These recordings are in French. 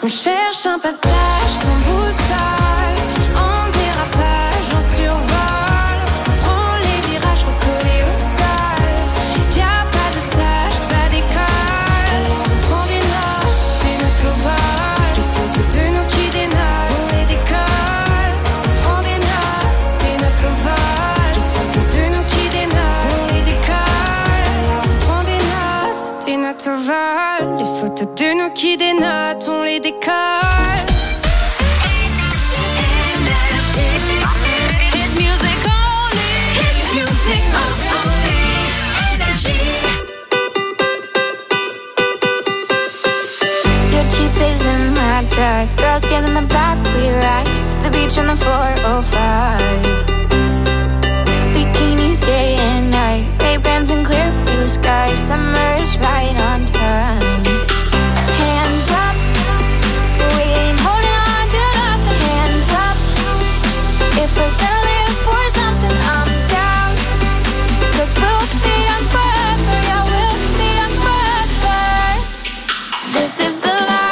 On cherche un passage sans boussole, en dérapage, en survol. On prend les virages, faut coller au sol. Y'a pas de stage, pas d'école. Alors on prend des notes au vol. Les photos de nous qui dénotent, on les décolle. On prend des notes au vol. Les photos de nous qui dénotent, on les décolle. Alors on prend des notes au vol. Les photos de nous qui dénotent, on les décolle. Drive. Girls get in the back, we ride the beach on the 405. Bikinis day and night, Ray-Bans and clear blue skies. Summer's right on time. Hands up, we ain't holding on to nothing. Hands up, if we're gonna live for something, I'm down. 'Cause we'll be young forever, yeah, we'll be young forever. This is the life.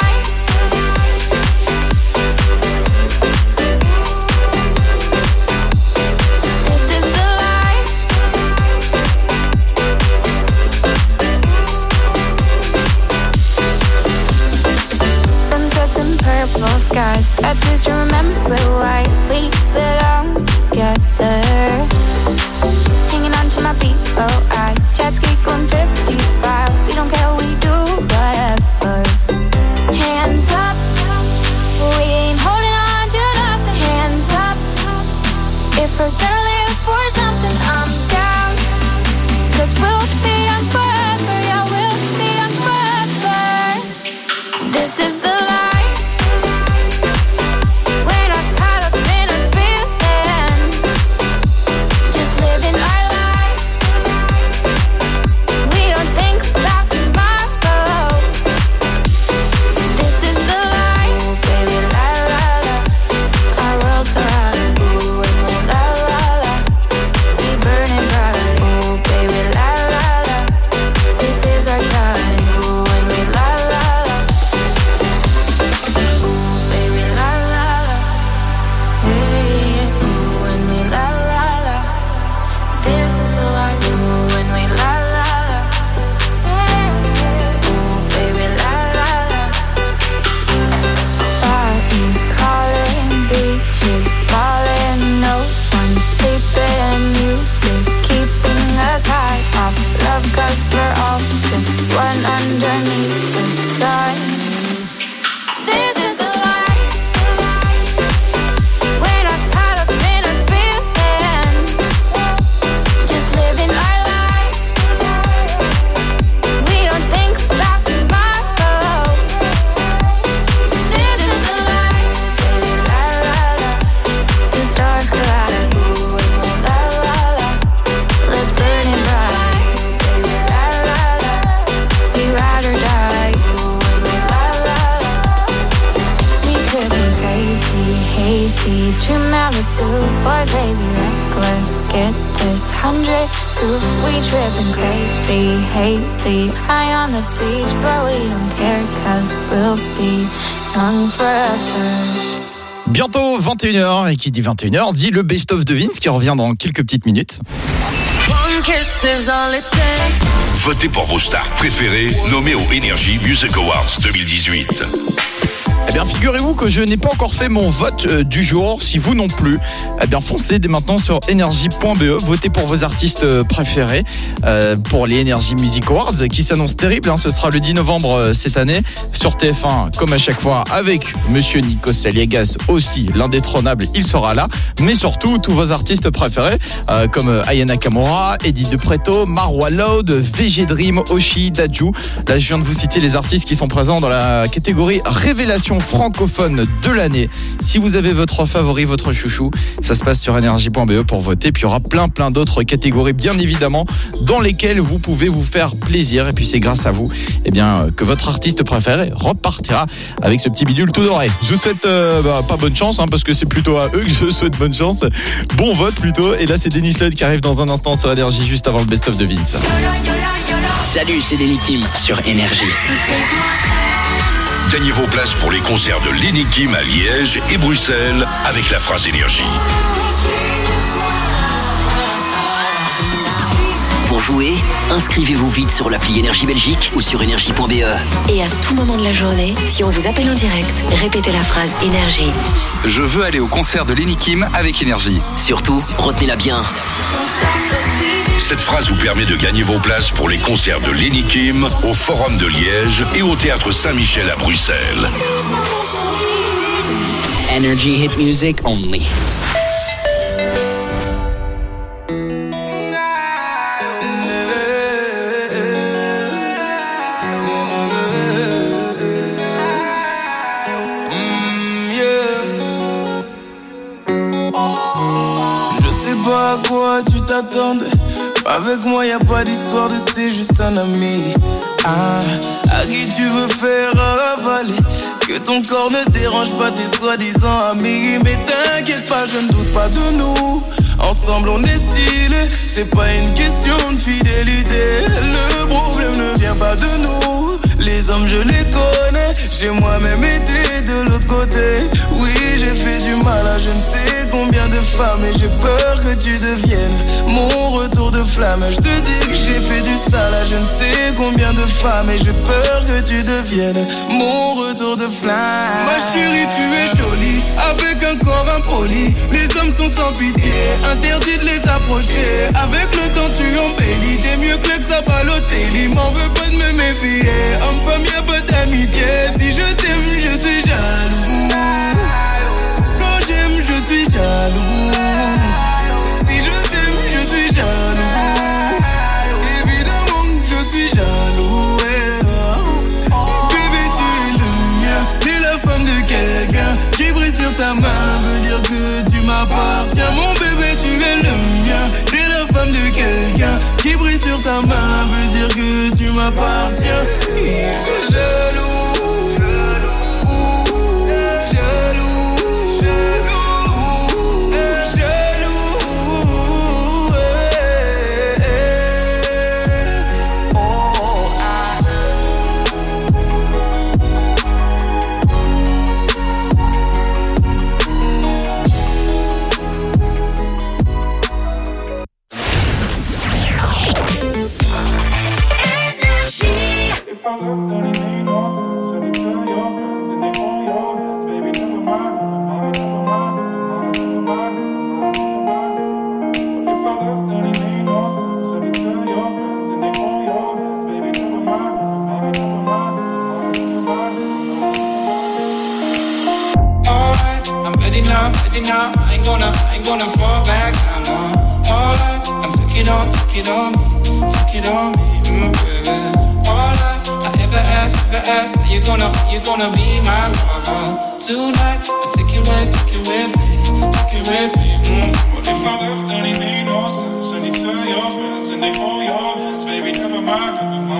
Purple skies, tattoos to remember why we belong together. Hanging on to my BOI, jet ski going 55. We don't care, we do whatever. Hands up, we ain't holding on to nothing. Hands up, if we're gonna live for something, I'm down. 'Cause we'll be young forever, yeah, we'll be young forever. This is the life. High on the beach, but we don't care 'cause we'll be young forever. Bientôt 21h, et qui dit 21h dit le best-of de Vince qui revient dans quelques petites minutes. Votez pour vos stars préférées nommées aux Energy Music Awards 2018. Eh bien, figurez-vous que je n'ai pas encore fait mon vote du jour. Si vous non plus, eh bien, foncez dès maintenant sur energy.be. Votez pour vos artistes préférés pour les Energy Music Awards qui s'annoncent terribles. Ce sera le 10 novembre cette année sur TF1, comme à chaque fois, avec Monsieur Nikos Aliagas aussi, l'indétrônable, il sera là. Mais surtout, tous vos artistes préférés comme Aya Nakamura, Eddie De Pretto, Marwa Loud, VG Dream, Oshi, Dadju. Là, je viens de vous citer les artistes qui sont présents dans la catégorie Révélation francophone de l'année. Si vous avez votre favori, votre chouchou, ça se passe sur energy.be pour voter. Puis il y aura plein d'autres catégories, bien évidemment, dans lesquelles vous pouvez vous faire plaisir. Et puis c'est grâce à vous, eh bien, que votre artiste préféré repartira avec ce petit bidule tout doré. Je vous souhaite pas bonne chance, parce que c'est plutôt à eux que je souhaite bonne chance. Bon vote plutôt. Et là, c'est Denis Lloyd qui arrive dans un instant sur Énergie, juste avant le best-of de Vince. Salut, c'est Denis Kim sur Énergie. Gagnez vos places pour les concerts de Lenny Kim à Liège et Bruxelles avec la phrase énergie. Pour jouer, inscrivez-vous vite sur l'appli Énergie Belgique ou sur énergie.be. Et à tout moment de la journée, si on vous appelle en direct, répétez la phrase énergie. Je veux aller au concert de Lenny Kim avec énergie. Surtout, retenez-la bien. Cette phrase vous permet de gagner vos places pour les concerts de Lenny Kim au Forum de Liège et au Théâtre Saint-Michel à Bruxelles. Energy hit music only. T'attendais. Avec moi y'a pas d'histoire de c'est juste un ami. À qui tu veux faire avaler? Que ton corps ne dérange pas tes soi-disant amis. Mais t'inquiète pas, je ne doute pas de nous. Ensemble on est stylé. C'est pas une question de fidélité. Le problème ne vient pas de nous. Les hommes je les connais. J'ai moi-même été de l'autre côté. Oui j'ai fait du mal à je ne sais combien de femmes. Et j'ai peur que tu deviennes mon retour de flamme. Je te dis que j'ai fait du sale à je ne sais combien de femmes. Et j'ai peur que tu deviennes mon retour de flamme. Ma chérie tu es jolie avec un corps impoli. Les hommes sont sans pitié, interdit de les approcher. Avec le temps tu embellis. T'es mieux que ça Balotelli. M'en veux pas de me méfier. Homme-femme y'a pas d'amitié. Si je t'aime je suis jaloux. Quand j'aime je suis jaloux. Si je t'aime je suis jaloux. Évidemment que je suis jaloux. Bébé tu es le mien. T'es la femme de quelqu'un. Ce qui brille sur ta main veut dire que tu m'appartiens. Mon bébé tu es le mien. T'es la femme de quelqu'un. Ce qui brille sur ta main veut dire que tu m'appartiens. Jaloux. Now, I ain't gonna fall back now, no. Alright, I'm take it on me, baby. Alright, I ever ask, are you gonna be my lover? Tonight, I take it with me. What if I left and it made no sense? And you tell your friends and they hold your hands, baby, never mind.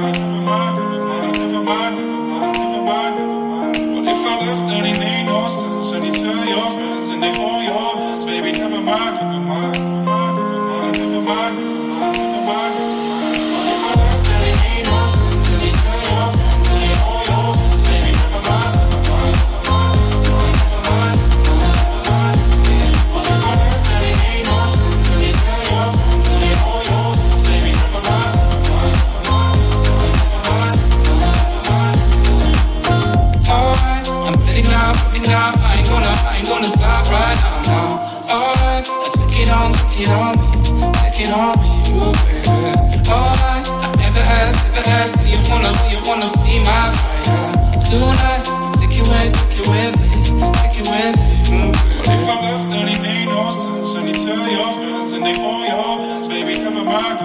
What if I left and it made no sense? And you tell your friends and they hold your hands, baby, never mind. What if I left and it made no sense? And you tell your friends and they hold your hands, baby, never mind. What if I left and it made no sense? And you tell your friends and they hold your hands, baby, never mind. Alright, I'm ready now. I ain't gonna stop right now, no. Alright, take it on me, ooh, baby. Alright, I ever ask, do you wanna see my fire? Tonight, take it with me, ooh, baby. What if I left and it made no sense? And you tell your friends and they hold your hands, baby, never mind.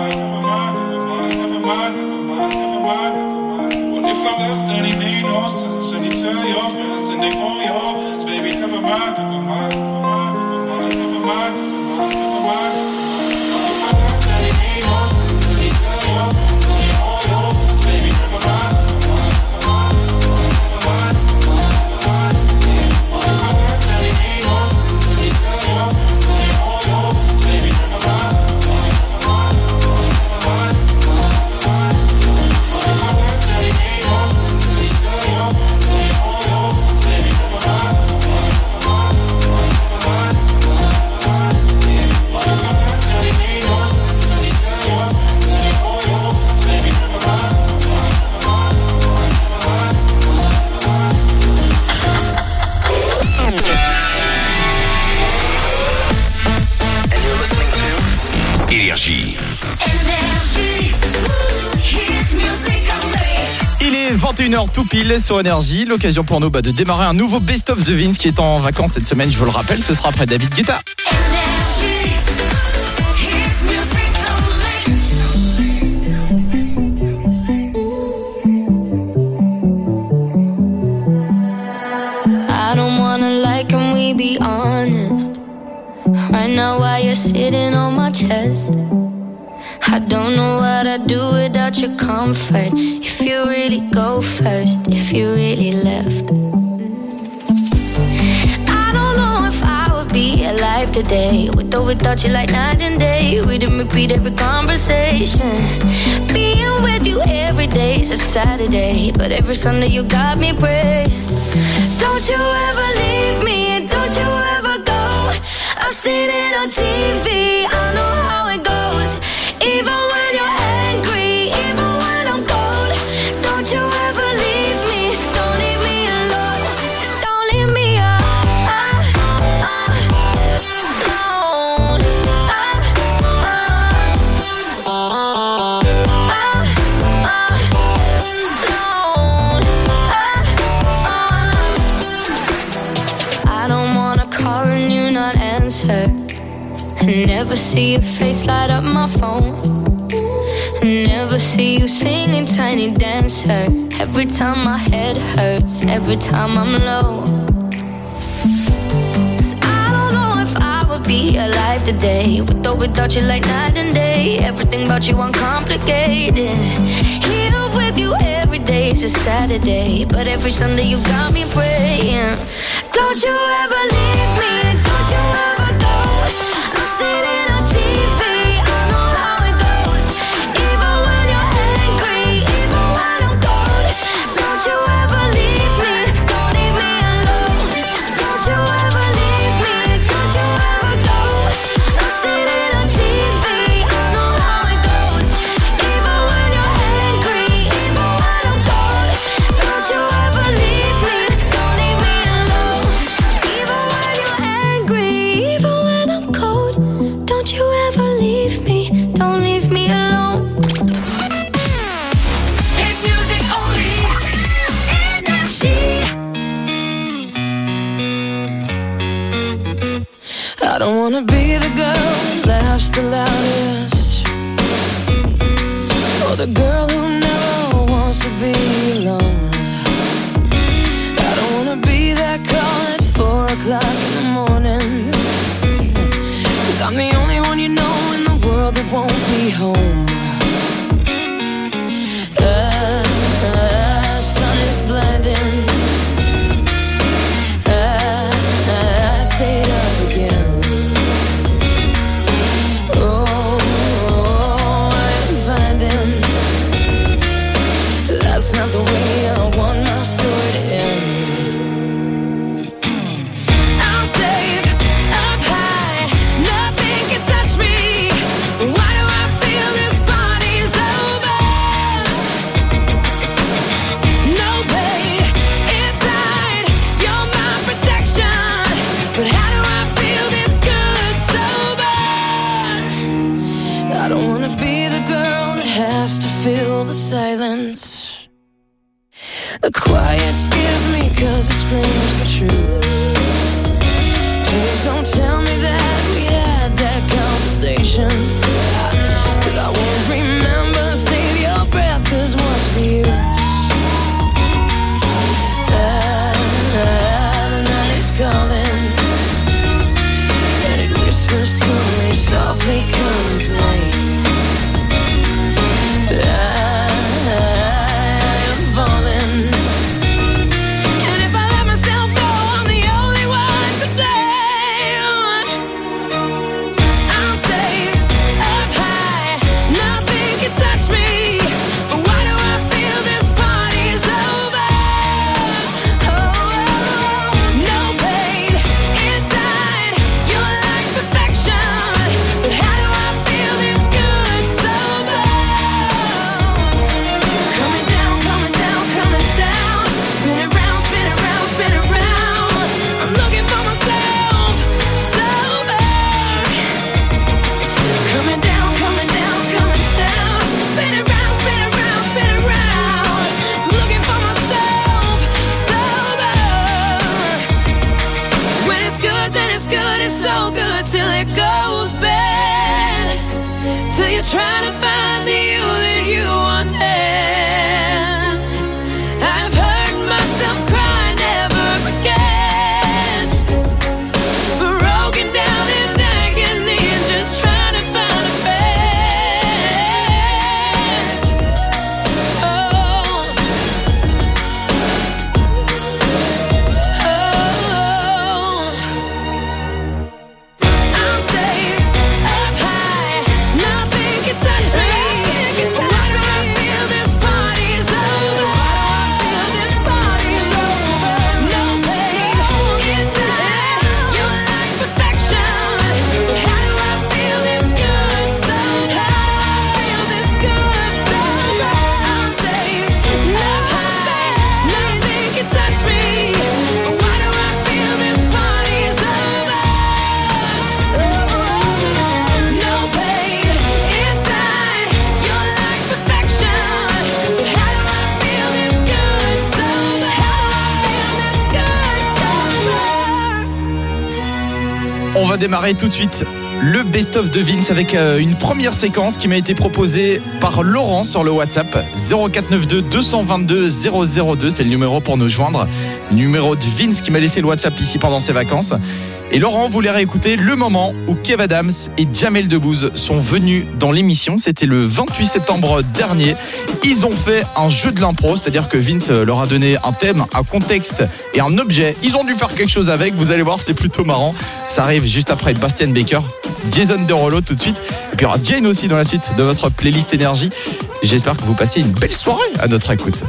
What if I left and it made no sense? And you tell your friends and they hold your hands, baby, never mind. 21h tout pile sur Énergie. L'occasion pour nous de démarrer un nouveau best-of de Vince qui est en vacances cette semaine, je vous le rappelle, ce sera après David Guetta. I don't wanna lie, can we be honest? Right now while you're sitting on my chest, I don't know what I'd do without your comfort. If you really go first, if you really left, I don't know if I would be alive today. With or without you like night and day. We didn't repeat every conversation. Being with you every day's a Saturday, but every Sunday you got me praying. Don't you ever leave me, and don't you ever go. I've seen it on TV, I know how it goes. Even when you're angry, even when I'm cold, don't you ever leave me, don't leave me alone, don't leave me alone. I don't wanna call and you not answer, and never see your face light up my phone. Never see you singing Tiny Dancer. Every time my head hurts, every time I'm low. 'Cause I don't know if I would be alive today. With or without you like night and day. Everything about you uncomplicated. Here with you every day's a Saturday, but every Sunday you got me praying. Don't you ever leave me, don't you ever go. I'm sitting on TV, I know how it goes. Even when you're angry, even when I'm cold, don't you ever leave me, don't leave me alone. Don't you ever leave me, don't you ever go. I'm sitting on TV, I know how it goes. Even when you're angry, even when I'm cold, don't you ever leave me, don't leave me alone. Even when you're angry, even when I'm cold, don't you ever leave me, don't leave me alone. Hit music only. Energy. I don't wanna be the girl that laughs the loudest, or the girl who never wants to be alone. I don't wanna be that call at 4 o'clock in the morning, 'cause I'm the only one you know in the world that won't be home. Sun is blinding. I stayed up again. Oh, I'm finding that's not the way I want my story to end. I'm safe, up high, nothing can touch me. Why do I feel this body's over? No pain inside, you're my protection. But how do I feel this good sober? I don't wanna be the girl that has to fill the silence. The quiet scares me 'cause it screams the truth. Please don't tell me that we had that conversation, 'cause I won't remember. Save your breath, 'cause what's the use? The night is calling, and it whispers to me softly, complain. I am falling, and if I let myself go, I'm the only one to blame. démarrer tout de suite le best-of de Vince avec une première séquence qui m'a été proposée par Laurent sur le WhatsApp 0492 222 002. C'est le numéro pour nous joindre. Le numéro de Vince qui m'a laissé le WhatsApp ici pendant ses vacances. Et Laurent voulait réécouter le moment où Kev Adams et Jamel Debbouze sont venus dans l'émission. C'était le 28 septembre dernier. Ils ont fait un jeu de l'impro, c'est-à-dire que Vince leur a donné un thème, un contexte et un objet. Ils ont dû faire quelque chose avec. Vous allez voir, c'est plutôt marrant. Ça arrive juste après Bastien Baker, Jason Derulo tout de suite. Et puis il y aura Jane aussi dans la suite de votre playlist Énergie. J'espère que vous passez une belle soirée à notre écoute.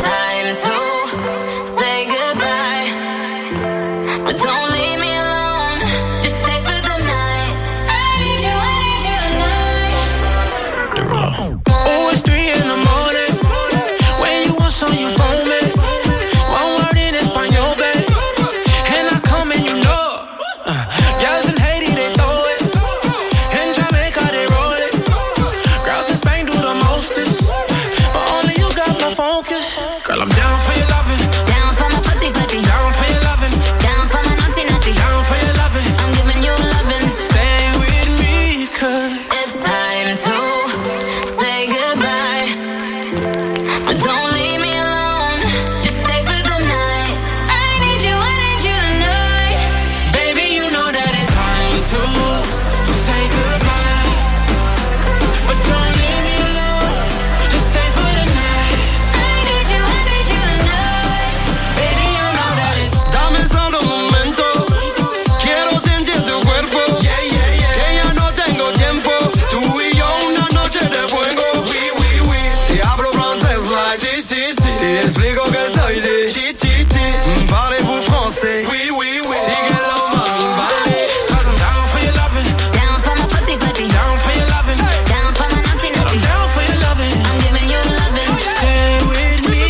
Girl, I'm down for your loving. Down for my footy footy. Down for your loving. Down for my naughty naughty. Down for your loving. I'm giving you loving. Stay with me, cause It's time to say goodbye. But don't leave me alone. Just stay for the night. I need you tonight. baby, you know that it's time to say goodbye. But don't leave me alone. Just stay for the night. I need you tonight. Baby, you know that it's dame solo un momento. Quiero sentir tu cuerpo. Yeah, yeah, yeah. Que ya no tengo tiempo. Tú y yo una noche de fuego. Oui, oui, oui. Te hablo francés like si, si, si. Te explico que soy de ti, ti, ti. Parlez-vous français? Oui, oui, oui. Síguelo, mami, vale. 'Cause I'm down for your loving. Down for my footy footy. Down for your loving. Down for my naughty I'm naughty. down for your loving. I'm giving you loving. Stay with me.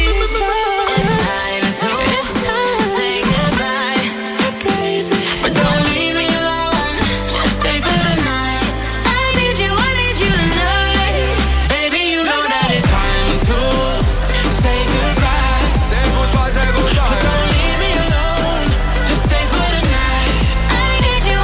It's time to say goodbye. But don't leave me alone. Just stay for the night. I need you tonight. Baby, you know that it's time to say goodbye. Say goodbye, say goodbye. But don't leave me alone. Just stay for the night. I need you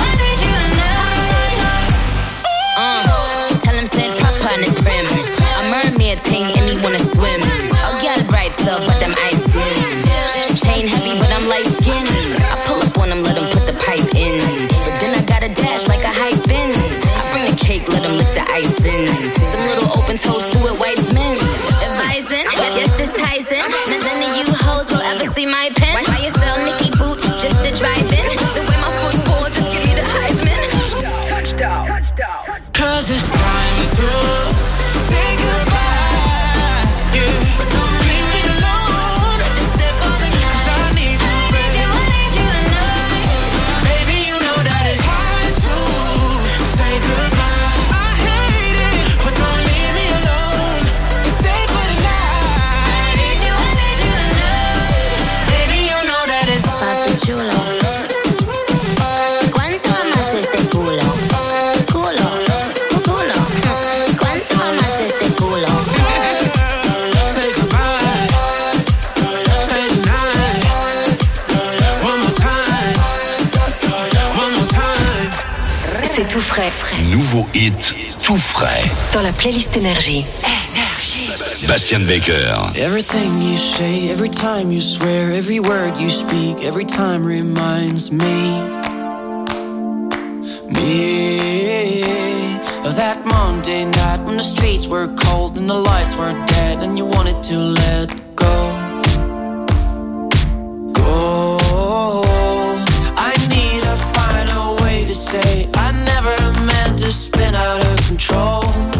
tonight. Tell him said proper and prim. A mermaid thing and he wanna swim. I'll get bright up, but them eyes dim. Chain heavy, but I'm light skinned. I pull up on him, let him put the pipe in. But then I gotta dash like a hyphen. I bring the cake, let him lick the ice in. Some little open toast, do it Weitzman. Advising, yes, this Tyson. None of you hoes will ever see my pen. Why you sell Nicky Boot just to drive in? The way my football, just give me the Heisman. Cause it's time to say goodbye. Yeah. But don't leave me alone. Just stay for the night. 'Cause I need you, baby. I need you tonight. Baby, you know that it's time to say goodbye. I hate it, but don't leave me alone. Just stay for the night. I need you tonight. Baby, you know that it's Papi chulo, ¿cuánto amas de este culo? Culo, culo, ¿cuánto amas de este culo? say goodbye. Stay tonight. One more time. One more time. C'est tout frais. Nouveau hit, tout frais. Dans la playlist Énergie. Bastien Baker. Everything you say, every time you swear, every word you speak, every time reminds me of that Monday night when the streets were cold and the lights were dead and you wanted to let go. I need to find a way to say I never meant to spin out of control.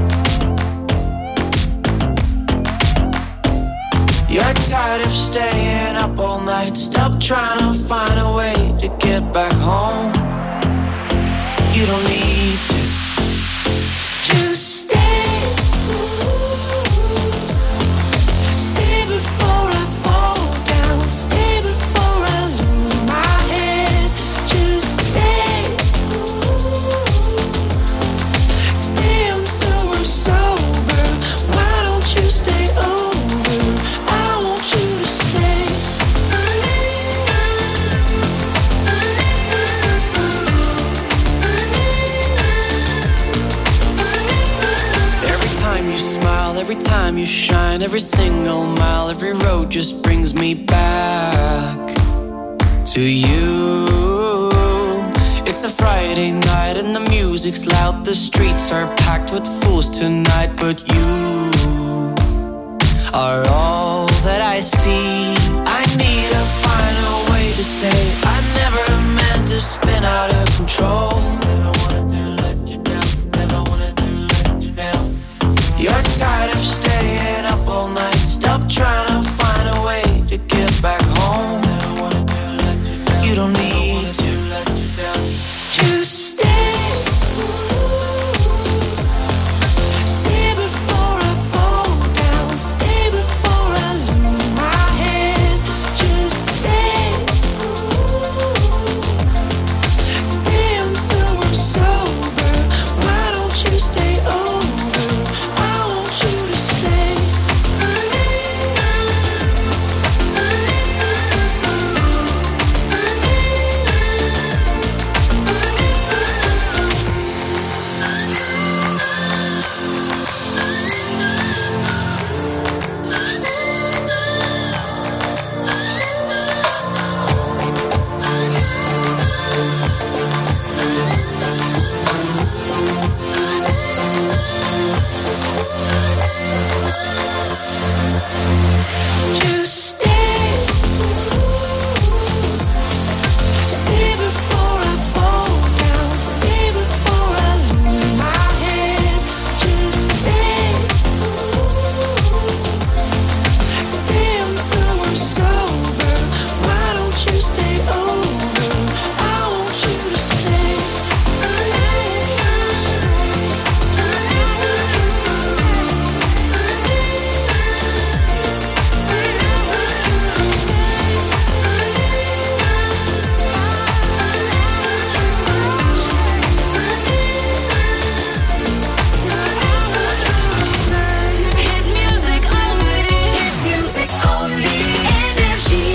You're tired of staying up all night. Stop trying to find a way to get back home. You don't need to. Just stay. Stay before I fall down. Stay before I lose my head. Just stay. Stay until we're sober. Why don't you stay over? I want you to stay. you shine. Every single mile, every road just brings me back to you. It's a Friday night and the music's loud. The streets are packed with fools tonight, but you are all that I see. I need to find a way to say I never meant to spin out of control. Never wanted to let you down, never wanted to let you down. You're tired of staying up all night. Stop trying to find a way to get back home. Never wanted to let you down. You don't need to let you down. Just stay. Stay before I fall down. Stay before I lose my head. Just stay. Stay until I'm sober. Why don't you stay over? I want you to stay. Just stay. Stay before I fall down. Stay before I lose my head. Just stay. Stay until I'm sober. Why don't you stay over? I want you to stay. Hit music only. Hit music only. Energy.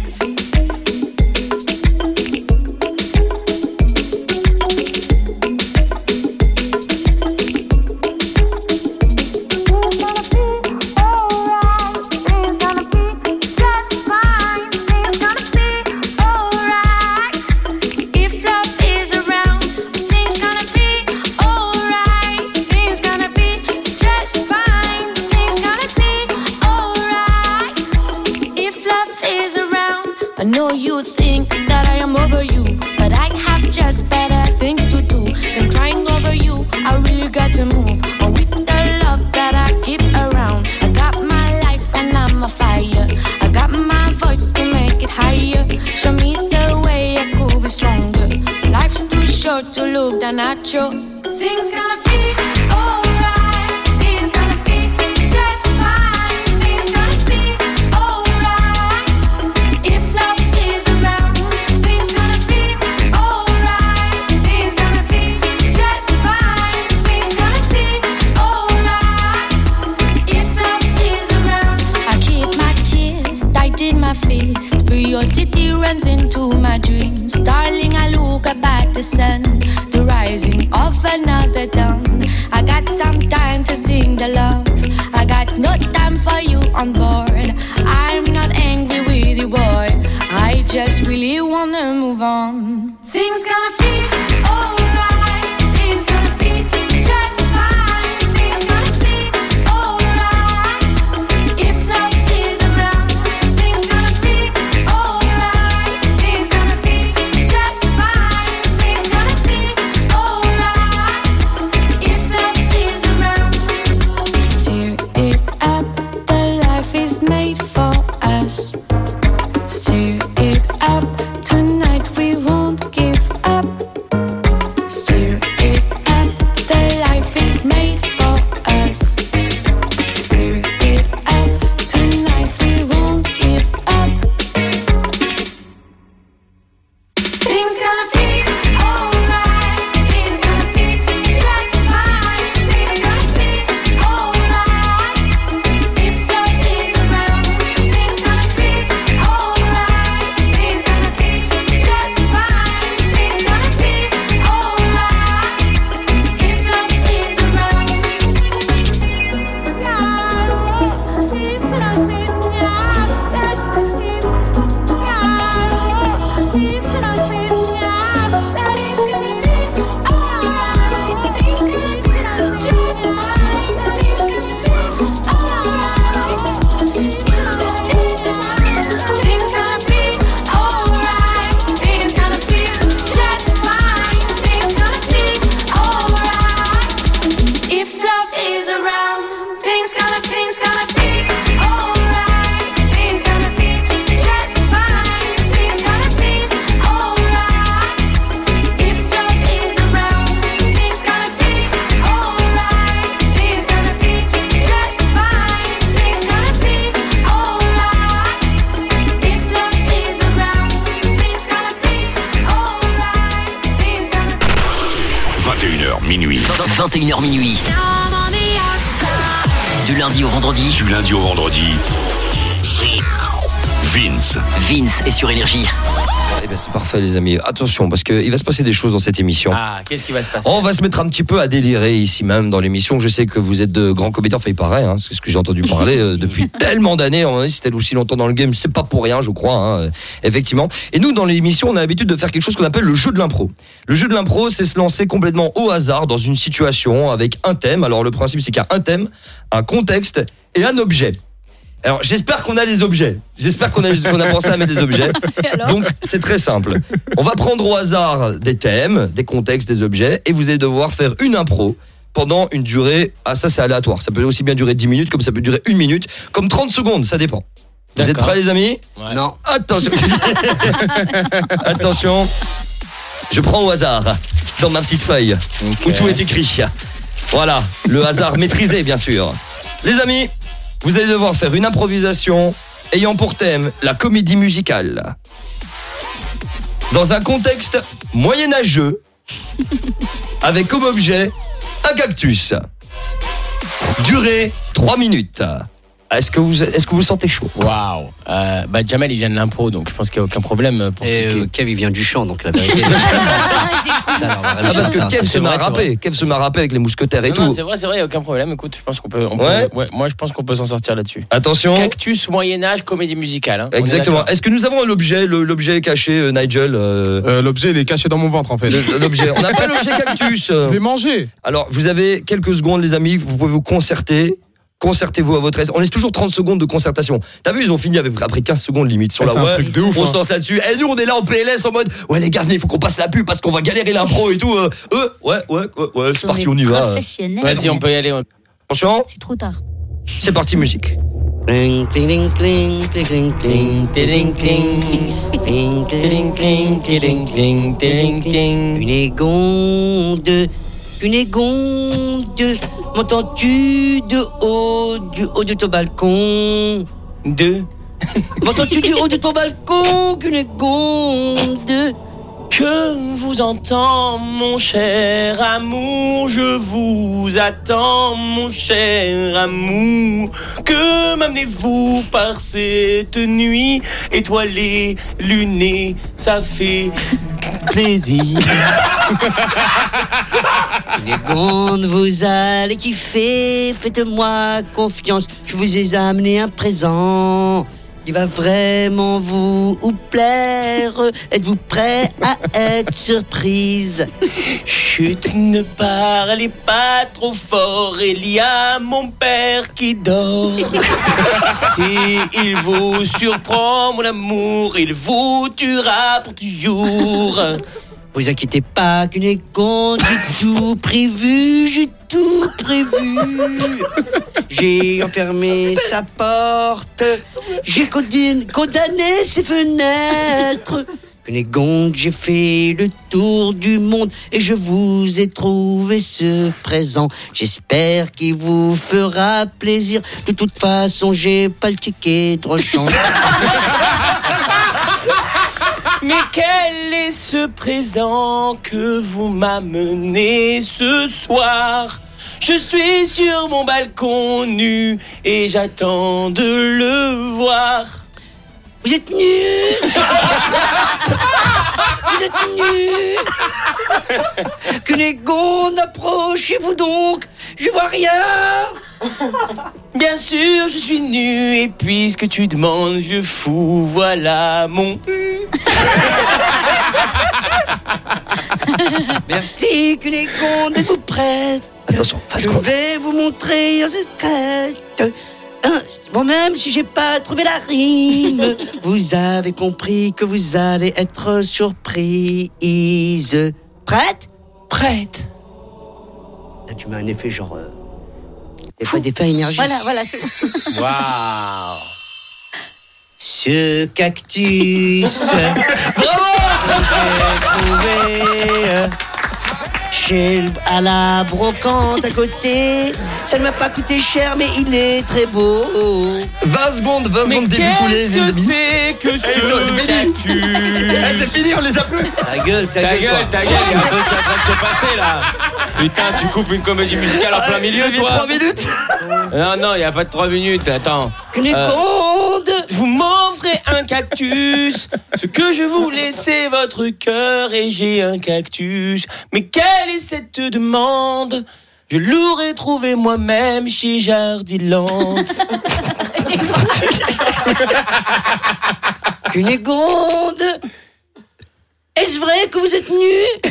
I know you think that I am over you, but I have just better things to do than crying over you. I really got to move on with the love that I keep around. I got my life and I'm a fire. I got my voice to make it higher. Show me the way I could be stronger. Life's too short to look down at you. Things gonna be alright. Things gonna be just fine. Things gonna be alright. If love is around, things gonna be alright. Things gonna be just fine. Things gonna be alright. If love is around, I keep my tears tight in my fist. Curiosity runs into my dreams. Darling, I look up at the sun, the rising of another dawn. I got some time to sing the love. I got no time for you on board. I'm not angry with you, boy. I just really wanna move on. Things gonna be alright. Things gonna be just fine. Things gonna be alright. If love is around, things gonna be alright. Things gonna be just fine. Things gonna be alright. If love is around, stir it up. The life is made for us. Stir it up. Tonight we won't give up. Stir it up. The life is made for us. Stir it up. Tonight we won't give up. Things gonna be alright. Things gonna be just fine. Things gonna be alright. If love is around, 21h minuit. Du lundi au vendredi. Vince est sur Énergie. Eh ben c'est parfait les amis. Attention parce qu'il va se passer des choses dans cette émission. Ah, qu'est-ce qui va se passer? On va se mettre un petit peu à délirer ici même dans l'émission. Je sais que vous êtes de grands comédiens, enfin il paraît, hein, c'est ce que j'ai entendu parler depuis tellement d'années. On a dit c'était aussi longtemps dans le game, c'est pas pour rien je crois, hein, effectivement. Et nous dans l'émission on a l'habitude de faire quelque chose qu'on appelle le jeu de l'impro. Le jeu de l'impro c'est se lancer complètement au hasard dans une situation avec un thème. Alors le principe c'est qu'il y a un thème, un contexte et un objet. Alors j'espère qu'on a les objets. J'espère qu'on a pensé à mettre les objets. Donc c'est très simple. On va prendre au hasard des thèmes, des contextes, des objets et vous allez devoir faire une impro pendant une durée, ça c'est aléatoire. Ça peut aussi bien durer 10 minutes comme ça peut durer 1 minute, comme 30 secondes, ça dépend. Vous êtes prêts les amis? Ouais. Non. Attention. Attention. Je prends au hasard dans ma petite feuille où tout est écrit. Voilà, le hasard maîtrisé bien sûr. Les amis, vous allez devoir faire une improvisation ayant pour thème la comédie musicale. Dans un contexte moyenâgeux, avec comme objet un cactus. Durée 3 minutes. Est-ce que vous sentez chaud? Waouh. Jamel il vient de l'impro donc je pense qu'il n'y a aucun problème pour Kev il vient du chant donc la vérité. Parce que Kev se m'a rappé. Kev se m'a rappé avec les mousquetaires et tout. Non, c'est vrai, il n'y a aucun problème. Écoute, je pense qu'on peut. Moi, je pense qu'on peut s'en sortir là-dessus. Attention. Cactus, Moyen-Âge, comédie musicale. Hein. Exactement. Est-ce que nous avons l'objet? L'objet est caché, Nigel L'objet, il est caché dans mon ventre, en fait. L'objet. On n'a pas l'objet cactus. Je l'ai mangé. Alors, vous avez quelques secondes, les amis. Vous pouvez vous concerter. Concertez-vous à votre aise. On laisse toujours 30 secondes de concertation. T'as vu, ils ont fini après 15 secondes limite. Sur la un truc de ouf, on se lance là-dessus. Et nous, on est là en PLS en mode ouais, les gars, venez, il faut qu'on passe la pub parce qu'on va galérer l'impro et tout. Ouais, c'est parti, on y va. Vas-y, on peut y aller. Attention. C'est trop tard. C'est parti, musique. Cling, cling, cling, cling, cling, cling, cling, cling, cling, cling, cling, cling, cling, cling. Une égonde, m'entends-tu du haut de ton balcon? M'entends-tu du haut de ton balcon qu'une égonde? Je vous entends, mon cher amour, je vous attends, mon cher amour. Que m'amenez-vous par cette nuit étoilée, lunée, ça fait plaisir. Les gondes, vous allez kiffer, faites-moi confiance, je vous ai amené un présent qui va vraiment vous plaire. Êtes-vous prêts à être surprise? Chut, ne parlez pas trop fort, il y a mon père qui dort. Si il vous surprend, mon amour, il vous tuera pour toujours. Vous inquiétez pas qu'une égonde, j'ai tout prévu. J'ai enfermé sa porte, j'ai condamné ses fenêtres. Cunégonde, j'ai fait le tour du monde et je vous ai trouvé ce présent. J'espère qu'il vous fera plaisir. De toute façon, j'ai pas le ticket de rechange. Mais quel est ce présent que vous m'amenez ce soir? Je suis sur mon balcon nu et j'attends de le voir. Vous êtes nus. Vous êtes nus. Cunégonde, approchez-vous donc. Je vois rien. Bien sûr, je suis nu et puisque tu demandes, vieux fou, voilà mon... Merci, Cunégonde, êtes-vous prête? Attention, je vais vous montrer un secret. Bon, même si j'ai pas trouvé la rime, vous avez compris que vous allez être surprise. Prête? Prête. Là, tu mets un effet genre... Des effets énergie. Voilà. Waouh. Ce cactus. Bravo. à la brocante à côté. Ça ne m'a pas coûté cher, mais il est très beau. 20 secondes début coulé. Qu'est-ce que c'est que ce cactus? C'est fini, on les a plus. Ta gueule, Ta gueule, il y a un truc qui est en train de se passer là. Putain, tu coupes une comédie musicale en plein milieu, toi. 3 minutes. Non, il n'y a pas de 3 minutes, attends. Cunégonde, Vous m'offrez un cactus. Ce que je voulais, c'est votre cœur et j'ai un cactus. Mais quelle est cette demande? Je l'aurais trouvé moi-même chez Jardiland. Cunégonde, est-ce vrai que vous êtes nus?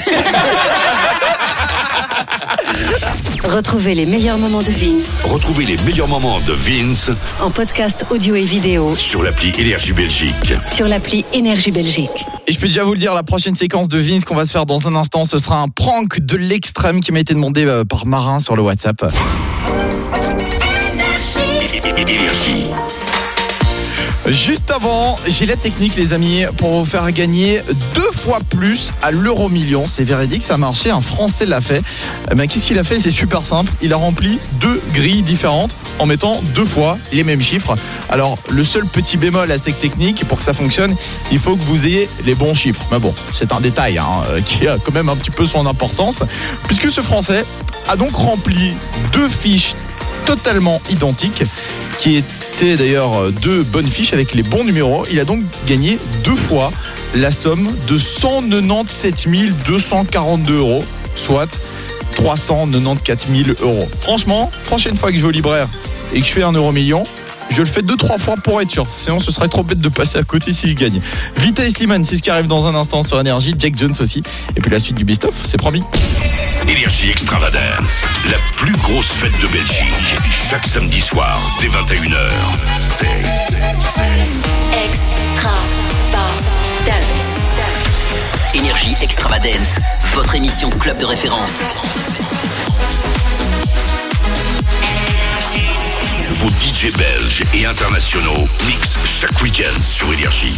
Retrouvez les meilleurs moments de Vince Retrouvez les meilleurs moments de Vince en podcast audio et vidéo sur l'appli Énergie Belgique. sur l'appli Énergie Belgique. Et je peux déjà vous le dire, la prochaine séquence de Vince qu'on va se faire dans un instant, ce sera un prank de l'extrême qui m'a été demandé par Marin sur le WhatsApp. Énergie. Juste avant, j'ai la technique les amis pour vous faire gagner 2 fois plus à l'euro-million. C'est véridique, ça a marché, un Français l'a fait. Qu'est-ce qu'il a fait? C'est super simple, il a rempli 2 grilles différentes en mettant 2 fois les mêmes chiffres. Alors le seul petit bémol à cette technique, pour que ça fonctionne, il faut que vous ayez les bons chiffres. Mais bon, c'est un détail qui a quand même un petit peu son importance, puisque ce Français a donc rempli 2 fiches totalement identiques, qui étaient d'ailleurs 2 bonnes fiches avec les bons numéros. Il a donc gagné 2 fois la somme de 197 242 €, soit 394 000 €. Franchement, prochaine fois que je vais au libraire et que je fais un euro-million, je le fais 2-3 fois pour être sûr. Sinon, ce serait trop bête de passer à côté si je gagne. Vita et Slimane, c'est ce qui arrive dans un instant sur Énergie. Jack Jones aussi. Et puis la suite du best-of, c'est promis. Énergie Extravagance, la plus grosse fête de Belgique. Chaque samedi soir, dès 21h. C'est Extravagance. Énergie Extravagance, votre émission club de référence. vos DJ belges et internationaux mixent chaque week-end sur Énergie.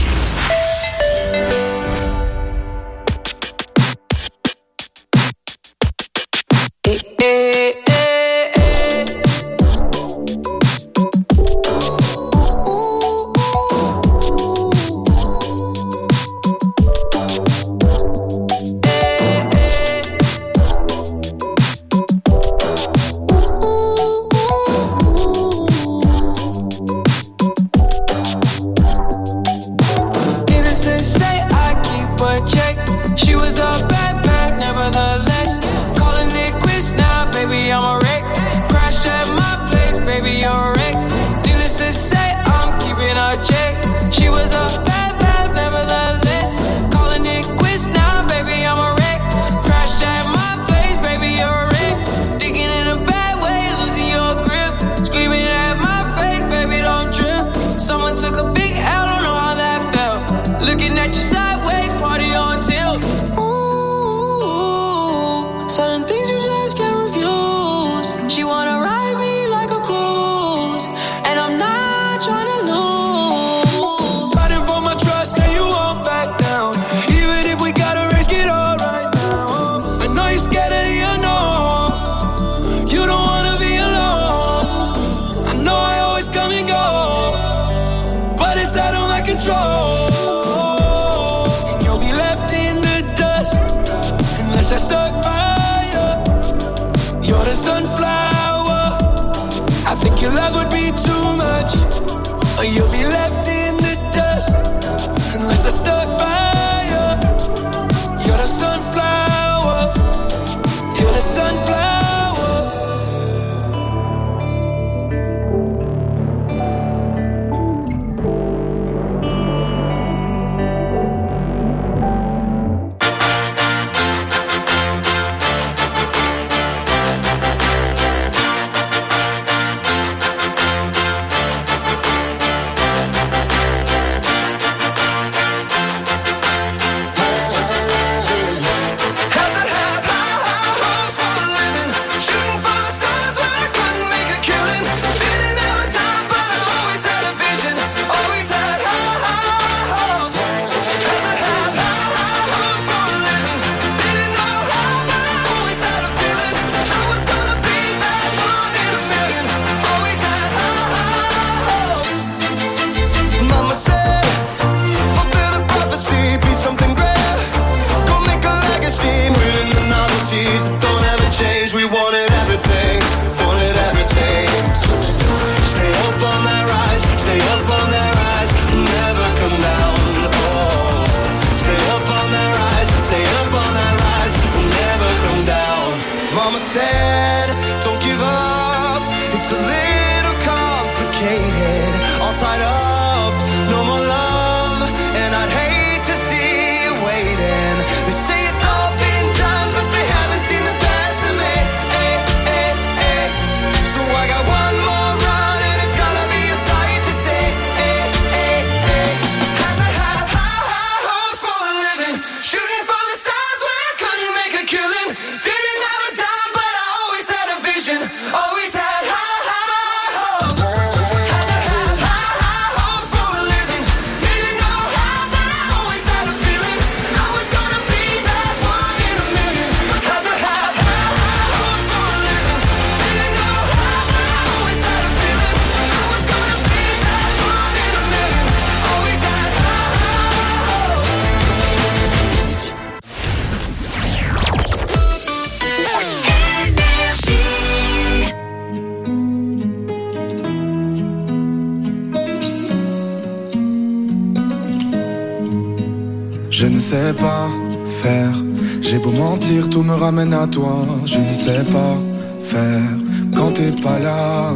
Je ne sais pas faire. J'ai beau mentir, tout me ramène à toi. Je ne sais pas faire quand t'es pas là.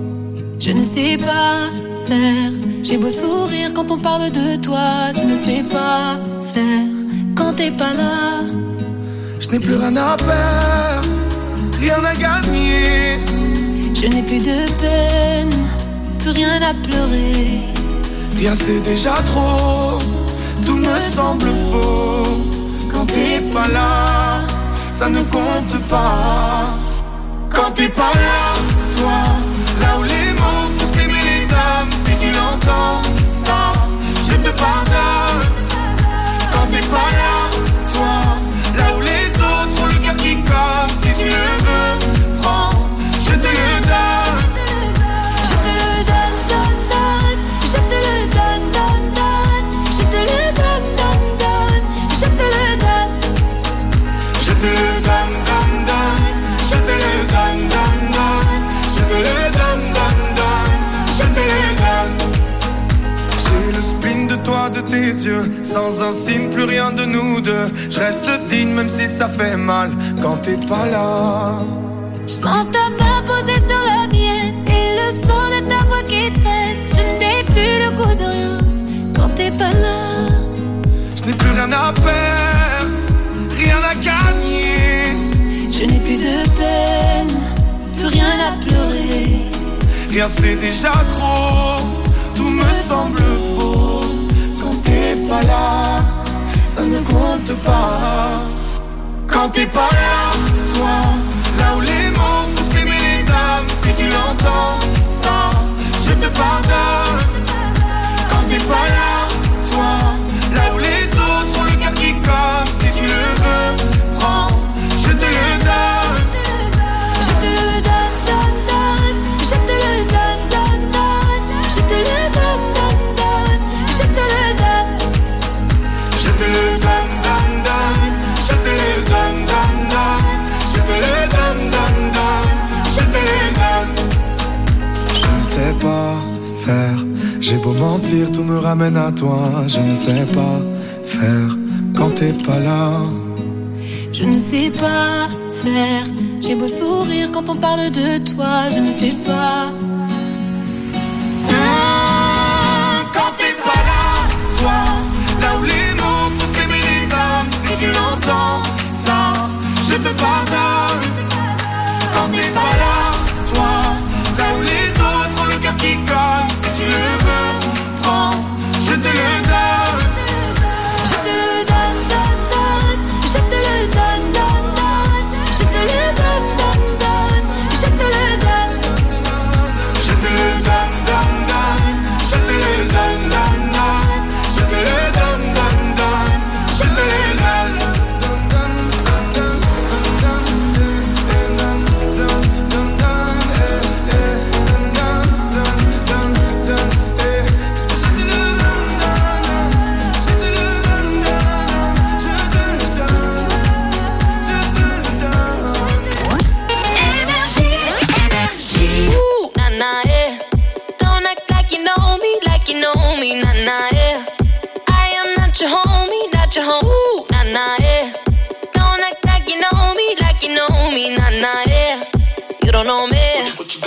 Je ne sais pas faire. J'ai beau sourire quand on parle de toi. Je ne sais pas faire quand t'es pas là. Je n'ai plus rien à perdre, rien à gagner. Je n'ai plus de peine, plus rien à pleurer. Rien c'est déjà trop, tout me semble faux. Quand t'es pas là, ça ne compte pas. Quand t'es pas là, toi, là où les mots font s'aimer les âmes. Si tu l'entends, ça, je te pardonne. Quand t'es pas là, toi, là où les autres ont le cœur qui colle. Si tu le veux, prends, je te le donne. Je te le donne, donne, donne. Je te le donne, donne, donne. Je te le donne, donne, donne. Je te le donne. Je te le donne, donne, donne. Je te le donne, donne, donne. Je te le donne, donne, donne. Je te le donne. J'ai le spleen de toi, de tes yeux. Sans un signe, plus rien de nous deux. Je reste digne même si ça fait mal quand t'es pas là. Je sens ta main posée sur la mienne et le son de ta voix qui traîne. Je n'ai plus le goût de rien quand t'es pas là. Je n'ai plus rien à perdre, rien à gagner. Je n'ai plus de peine, plus rien à pleurer. Rien c'est déjà trop, tout me semble faux. Quand t'es pas là, ça ne compte pas. Quand t'es pas là, toi, là où les mots font s'aimer les âmes. Si tu l'entends, ça, je te pardonne. Quand t'es pas là, toi, là où les autres ont le cœur qui colle. Si tu le veux, prends, je te le donne. Je te le donne, donne, donne. Je te le donne, donne, donne. Je te le donne, donne, donne. Je te le donne. Je te le donne, donne, donne. Je te le donne, donne, donne. Je te le donne, donne, donne. Je te le donne. Je ne sais pas faire. J'ai beau mentir, tout me ramène à toi. Je ne sais pas faire quand t'es pas là. Je ne sais pas faire. J'ai beau sourire quand on parle de toi. Je ne sais pas. Quand t'es pas là, toi, là où les mots font s'aimer les âmes. Si tu l'entends, ça, je te pardonne. Quand t'es pas là, toi, là où les autres ont le cœur qui colle. Si tu le veux, prends, je te le donne. Je te le donne, donne, donne. Je te le donne, donne, donne. Je te le donne, donne, donne. Je te le donne. Je te le donne, donne, donne. Je te le donne, donne, donne. Je te le donne, donne, donne. Je te le donne. You know me, nah, nah, yeah. I am not your homie, not your home. Ooh, nah, nah, yeah. Don't act like you know me, nah, nah, yeah. You don't know me.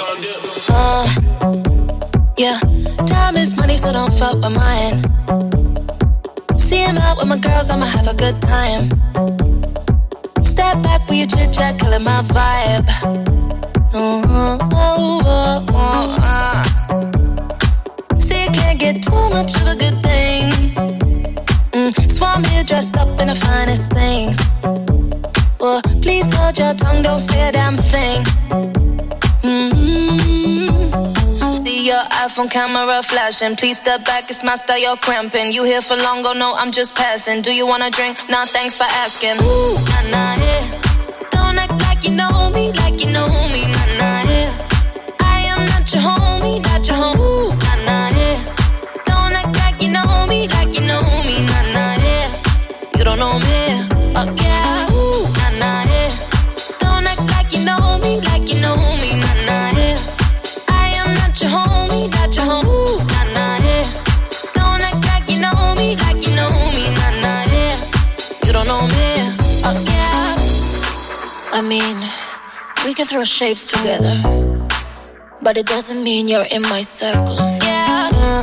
Yeah. Time is money, so don't fuck with mine. See him out with my girls, I'ma have a good time. Step back with your chit chat, killing my vibe. Can't get too much of a good thing. Swan here dressed up in the finest things. Well, please hold your tongue, don't say a damn thing. See your iPhone camera flashing. Please step back, it's my style, you're cramping. You here for long, oh no, I'm just passing. Do you wanna drink? Nah, thanks for asking. Ooh, nah, nah, yeah. Don't act like you know me, nah, nah, yeah. I am not your homie, not your home. Ooh, nah, nah, yeah. Don't act like you know me, nah, nah, yeah. You don't know me, oh yeah. Ooh, nah, nah, yeah. Don't act like you know me, nah, nah, yeah. I am not your homie, not your home. Ooh, nah, nah, yeah. Don't act like you know me, nah, nah, yeah. mean, we can throw shapes together, but it doesn't mean you're in my circle. Yeah.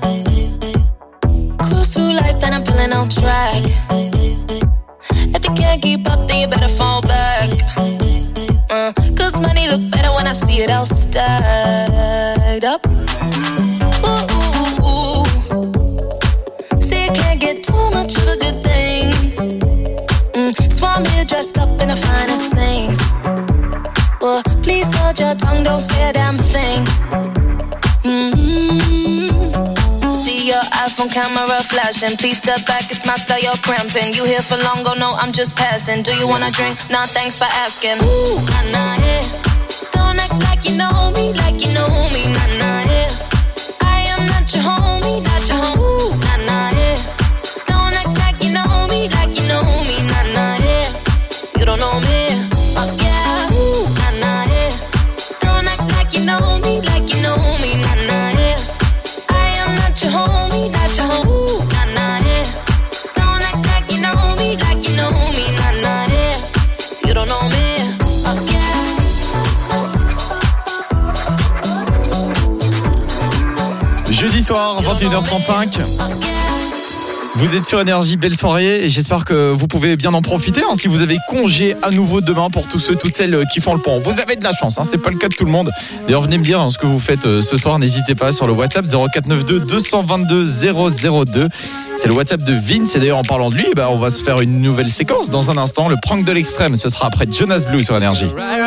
Cruise through life and I'm feeling on track. If you can't keep up, then you better fall back. Cause money look better when I see it all stacked up. Ooh. See, you can't get too much of a good thing. So I'm here dressed up in the finest things. Well, please hold your tongue, don't say a damn thing. See your iPhone camera flashing. Please step back, it's my style, you're cramping. You here for long, go no, I'm just passing. Do you wanna drink? Nah, thanks for asking. Ooh, nah, nah, yeah. Don't act like you know me, like you know me, nah, nah, yeah. I am not your homie, not your homie. Ooh, nah, nah, yeah. Don't act like you know me, like you know me, nah, nah, yeah. You don't know me, oh yeah. Ooh, nah, nah, yeah. Don't act like you know me, like you know me, nah, nah, yeah. I am not your homie, not your homie. Ooh, nah, nah, yeah. Don't act like you know me, like you know me, nah, nah, yeah. You don't know me, oh yeah. Jeudi soir, 21h35. Vous êtes sur Énergie, belle soirée et j'espère que vous pouvez bien en profiter si vous avez congé à nouveau demain pour tous ceux, toutes celles qui font le pont. Vous avez de la chance, c'est pas le cas de tout le monde. D'ailleurs, venez me dire ce que vous faites ce soir, n'hésitez pas sur le WhatsApp 0492 222 002. C'est le WhatsApp de Vince et d'ailleurs en parlant de lui, on va se faire une nouvelle séquence dans un instant, le prank de l'extrême, ce sera après Jonas Blue sur Énergie.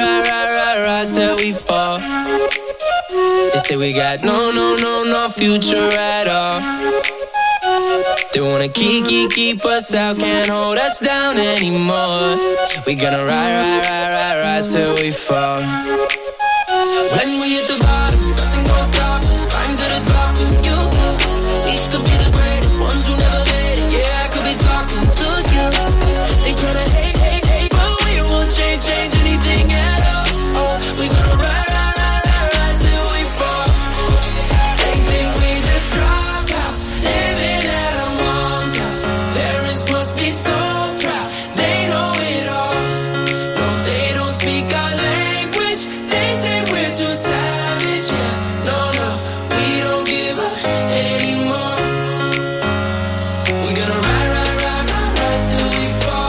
They say we got no future at all. They wanna keep us out, can't hold us down anymore. We gonna rise till we fall. When we hit the bottom, nothing gonna stop us. Climb to the top with you. We could be the greatest ones who never made it. Yeah, I could be talking to you. They tryna hate, but we won't change anything at all. Oh, we gonna rise till we fall. They think we just dropped out, living at our mom's house. Parents must be so proud, they know it all. No, they don't speak our language. They say we're too savage. Yeah, no, we don't give up anymore. We're gonna rise till we fall.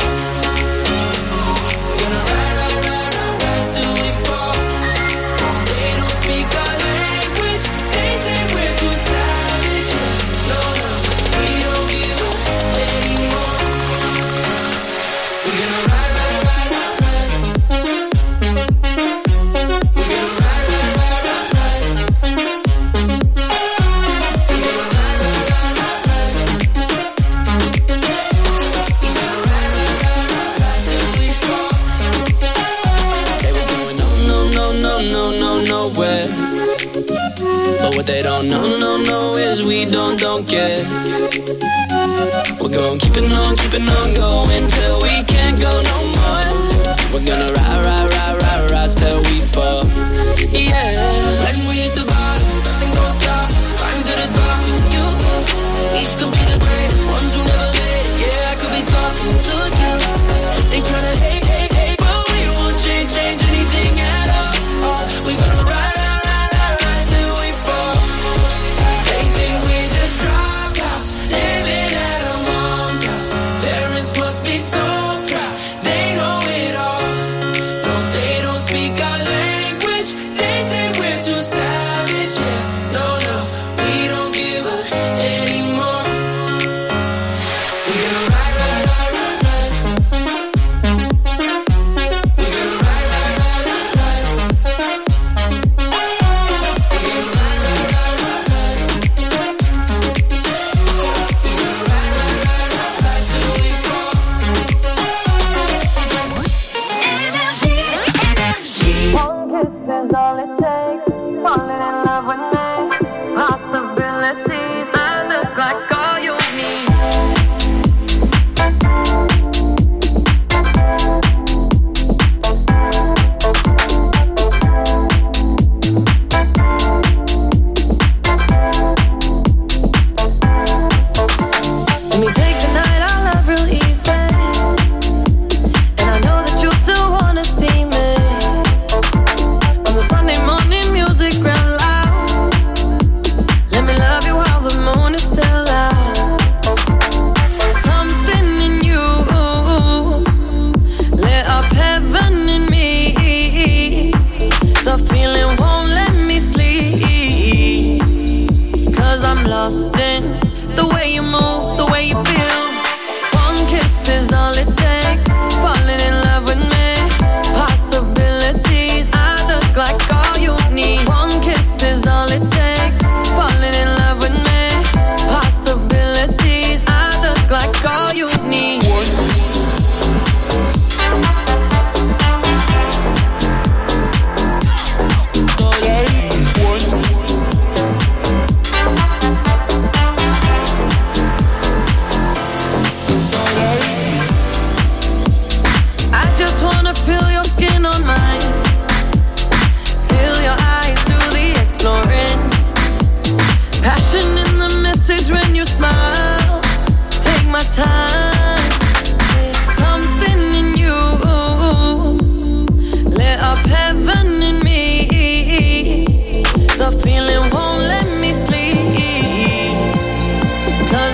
Gonna rise till we fall. They don't speak our language. They say we're too savage. Yeah, no, we don't give up anymore. We're gonna rise. Say we're going nowhere. But what they don't know is we don't care. We're gonna keep it on going till we can't go no more. We're gonna rise till we fall. Yeah. When we hit the bottom, nothing gonna stop us. Climb to the top with you. We could be the greatest ones who never made it. Yeah, I could be talking to you. They tryna hate, but we won't change anything at all. Oh, we gonna rise till we fall. They think we just dropped out, living at our mom's house. Parents must be so proud, they know it all. No, they don't speak our language. They say we're too savage. Yeah, no, we don't give up anymore.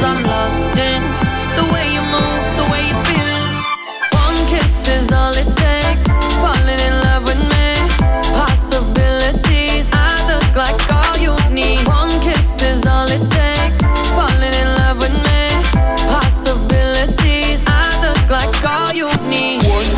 I'm lost in the way you move, the way you feel. One kiss is all it takes. Falling in love with me. Possibilities, I look like all you need. One kiss is all it takes. Falling in love with me. Possibilities, I look like all you need.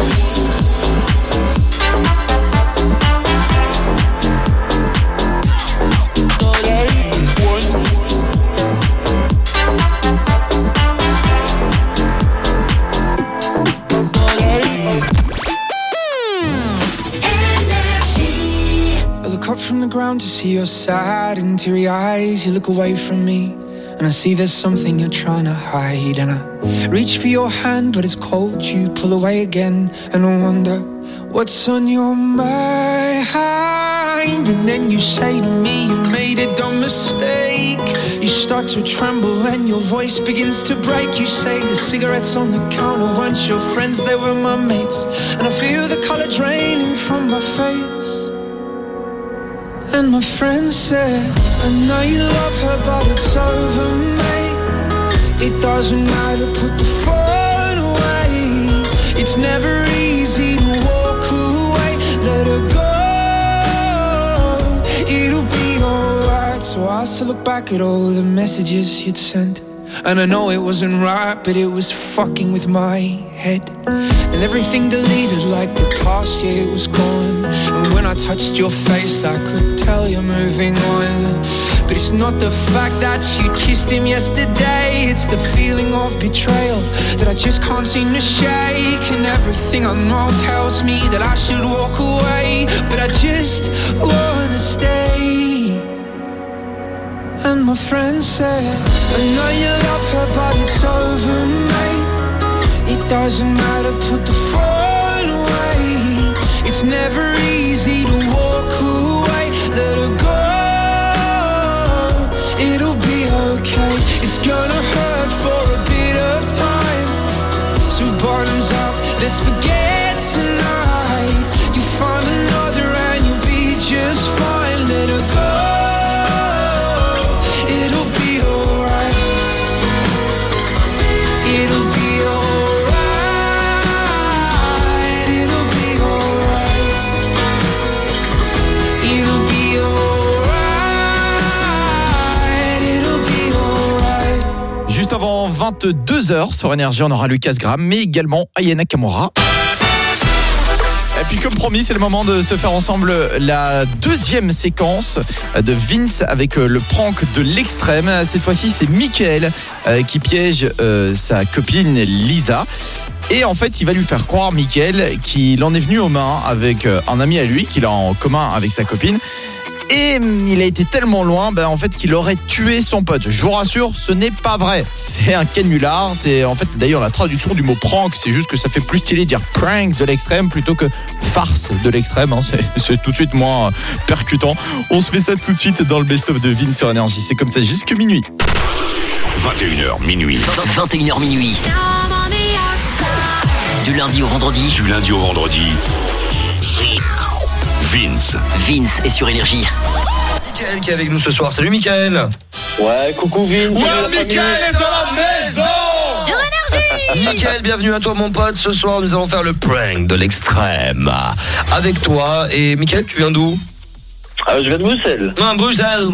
Up from the ground to see your sad and teary eyes. You look away from me and I see there's something you're trying to hide. And I reach for your hand but it's cold. You pull away again and I wonder what's on your mind. And then you say to me you made a dumb mistake. You start to tremble and your voice begins to break. You say the cigarettes on the counter weren't your friends, they were my mates. And I feel the color draining from my face. And my friend said, I know you love her, but it's over, mate. It doesn't matter, put the phone away. It's never easy to walk away. Let her go, it'll be alright. So I asked to look back at all the messages you'd sent. And I know it wasn't right, but it was fucking with my head. And everything deleted like the past, yeah, it was gone. And when I touched your face, I could tell you're moving on. But it's not the fact that you kissed him yesterday. It's the feeling of betrayal that I just can't seem to shake. And everything I know tells me that I should walk away, but I just wanna stay. And my friend said, I know you love her, but it's over, mate. It doesn't matter, put the phone away. It's never easy to walk away. Let her go, it'll be okay. It's gonna hurt for a bit of time. So bottoms up, let's forget tonight. You find another and you'll be just fine. Let her go. Juste avant 22h sur Énergie, on aura Lucas Graham, mais également Aya Nakamura. Et puis comme promis, c'est le moment de se faire ensemble la deuxième séquence de Vince avec le prank de l'extrême. Cette fois-ci, c'est Mickaël qui piège sa copine Lisa. Et en fait, il va lui faire croire, Mickaël, qu'il en est venu aux mains avec un ami à lui, qu'il a en commun avec sa copine. Et il a été tellement loin en fait, qu'il aurait tué son pote. Je vous rassure, ce n'est pas vrai. C'est un canular. C'est en fait d'ailleurs la traduction du mot prank. C'est juste que ça fait plus stylé dire prank de l'extrême plutôt que farce de l'extrême. C'est tout de suite moins percutant. On se fait ça tout de suite dans le best-of de Vince sur Énergie. C'est comme ça jusque minuit. 21h minuit. 21h minuit. Du lundi au vendredi. Du lundi au vendredi. Vince est sur Énergie. Mickaël qui est avec nous ce soir. Salut Mickaël. Ouais, coucou Vince. Ouais, Mickaël est dans la maison. Sur Énergie. Mickaël, bienvenue à toi mon pote. Ce soir, nous allons faire le prank de l'extrême avec toi. Et Mickaël, tu viens d'où? Je viens de Bruxelles. Non, Bruxelles.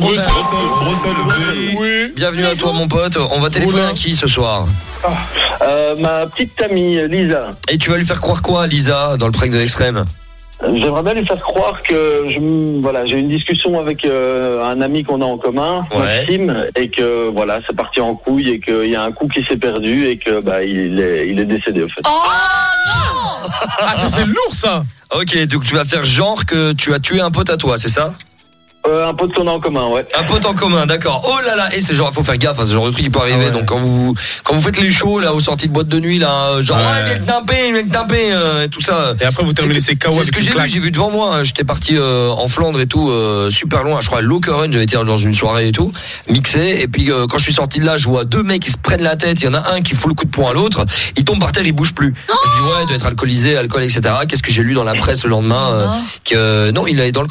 Oui. Bienvenue à toi mon pote. On va téléphoner à qui ce soir? Ma petite amie Lisa. Et tu vas lui faire croire quoi, Lisa, dans le prank de l'extrême? J'aimerais bien lui faire croire que j'ai une discussion avec un ami qu'on a en commun, Maxime, et que c'est parti en couille et qu'il y a un coup qui s'est perdu et que il est décédé au fait. Oh non. Ah, ça c'est lourd ça. Ok, donc tu vas faire genre que tu as tué un pote à toi, c'est ça? Un pote qu'on a en commun, ouais. Un pote en commun, d'accord. Oh là là, et c'est genre, faut faire gaffe, c'est le genre de truc qui peut arriver. Ouais. Donc quand vous faites les shows là aux sorties de boîte de nuit là, genre viens te taper, tout ça. Et après vous terminez ces KO. C'est ce que j'ai vu devant moi. J'étais parti en Flandre et tout, super loin. Je crois à Lokeren, j'avais été dans une soirée et tout, mixé. Et puis quand je suis sorti de là, je vois deux mecs qui se prennent la tête. Il y en a un qui fout le coup de poing à l'autre. Il tombe par terre, il bouge plus. Je dis il doit être alcoolisé, alcool, etc. Qu'est-ce que j'ai lu dans la presse le lendemain que non, il est dans le coma.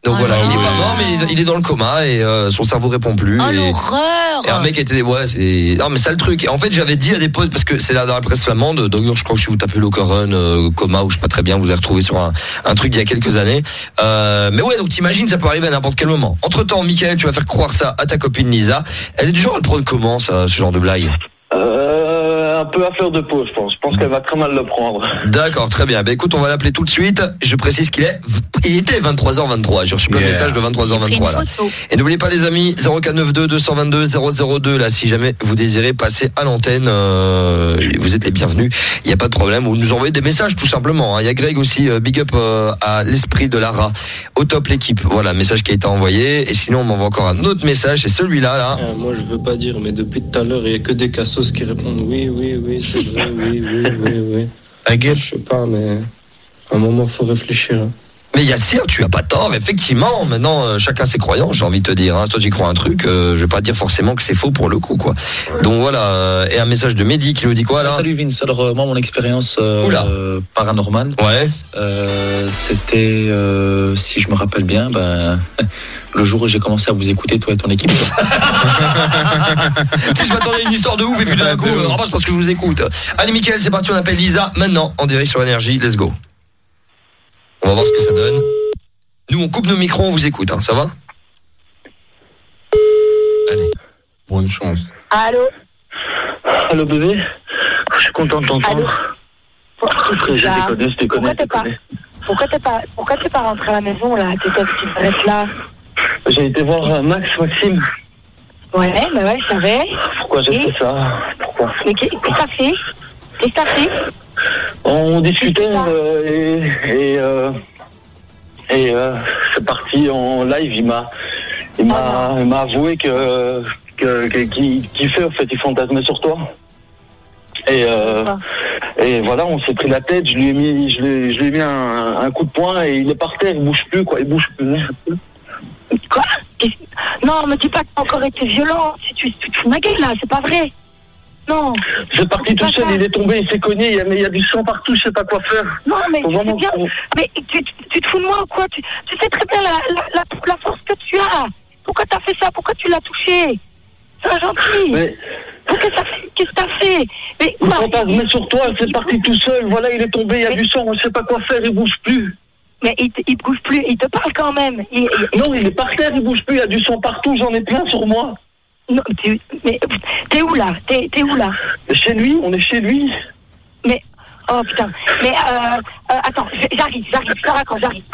Donc voilà, il est pas mort, mais il est dans le coma et son cerveau répond plus. Oh et l'horreur! Et un mec était non mais c'est le truc. Et en fait j'avais dit à des potes parce que c'est là dans la presse flamande. D'ailleurs je crois que si vous tapez Locker Run coma ou je sais pas très bien, vous allez retrouver sur un truc d'il y a quelques années. Mais ouais, donc t'imagines ça peut arriver à n'importe quel moment. Entre temps, Mickaël, tu vas faire croire ça à ta copine Lisa. Elle est du genre à le prendre comment ça, ce genre de blague? Un peu à fleur de peau, je pense. Je pense qu'elle va très mal le prendre. D'accord, très bien. Ben écoute, on va l'appeler tout de suite. Je précise qu'il était 23h23. J'ai reçu plein de messages de 23h23 là. Et n'oubliez pas les amis, 0492 222 002 là, si jamais vous désirez passer à l'antenne, vous êtes les bienvenus. Il n'y a pas de problème. Vous nous envoyez des messages tout simplement. Il y a Greg aussi, big up à l'esprit de Lara. Au top l'équipe. Voilà, message qui a été envoyé. Et sinon, on m'envoie encore un autre message. C'est celui-là là. Moi, je veux pas dire, mais depuis tout à l'heure, il y a que des cassos qui répondent oui, c'est vrai, oui. Je sais pas, mais à un moment, faut réfléchir. Mais Yassir, tu as pas tort, effectivement. Maintenant, chacun ses croyances, j'ai envie de te dire. Toi, tu crois un truc, je vais pas dire forcément que c'est faux pour le coup, quoi. Donc voilà. Et un message de Mehdi qui nous dit quoi là? Salut Vince. Alors moi, mon expérience paranormale. Ouais. C'était, si je me rappelle bien, le jour où j'ai commencé à vous écouter, toi et ton équipe. Tu sais, je m'attendais à une histoire de ouf et puis d'un coup, c'est parce que je vous écoute. Allez, Mickaël, c'est parti, on appelle Lisa maintenant en direct sur Énergie. Let's go. On va voir ce que ça donne. Nous, on coupe nos micros, on vous écoute, hein, ça va? Allez. Bonne chance. Allô bébé? Je suis content de t'entendre. Je déconne. Pourquoi t'es pas rentré à la maison là? T'étais tu restes là. J'ai été voir Maxime. Ouais, je savais. Pourquoi j'ai fait ça? Pourquoi? Mais qu'est-ce que t'as fait? On discutait et c'est parti en live. Il m'a avoué qu'il fait en fait, il fantasmait sur toi. Et voilà, on s'est pris la tête. Je lui ai mis un coup de poing et il est par terre. Il bouge plus quoi. Il bouge plus. Quoi? Non, me dis pas que t'as encore été violent. Si tu te fous ma gueule là, c'est pas vrai. Non. C'est parti tout seul, il est tombé, il s'est cogné, il y a du sang partout, je sais pas quoi faire. Non, mais c'est bien. Mais tu te fous de moi ou quoi? Tu sais très bien la force que tu as. Pourquoi t'as fait ça? Pourquoi tu l'as touché? C'est gentil. Mais... Qu'est-ce que t'as fait? Mais fantasme sur toi, c'est parti tout seul. Voilà, il est tombé, il y a du sang, on sait pas quoi faire, il bouge plus. Mais il bouge plus, il te parle quand même. Non, il est par terre, il bouge plus, il y a du sang partout, j'en ai plein sur moi. Non, mais t'es où là? T'es où là? Chez lui, on est chez lui. Mais, oh putain. Mais, attends, j'arrive, je te raconte, j'arrive.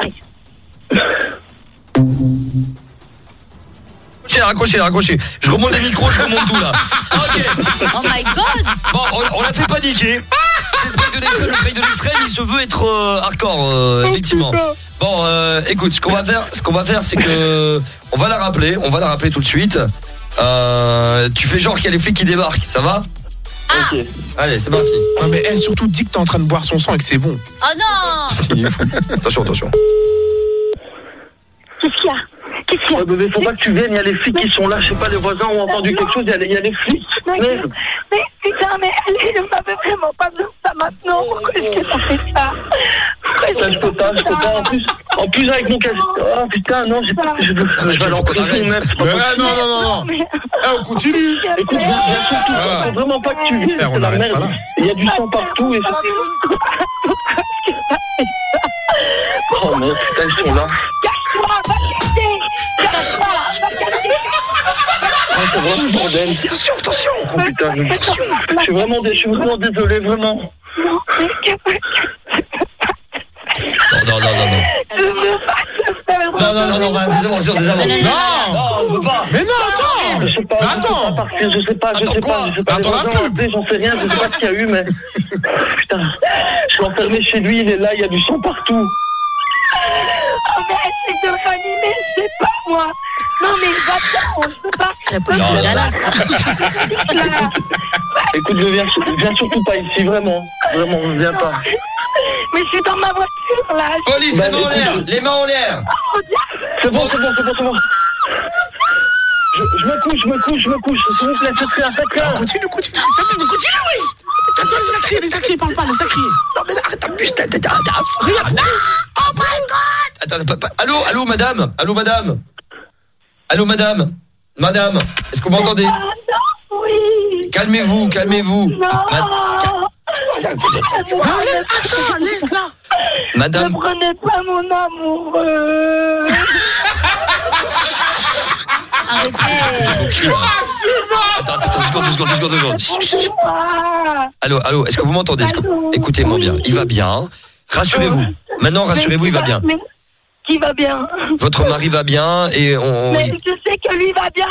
Raccrochez. Je remonte les micros, je remonte tout là. Ok. Oh my god. Bon, on l'a fait paniquer. C'est le break de l'extrême, il se veut être hardcore, effectivement. Bon, écoute, ce qu'on va faire, c'est que on va la rappeler tout de suite. Tu fais genre qu'il y a les flics qui débarquent, ça va? Ok. Allez, c'est parti. Non mais elle surtout dit que t'es en train de boire son sang et que c'est bon. Oh non. Il est fou. Attention. Qu'est-ce qu'il y a? Bébé, faut pas que tu viennes, il y a les flics qui sont là, je sais pas, les voisins ont entendu quelque chose, il y a les flics. Mais putain, mais elle ne m'avait vraiment pas besoin de ça maintenant. Pourquoi est-ce que ça fait ça? Ça, je peux pas. En plus avec mon casque. Oh putain, non, je vais aller en prison même. Non. On continue. Écoute, surtout, faut vraiment pas que tu viennes, c'est la merde. Il y a du sang partout et oh merde, putain, ils sont là. Cache-toi, c'est vraiment le bordel. Attention. Oh putain, je suis vraiment désolé, vraiment. Non. Non, des avances. Non, on veut pas. Mais non, attends. Je sais pas. Je sais pas. Attends la pub. J'en sais rien, je sais pas ce qu'il y a eu, mais putain, je suis enfermé chez lui, il est là, il y a du sang partout. Oh mais essaye de m'animer, c'est pas moi. Non mais va-t'en, je peux pas. C'est la police de Dallas. Écoute, viens surtout pas ici, vraiment, viens pas. Mais je suis dans ma voiture là. Police, les mains en l'air. C'est bon. Je me couche, s'il vous plaît, faites rien. Continue, oui. Attends, les crier, parle pas, les crier. Non mais arrête ta bûche, regarde. Oh my god. attends, allô, madame. Madame, est-ce que vous m'entendez? Oui. Calmez-vous. Laisse là. Madame. Ne prenez pas mon amoureux. Arrêtez. Attends, 2 secondes. Allô, est-ce que vous m'entendez? Écoutez-moi bien, il va bien. Rassurez-vous. Maintenant, rassurez-vous, il va bien. Qui va bien? Votre mari va bien et Mais je sais que lui va bien.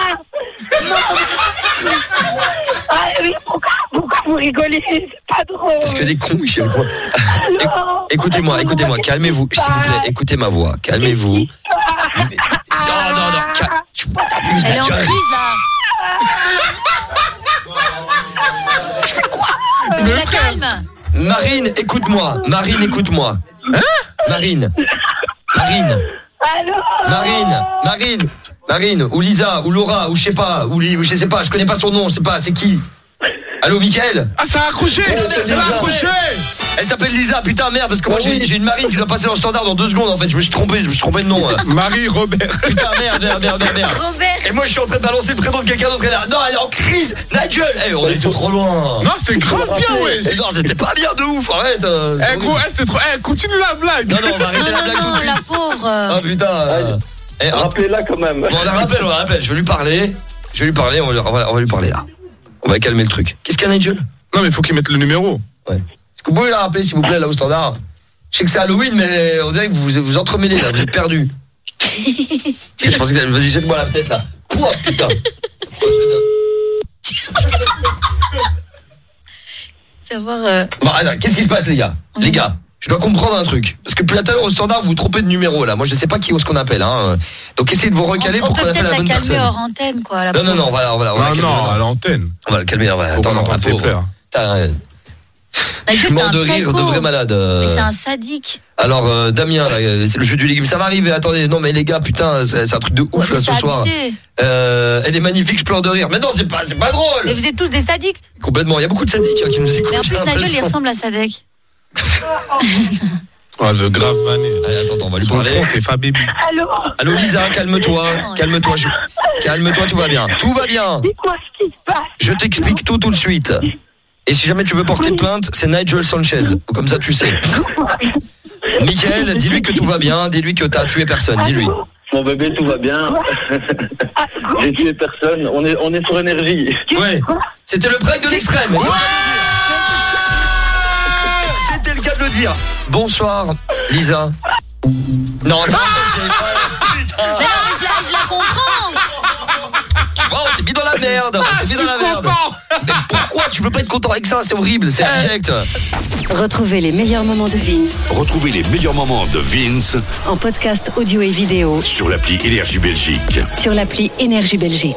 Pourquoi vous rigolez? C'est pas drôle. Parce que des cons, je sais quoi. Écoutez-moi, calmez-vous, s'il vous plaît. Écoutez ma voix, calmez-vous. Non. Tu vois, t'abuses. Elle est en crise là. Je fais quoi? Mais tu la calmes. Marine, écoute-moi. Hein? Marine, ou Lisa, ou Laura, ou je sais pas, je sais pas, je connais pas son nom, je sais pas, c'est qui? Allô, Mickaël? Ah, ça a accroché! Elle s'appelle Lisa, putain, merde, parce que moi j'ai une Marine qui doit passer dans le standard dans 2 secondes, en fait, je me suis trompé de nom. Marie Robert. Putain, merde. Robert. Et moi je suis en train de balancer le prénom de quelqu'un d'autre, non, elle est en crise, Nigel. On était trop loin. Non, c'était grave bien, ouais. Non, c'était pas bien de ouf, arrête. Gros, c'était trop. Continue la blague. Non, on va arrêter la blague tout de suite. La pauvre. Oh putain. Rappelez-la quand même. Bon, on la rappelle, je vais lui parler, on va lui parler là. On va calmer le truc. Qu'est-ce qu'il y a, Nigel? Non, mais il faut qu'il mette le numéro. Ouais. Est-ce que vous pouvez la rappeler, s'il vous plaît, là au standard? Je sais que c'est Halloween, mais on dirait que vous vous entremêlez là, vous êtes perdus. Je pensais que vas-y, jette-moi la tête là. Oh putain. Savoir. Bon, alors, qu'est-ce qui se passe, les gars? Les gars, je dois comprendre un truc. Parce que plus tout à l'heure au standard, vous vous trompez de numéro là. Moi, je sais pas qui est ce qu'on appelle. Hein. Donc, essayez de vous recaler pour qu'on appelle la bonne personne. On peut peut-être la calmer hors antenne, quoi. Non, on va non, à l'antenne. On va le calmer. Attends, non, la pauvre. Je suis mort de rire, de vrai malade. Mais c'est un sadique. Alors, Damien, là, c'est le jeu du légume. Ça m'arrive, attendez, non mais les gars, putain, c'est un truc de ouf là ce soir. Elle est magnifique, je pleure de rire. Mais non, c'est pas drôle. Mais vous êtes tous des sadiques. Complètement, il y a beaucoup de sadiques qui nous écoutent. Mais en plus, Nigel, il ressemble à Sadek. Oh, le grave vanné. Allez, attends, on va lui parler. Son front, c'est Fabibi. Allô, Lisa, calme-toi. Calme-toi, tout va bien. Tout va bien. Dis-moi ce qui se passe. Je t'explique tout de suite. Et si jamais tu veux porter plainte, c'est Nigel Sanchez. Comme ça, tu sais. Mickaël, dis-lui que tout va bien. Dis-lui que t'as tué personne. Dis-lui. Mon bébé, tout va bien. J'ai tué personne. On est sur énergie. Ouais. C'était le break de l'extrême. Ouais. C'était le cas de le dire. Bonsoir, Lisa. Non, ça putain. Mais non, mais je la comprends. Bon, on s'est mis dans la merde. Mais pourquoi tu peux pas être content avec ça? C'est horrible, c'est abject. Retrouvez les meilleurs moments de Vince Retrouvez les meilleurs moments de Vince en podcast audio et vidéo sur l'appli Énergie Belgique. sur l'appli Énergie Belgique.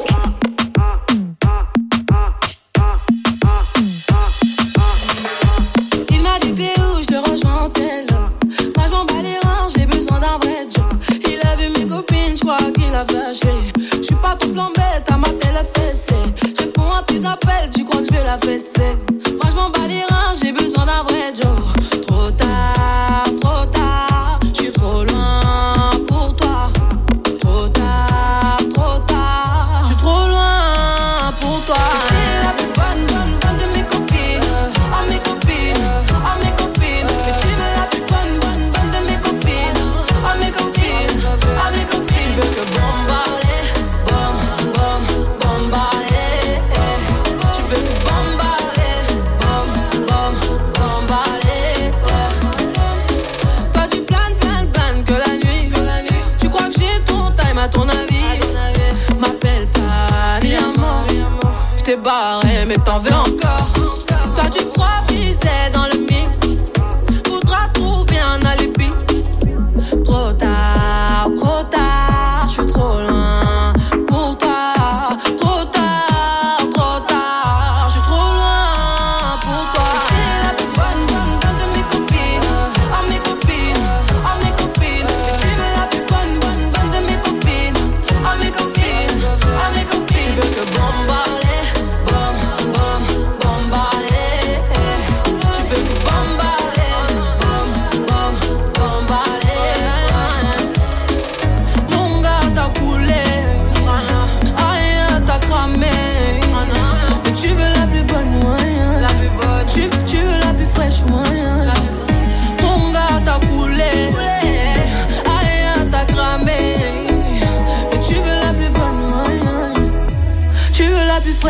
Il m'a dit t'es où, je te rejoins en tel. Moi je m'en bats les reins, j'ai besoin d'un vrai job. Il a vu mes copines, je crois qu'il a flashé. Je suis pas ton plan bête, à m'appeler le fessé. Je réponds à tes appels, tu crois que je vais la fesser. Moi je m'en bats les reins, j'ai besoin d'un vrai job. Trop tard, je suis trop loin pour toi. Trop tard, je suis trop loin pour toi. T'es la plus bonne de mes copines. À mes copines. Mais tu veux la plus bonne de mes copines. À mes copines. Tu veux que bombarder, bombarder. Tu veux que bombarder, bombarder. Toi tu planes que la nuit. Tu crois que j'ai ton time à ton avis. M'appelle pas mi amor. J't'ai barré mais t'en veux encore. Toi tu crois viser dans le mix. Faudra trouver un alibi. Trop tard, je suis trop loin pour toi. Trop tard, je suis trop loin pour toi. T'es la plus bonne de mes copines. À mes copines. Mais tu veux la plus bonne de mes copines. À mes copines. Tu veux que bombarder, bombarder. Tu veux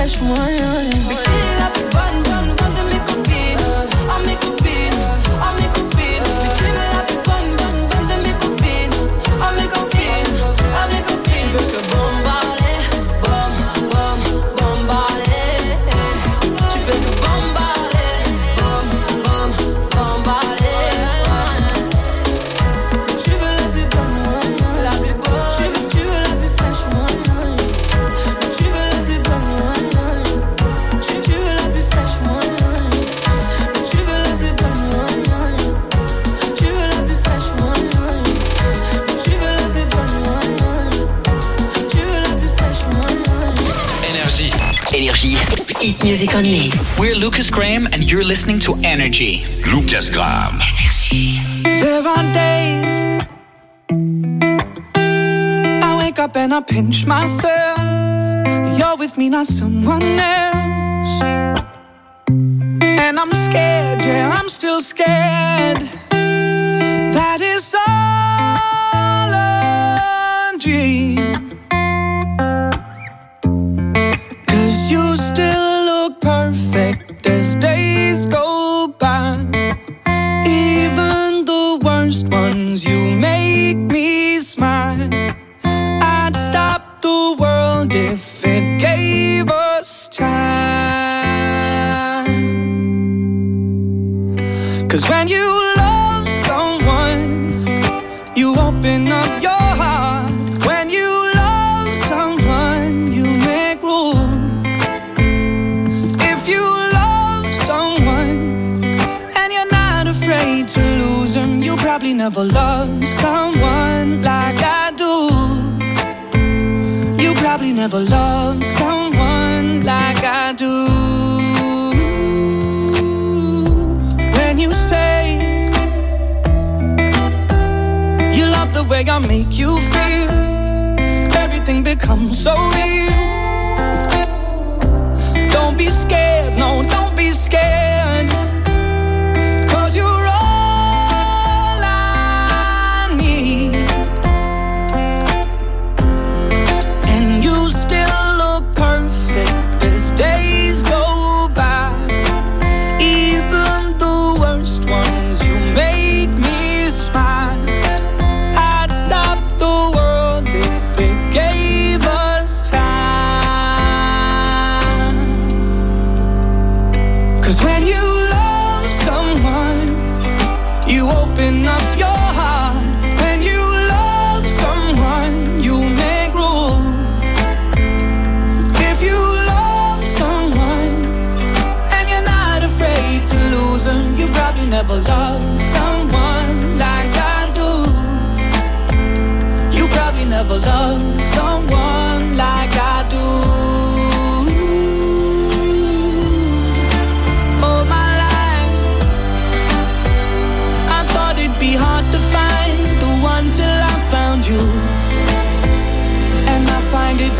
fraîche, moi. Mais qui est la plus bonne de mes copines? Ah, mes copines, ah, mes copines. Mais tu veux la plus bonne de mes copines? Ah, mes copines, ah, mes copines. Je veux que bombarder, bombarder. Tu veux que bombarder, bombarder. Tu veux la plus bonne, moi. La plus bonne. Tu veux la plus fraîche, moi. Tu veux la plus bonne, moi. Tu veux la plus fraîche, moi. Tu veux la plus bonne, moi. Tu veux la plus fraîche, moi. Tu veux la plus bonne, moi. Tu veux la plus fraîche, moi. Énergie. Hit music only. We're Lucas Graham and you're listening to Energy. Lucas Graham. There are days I wake up and I pinch myself. You're with me, not someone else. And I'm scared, yeah, I'm still scared. That is all a dream. 'Cause you still look perfect as days go by. Even the worst ones, you make me smile. I'd stop the world if it gave us time. 'Cause when you love someone, you open up your heart. When you love someone, you make room. If you love someone and you're not afraid to lose them, you probably never loved someone like I do. You probably never loved someone like I do. When you say you love the way I make you feel, everything becomes so real. Don't be scared, no, don't be scared. 'Cause you're all I need. And you still look perfect as days go by. Even the worst ones, you make me smile. I'd stop the world if it gave us time. 'Cause when you love someone, you open up your heart. When you love someone, you make room. If you love someone and you're not afraid to lose them, you probably never loved someone like I do. You probably never loved someone like I do. All my life, I thought it'd be hard to find the one till I found you. And I find it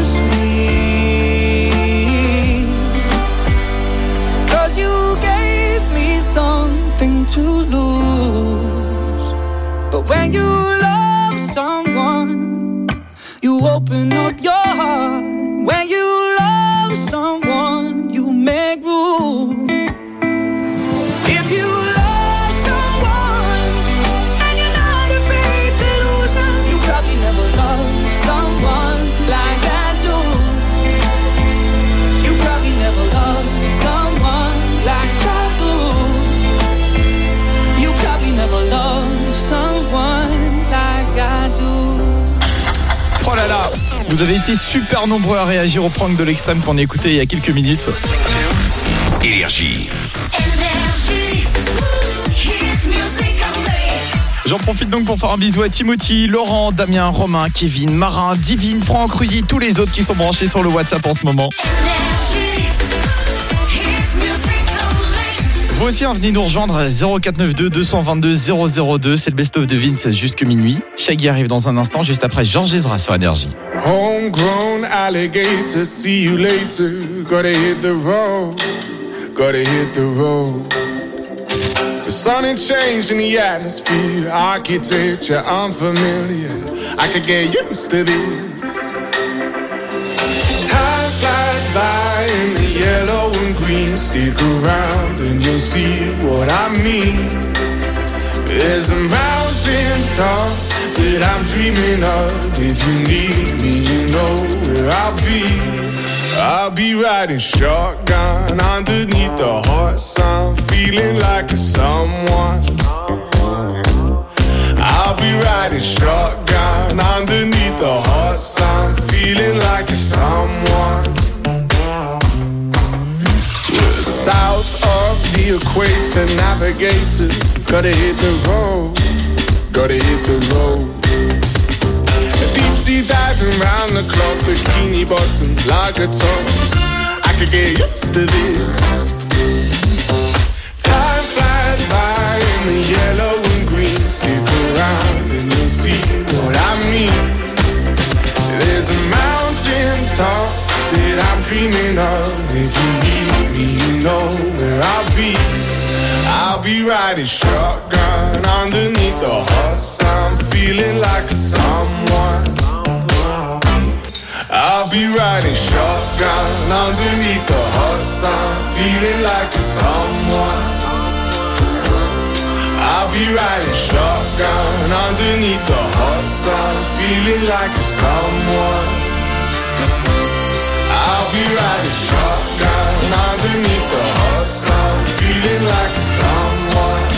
bittersweet. 'Cause you gave me something to lose. But when you love someone, you open up your heart. When you love someone, you make room. If you love someone and you're not afraid to lose them, you probably never loved someone like I do. You probably never loved someone like I do. You probably never loved someone like I do. Oh là là, vous avez été super nombreux à réagir au prank de l'extrême qu'on a écouté il y a quelques minutes. Énergie. J'en profite donc pour faire un bisou à Timothy, Laurent, Damien, Romain, Kevin, Marin, Divine, Franck, Rudy, tous les autres qui sont branchés sur le WhatsApp en ce moment. Vous aussi, venez nous rejoindre à 0492 222 002. C'est le best-of de Vince jusque minuit. Shaggy arrive dans un instant, juste après Georges Ezra sur Énergie. Homegrown alligator, see you later. Gotta hit the road, gotta hit the road. The sun ain't changed in the atmosphere, architecture unfamiliar. I could get used to this. Time flies by in the yellow and green. Stick around and you'll see what I mean. There's a mountain top that I'm dreaming of. If you need me, you know where I'll be. I'll be riding shotgun underneath the hot sun, feeling like a someone. I'll be riding shotgun underneath the hot sun, feeling like a someone. We're south of the equator, navigator. Gotta hit the road, gotta hit the road. Deep sea diving round the clock, bikini bottoms, lager tops. I could get used to this. Time flies by in the yellow and green. Stick around and you'll see what I mean. There's a mountain top that I'm dreaming of. If you need me, you know where I'll be. I'll be riding shotgun underneath the hot sun, feeling like a someone. I'll be riding shotgun underneath the hot sun, feeling like a someone. I'll be riding shotgun underneath the hot sun, feeling like a someone. I'll be riding shotgun underneath the hot sun, feeling like a someone.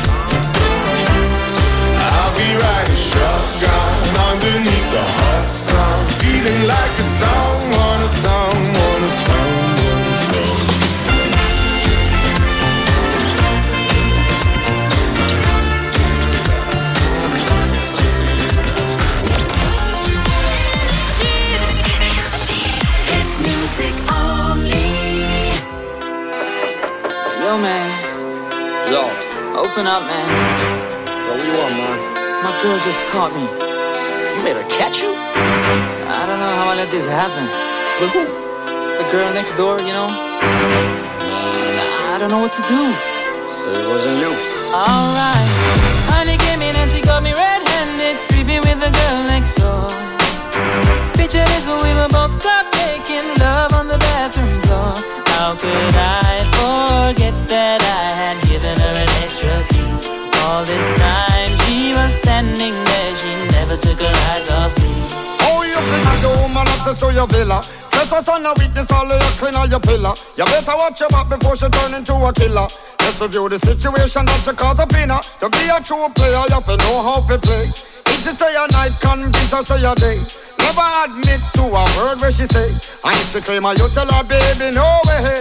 I'll be riding shotgun underneath the hot sun, feeling like a someone, a someone, a someone, a someone. Yo, man. Yo. Open up, man. Yo, what you want, man? My girl just caught me. You made her catch you? I don't know how I let this happen. With who? The girl next door, you know? I don't know what to do. So it wasn't you. Alright. Honey came in and she got me red-handed, creepy with the girl next door. Picture this, we were both caught making love on the bathroom floor. How could I forget that I had given her an extra key? All this time she was standing there, she never took her eyes off me. Oh, you think the woman access to your villa? Trespass on a weakness, all of your clean on your pillar. You better watch your back before she turn into a killer. Let's review the situation that you call the pinner. To be a true player, you have to know how to play. If she say a night, convince her say a day. Never admit to a word where she say. And if she claim her, you tell her, baby, no way.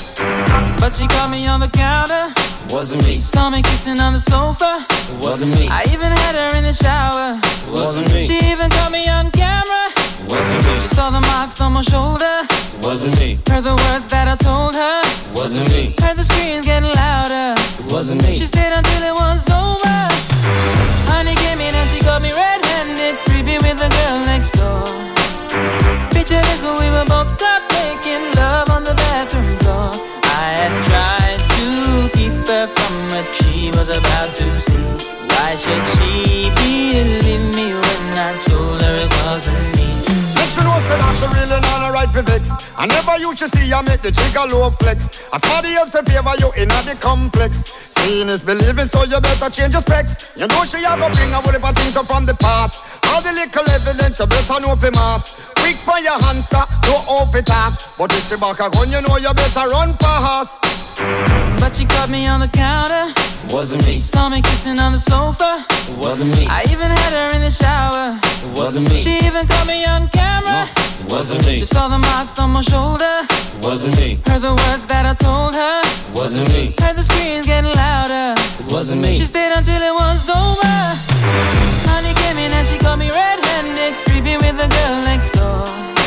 But she caught me on the counter. Wasn't me. Saw me kissing on the sofa. Wasn't me. I even had her in the shower. Wasn't me. She even caught me on camera. Wasn't me. She saw the marks on my shoulder. Wasn't me. Heard the words that I told her. Wasn't me. Heard the screams getting louder. Wasn't me. She stayed until it was over. Honey came in and she got me red-handed, creepy with the girl next door. Picture this, we were both caught making love on the bathroom floor. I had tried to keep her from what she was about to see. Why should she believe me when I told her it wasn't me? Make sure no say that she really not a right for vex. I never used to see you make the jigger low flex. As somebody else in favor you in the complex. Seeing is believing, so you better change your specs. You know she a go bring a whole heap of things up from the past. All the little evidence you better know for mass. Quick for your answer, no off it talk. But if she back a gun, you know you better run fast. But she caught me on the counter. Wasn't me. Saw me kissing on the sofa. Wasn't me. I even had her in the shower. Wasn't me. She even caught me on camera. Wasn't me. She saw the marks on my shoulder. Wasn't me. Heard the words that I told her. Wasn't me. Heard the screams getting louder. Wasn't me. She stayed until it was over. Honey came in and she got me red-handed, creepy with the girl next door.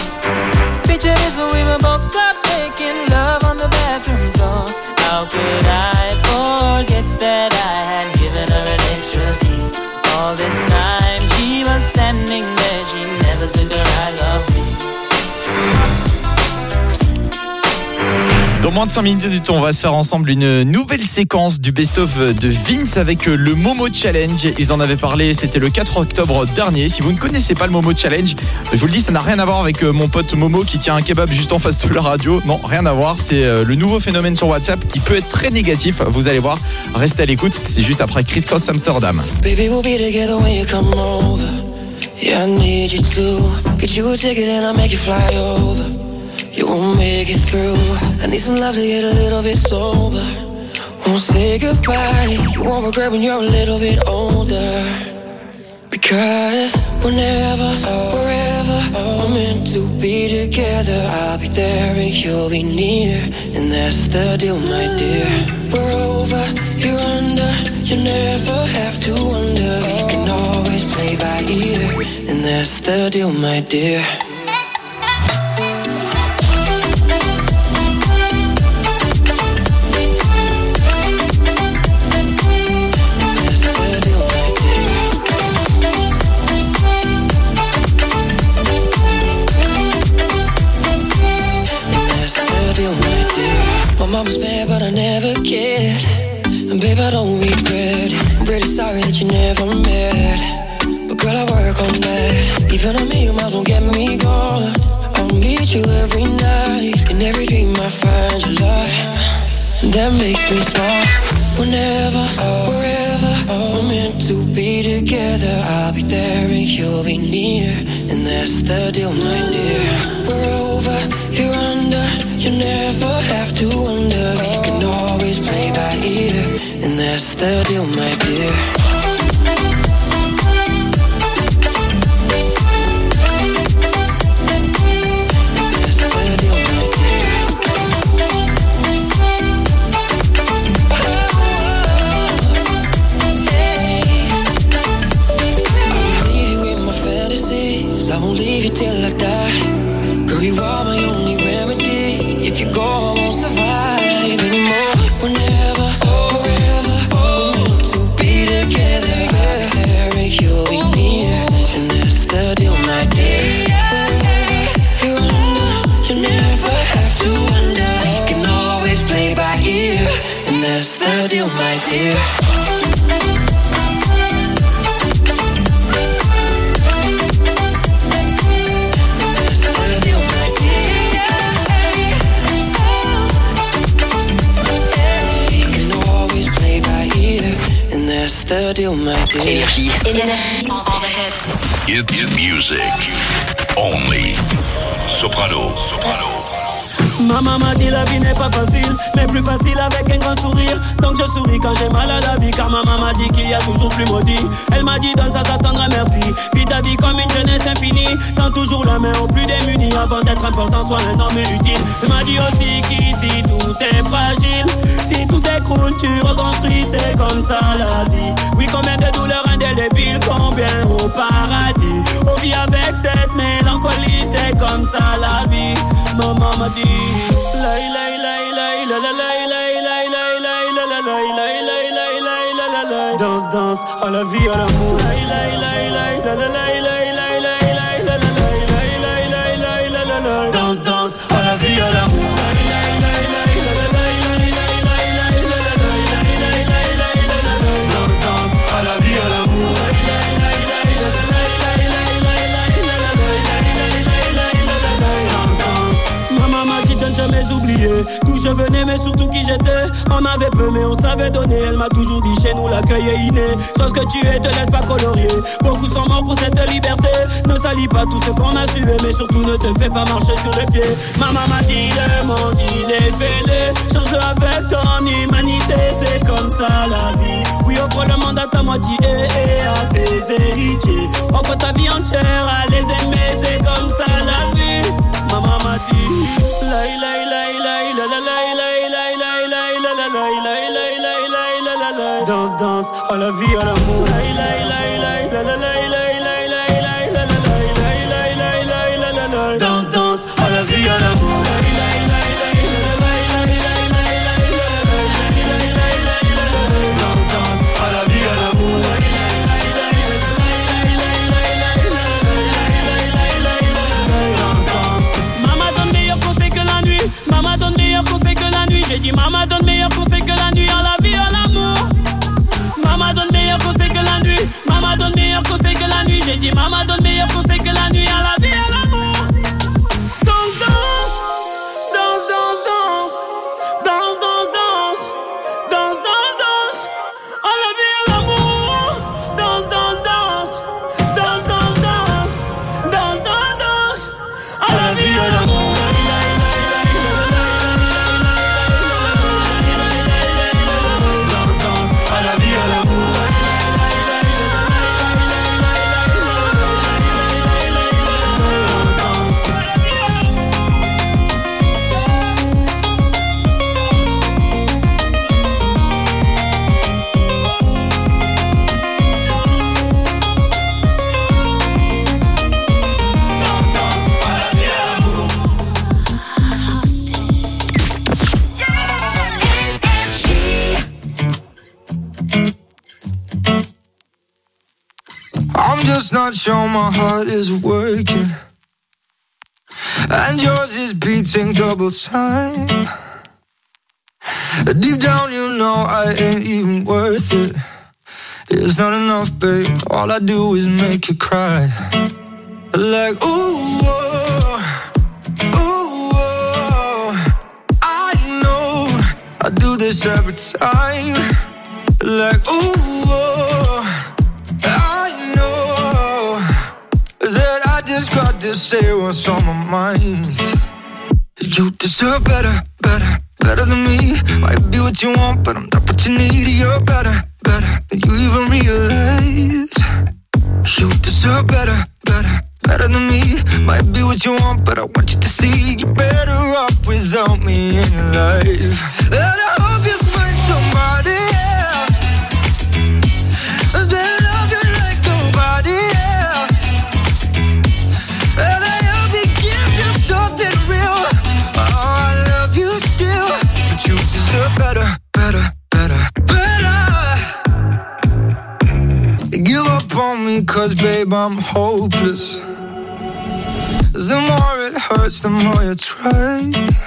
Picture this, we were both caught making love on the bathroom floor. How could I forget that I had given her an extra key? All this time she was standing there, she never took her eyes off me. Dans moins de 5 minutes, on va se faire ensemble une nouvelle séquence du best-of de Vince avec le Momo Challenge. Ils en avaient parlé, c'était le 4 octobre dernier. Si vous ne connaissez pas le Momo Challenge, je vous le dis, ça n'a rien à voir avec mon pote Momo qui tient un kebab juste en face de la radio. Non, rien à voir. C'est le nouveau phénomène sur WhatsApp qui peut être très négatif. Vous allez voir, restez à l'écoute. C'est juste après Chris Cross Amsterdam. Baby, we'll be together when you come over. Yeah, I need you to get you a ticket and I'll make you fly over. You won't make it through. I need some love to get a little bit sober. Won't say goodbye. You won't regret when you're a little bit older. Because whenever, wherever we're meant to be together, I'll be there and you'll be near. And that's the deal, my dear. We're over, you're under. You never have to wonder. We can always play by ear. And that's the deal, my dear. My mama's mad, but I never cared. And babe, I don't regret it. I'm pretty sorry that you never met. But girl, I work on that. Even a million miles won't get me gone. I'll meet you every night. In every dream I find your love. And that makes me smile. Whenever, wherever we're meant to be together, I'll be there and you'll be near. And that's the deal, my dear. We're over, you're under. You never have to wonder. We can always play by ear. And that's the deal, my dear. I won't leave you till I die. Girl, you are my only remedy. If you go, I won't survive anymore. Whenever, wherever we're meant to be together, you're there and you'll be near. And that's the deal, my dear. Wherever you're under, you never have to wonder. We can always play by ear. And that's the deal, my dear. The deal, my dear. Énergie. It's music. Only. Soprano. Ma maman dit la vie n'est pas facile, mais plus facile avec un grand sourire. Donc je souris quand j'ai mal à la vie, car ma maman dit qu'il y a toujours plus maudit. Elle m'a dit donne ça, ça t'attendra, merci. Vis ta vie comme une jeunesse infinie. Tends toujours la main aux plus démunis. Avant d'être important, sois un homme utile. Elle m'a dit aussi qu'ici tout est fragile. Si tout s'écroule, tu reconstruis, c'est comme ça la vie. Oui, combien de douleurs indélébiles, combien au paradis. On vit avec cette mélancolie, c'est comme ça la vie. Maman m'a dit danse, danse, à la vie, à l'amour. Danse, danse, à la vie, à l'amour. Danse, danse, à la vie, à l'amour. Maman m'a dit de ne jamais oublier d'où je venais, mais surtout qui j'étais. On avait peu, mais on savait donner. Elle m'a toujours dit chez nous l'accueil est inné. Sois ce que tu es, te laisse pas colorier. Beaucoup sont morts pour cette liberté. Ne salis pas tout ce qu'on a sué, mais surtout ne te fais pas marcher sur les pieds. Maman m'a dit le monde il est fêlé. Change avec ton humanité, c'est comme ça la vie. Oui, offre le monde à ta moitié et à tes héritiers. Offre ta vie entière à les aimer, c'est comme ça la vie. Maman m'a dit danse, danse, à la vie, à l'amour. Danse, danse, à la vie, à l'amour. Danse, danse, à la vie, à l'amour. Danse, danse. Maman donne meilleur conseil que la nuit. Maman donne meilleur conseil que la nuit. just not sure my heart is working, and yours is beating double time. Deep down you know I ain't even worth it. It's not enough, babe. All I do is make you cry. Like, ooh, oh, ooh, oh. I know I do this every time. Like, ooh, oh, I know that I just got to say what's on my mind. You deserve better, better, better than me. Might be what you want, but I'm not what you need. You're better, better than you even realize. You deserve better, better, better than me. Might be what you want, but I want you to see you're better off without me in your life. And I hope you find somebody else that love you like nobody else. And I hope you give you something real. Oh, I love you still, but you deserve better, better, better, better. Give up on me, cause babe, I'm hopeless. The more it hurts, the more you try.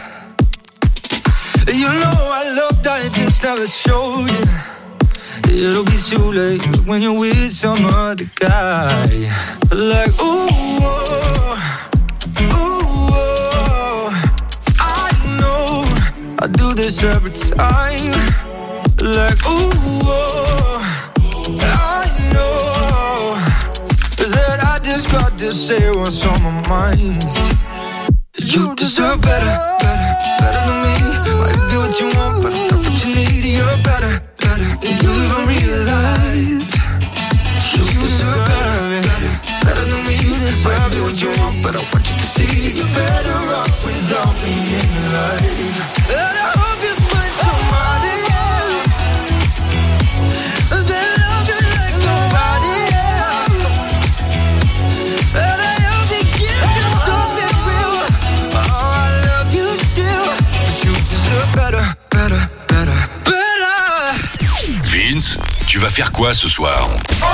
You know I loved, I just never showed you. It'll be too late when you're with some other guy. Like, ooh, oh, ooh, oh. I know I do this every time. Like, ooh, oh, I know that I just got to say what's on my mind. You deserve better, better, better than me. Might be what you want, but I'm not what you need. You're better, better than you even realize. You deserve better, better, better than me. Might be what you want, but I want you to see you're better off without me in your life. And I hope you find somebody else that love you like nobody else. And I hope you give you something real. Oh, I love you still, but you deserve better, better, better, better. Vince, tu vas faire quoi ce soir?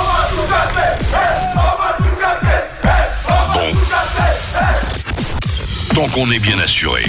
Bon. Tant qu'on est bien assuré.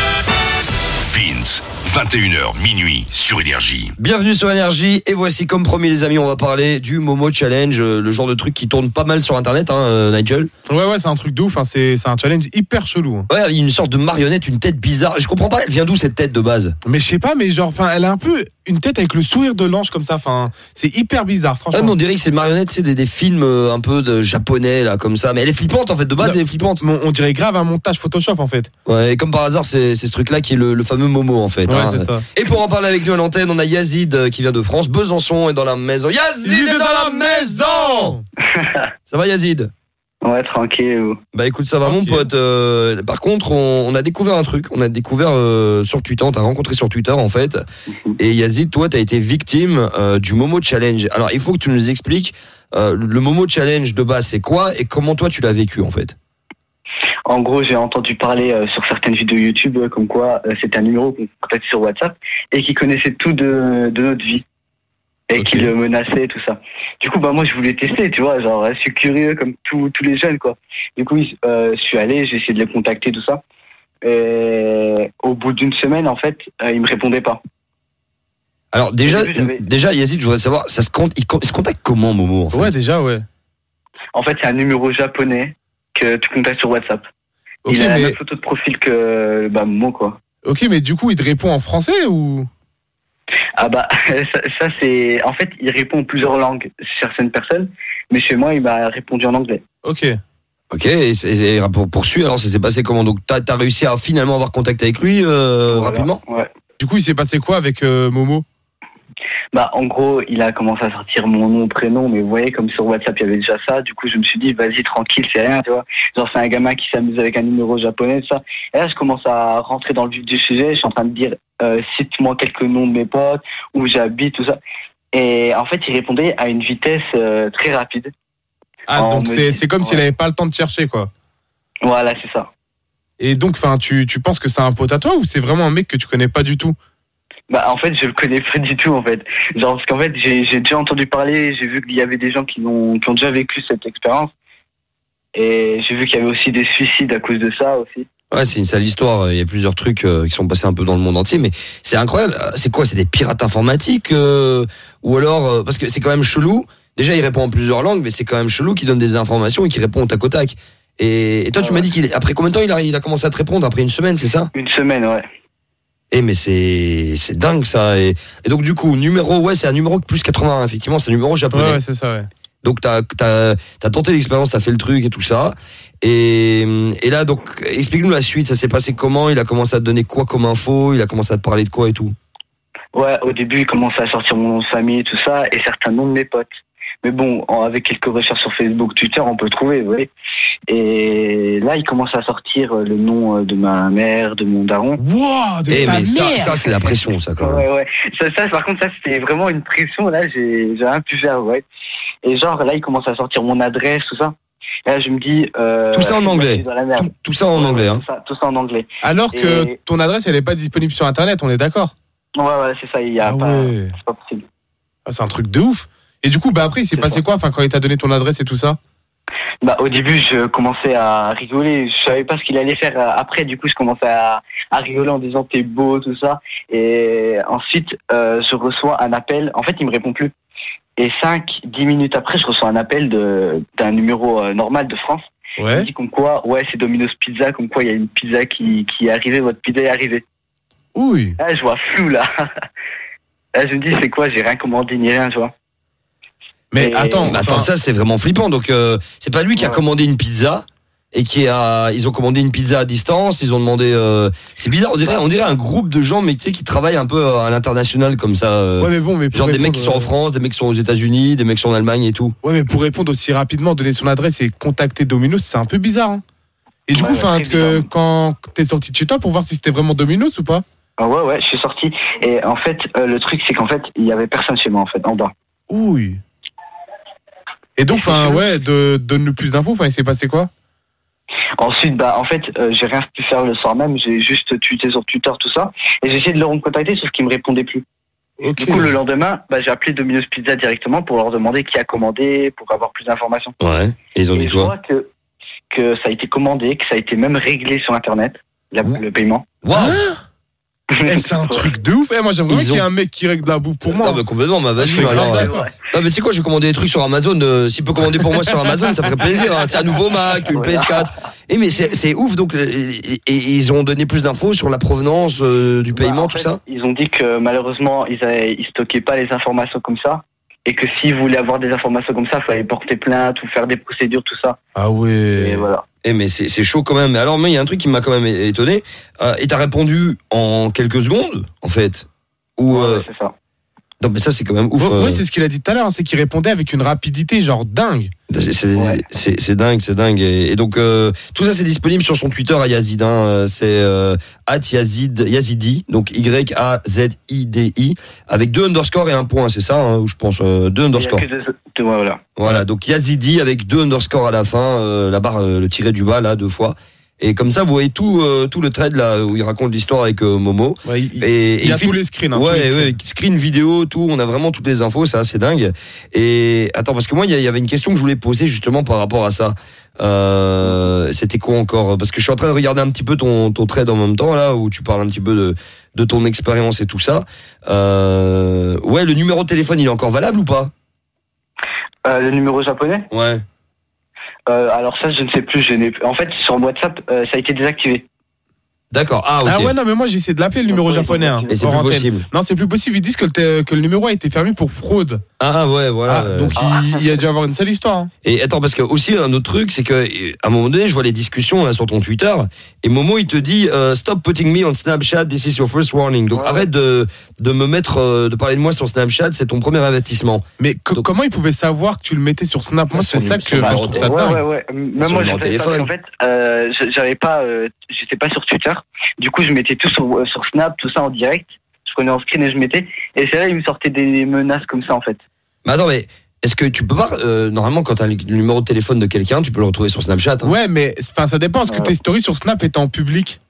Vince, 21h minuit sur Énergie. Bienvenue sur Énergie et voici comme promis les amis, on va parler du Momo Challenge, le genre de truc qui tourne pas mal sur internet, hein, Nigel. Ouais, c'est un truc de ouf, hein. C'est un challenge hyper chelou. Ouais, il y a une sorte de marionnette, une tête bizarre. Je comprends pas, elle vient d'où cette tête de base? Mais je sais pas, mais genre, elle a un peu une tête avec le sourire de l'ange comme ça. Enfin, c'est hyper bizarre, franchement. Ouais, mais on dirait que c'est une marionnette, c'est des films un peu de japonais là, comme ça. Mais elle est flippante en fait, de base, elle est flippante. On dirait grave un montage Photoshop en fait. Ouais, et comme par hasard, c'est ce truc-là qui est le fameux Momo en fait. Ouais, hein. c'est ça. Et pour en parler avec nous à l'antenne, on a Yazid qui vient de France. Besançon est dans la maison. Yazid est dans la maison. Ça va Yazid? Ouais, tranquille. Bah écoute, ça va mon pote. Par contre, on a découvert un truc. On a découvert sur Twitter, on t'a rencontré sur Twitter en fait. Et Yazid, toi, t'as été victime du Momo Challenge. Alors, il faut que tu nous expliques le Momo Challenge de base, c'est quoi et comment toi tu l'as vécu en fait. En gros, j'ai entendu parler sur certaines vidéos YouTube comme quoi c'était un numéro qu'on contactait sur WhatsApp et qui connaissait tout de notre vie. Et qui le menaçait et tout ça. Du coup, moi, je voulais tester, tu vois, genre, je suis curieux comme tous les jeunes, quoi. Du coup, je suis allé, j'ai essayé de les contacter, tout ça. Et au bout d'une semaine, en fait, ils me répondaient pas. Alors, déjà, Yazid, je voudrais savoir, il se contacte comment, Momo, en fait? Ouais, déjà, ouais. En fait, c'est un numéro japonais que tu contactes sur WhatsApp. Il a la même photo de profil que, Momo, quoi. Ok, mais du coup, il te répond en français ou? Ah ça c'est... En fait, il répond en plusieurs langues, certaines personnes, mais chez moi, il m'a répondu en anglais. Ok, et pour poursuivre, alors ça s'est passé comment? Donc t'as réussi à finalement avoir contact avec lui rapidement? Ouais. Du coup, il s'est passé quoi avec Momo? En gros, il a commencé à sortir mon nom, prénom, mais vous voyez, comme sur WhatsApp, il y avait déjà ça. Du coup, je me suis dit, vas-y, tranquille, c'est rien, tu vois. Genre, c'est un gamin qui s'amuse avec un numéro japonais, tout ça. Et là, je commence à rentrer dans le vif du sujet. Je suis en train de dire, cite-moi quelques noms de mes potes, où j'habite, tout ça. Et en fait, il répondait à une vitesse très rapide. Ah, donc c'est comme s'il n'avait pas le temps de chercher, quoi. Voilà, c'est ça. Et donc, tu penses que c'est un pote à toi ou c'est vraiment un mec que tu connais pas du tout? Bah, en fait, je le connais pas du tout, en fait. Genre, parce qu'en fait, j'ai déjà entendu parler, j'ai vu qu'il y avait des gens qui ont déjà vécu cette expérience. Et j'ai vu qu'il y avait aussi des suicides à cause de ça aussi. Ouais, c'est une sale histoire. Il y a plusieurs trucs qui sont passés un peu dans le monde entier, mais c'est incroyable. C'est quoi? C'est des pirates informatiques ou alors parce que c'est quand même chelou. Déjà, il répond en plusieurs langues, mais c'est quand même chelou qu'il donne des informations et qu'il répond au tac au tac. Et toi, tu m'as dit après combien de temps il a commencé à te répondre? Après une semaine, c'est ça? Une semaine, ouais. Mais c'est dingue ça. Et donc du coup, c'est un numéro plus 81, effectivement, c'est un numéro japonais. Ouais, c'est ça, ouais. Donc t'as tenté l'expérience, t'as fait le truc et tout ça. Et là, donc, explique-nous la suite. Ça s'est passé comment? Il a commencé à te donner quoi comme info? Il a commencé à te parler de quoi et tout? Ouais, au début, il commençait à sortir mon nom de famille et tout ça, et certains noms de mes potes. Mais bon, avec quelques recherches sur Facebook, Twitter, on peut le trouver, vous voyez. Et là, il commence à sortir le nom de ma mère, de mon daron. Wow, de ta mère. Ça, c'est la pression, ça, quand même. Ouais. Ça, par contre, ça, c'était vraiment une pression. Là, j'ai rien pu faire, ouais. Et genre, là, il commence à sortir mon adresse, tout ça. Et là, je me dis... tout ça en anglais. Tout ça en anglais, hein. Tout ça en anglais. Alors que ton adresse, elle est pas disponible sur Internet, on est d'accord? Ouais, c'est ça, il y a pas... C'est pas possible. Ah, c'est un truc de ouf. Et du coup, bah après, il s'est passé quoi, enfin, quand il t'a donné ton adresse et tout ça? Bah, au début, je commençais à rigoler. Je savais pas ce qu'il allait faire après. Du coup, je commençais à rigoler en disant t'es beau, tout ça. Et ensuite, je reçois un appel. En fait, il me répond plus. Et 5-10 minutes après, je reçois un appel d'un numéro normal de France. Ouais. Il me dit comme quoi, c'est Domino's Pizza, comme quoi il y a une pizza qui est arrivée, votre pizza est arrivée. Oui. Là, je vois flou, là. Là, je me dis, c'est quoi, j'ai rien commandé ni rien, tu vois. Mais attends, ça c'est vraiment flippant. Donc c'est pas lui qui a commandé une pizza et ils ont commandé une pizza à distance. Ils ont demandé. C'est bizarre. On dirait un groupe de gens, mais tu sais, qui travaillent un peu à l'international comme ça. Ouais, mais bon, mais genre des mecs qui sont en France, des mecs qui sont aux États-Unis, des mecs qui sont en Allemagne et tout. Ouais, mais pour répondre aussi rapidement, donner son adresse et contacter Domino's, c'est un peu bizarre. Hein. Et du coup, quand t'es sorti de chez toi pour voir si c'était vraiment Domino's ou pas? Ouais, je suis sorti. Et en fait, le truc, c'est qu'en fait, il y avait personne chez moi, en fait, en bas. Oui. Et donc, donne-nous plus d'infos. Enfin, il s'est passé quoi? Ensuite, en fait, j'ai rien pu faire le soir même. J'ai juste tweeté sur Twitter, tout ça. Et j'ai essayé de le recontacter, sauf qu'il me répondait plus. Okay. Du coup, le lendemain, j'ai appelé Domino's Pizza directement pour leur demander qui a commandé, pour avoir plus d'informations. Ouais. Et ils ont dit quoi? Je vois que ça a été commandé, que ça a été même réglé sur Internet, le paiement. Wow. C'est un truc de ouf. Moi, j'aimerais qu'il y ait un mec qui règle de la bouffe pour moi. Non, mais complètement, vas-y. Alors, non, mais tu sais quoi, je vais commander des trucs sur Amazon. S'il peut commander pour moi sur Amazon, ça ferait plaisir. Hein. C'est un nouveau Mac, une PS4. Mais c'est ouf. Donc, et ils ont donné plus d'infos sur la provenance du paiement, tout ça. Ils ont dit que malheureusement, ils stockaient pas les informations comme ça. Et que s'ils voulaient avoir des informations comme ça, il fallait porter plainte ou faire des procédures, tout ça. Ah ouais. Et voilà. Mais c'est chaud quand même. Alors, mais il y a un truc qui m'a quand même étonné. Et t'as répondu en quelques secondes, en fait. Ouais, c'est ça. Non, mais ça, c'est quand même ouf. Oui, c'est ce qu'il a dit tout à l'heure. C'est qu'il répondait avec une rapidité, genre dingue. C'est dingue. Et donc, tout ça, c'est disponible sur son Twitter à Yazid. C'est @Yazidi, donc YAZIDI, avec 2 underscores et un point, c'est ça, où je pense, 2 underscores. Voilà, donc Yazidi avec 2 underscores à la fin, la barre, le tiré du bas, là, 2 fois. Et comme ça, vous voyez tout le thread là où il raconte l'histoire avec Momo. Ouais, il y a tous les screens. Hein, screen vidéo, tout. On a vraiment toutes les infos, c'est assez dingue. Et attends, parce que moi, il y avait une question que je voulais poser justement par rapport à ça. C'était quoi encore? Parce que je suis en train de regarder un petit peu ton thread en même temps là où tu parles un petit peu de ton expérience et tout ça. Le numéro de téléphone, il est encore valable ou pas? Le numéro japonais? Ouais. Alors ça, je ne sais plus. En fait, sur WhatsApp, ça a été désactivé. D'accord. Ah, ok. Ah ouais, non, mais moi j'ai essayé de l'appeler le numéro japonais. Et c'est plus possible. Non, c'est plus possible. Ils disent que le numéro a été fermé pour fraude. Ah ouais, voilà. Donc il y a dû avoir une seule histoire. Hein. Et attends, parce que aussi un autre truc, c'est que à un moment donné, je vois les discussions là sur ton Twitter, et Momo il te dit stop putting me on Snapchat, this is your first warning. Donc arrête de me mettre de parler de moi sur Snapchat, c'est ton premier avertissement. Mais comment il pouvait savoir que tu le mettais sur Snap? Moi c'est ça que je trouve ça dingue. Ouais. Même moi j'ai fait ça, en fait, j'étais pas sur Twitter. Du coup, je mettais tout sur Snap, tout ça en direct. Je prenais en screen et je mettais. Et c'est là, il me sortait des menaces comme ça, en fait. Mais attends, mais est-ce que tu peux pas, normalement, quand tu as le numéro de téléphone de quelqu'un, tu peux le retrouver sur Snapchat? Hein. Ouais, mais ça dépend. Est-ce que tes stories sur Snap étaient en public?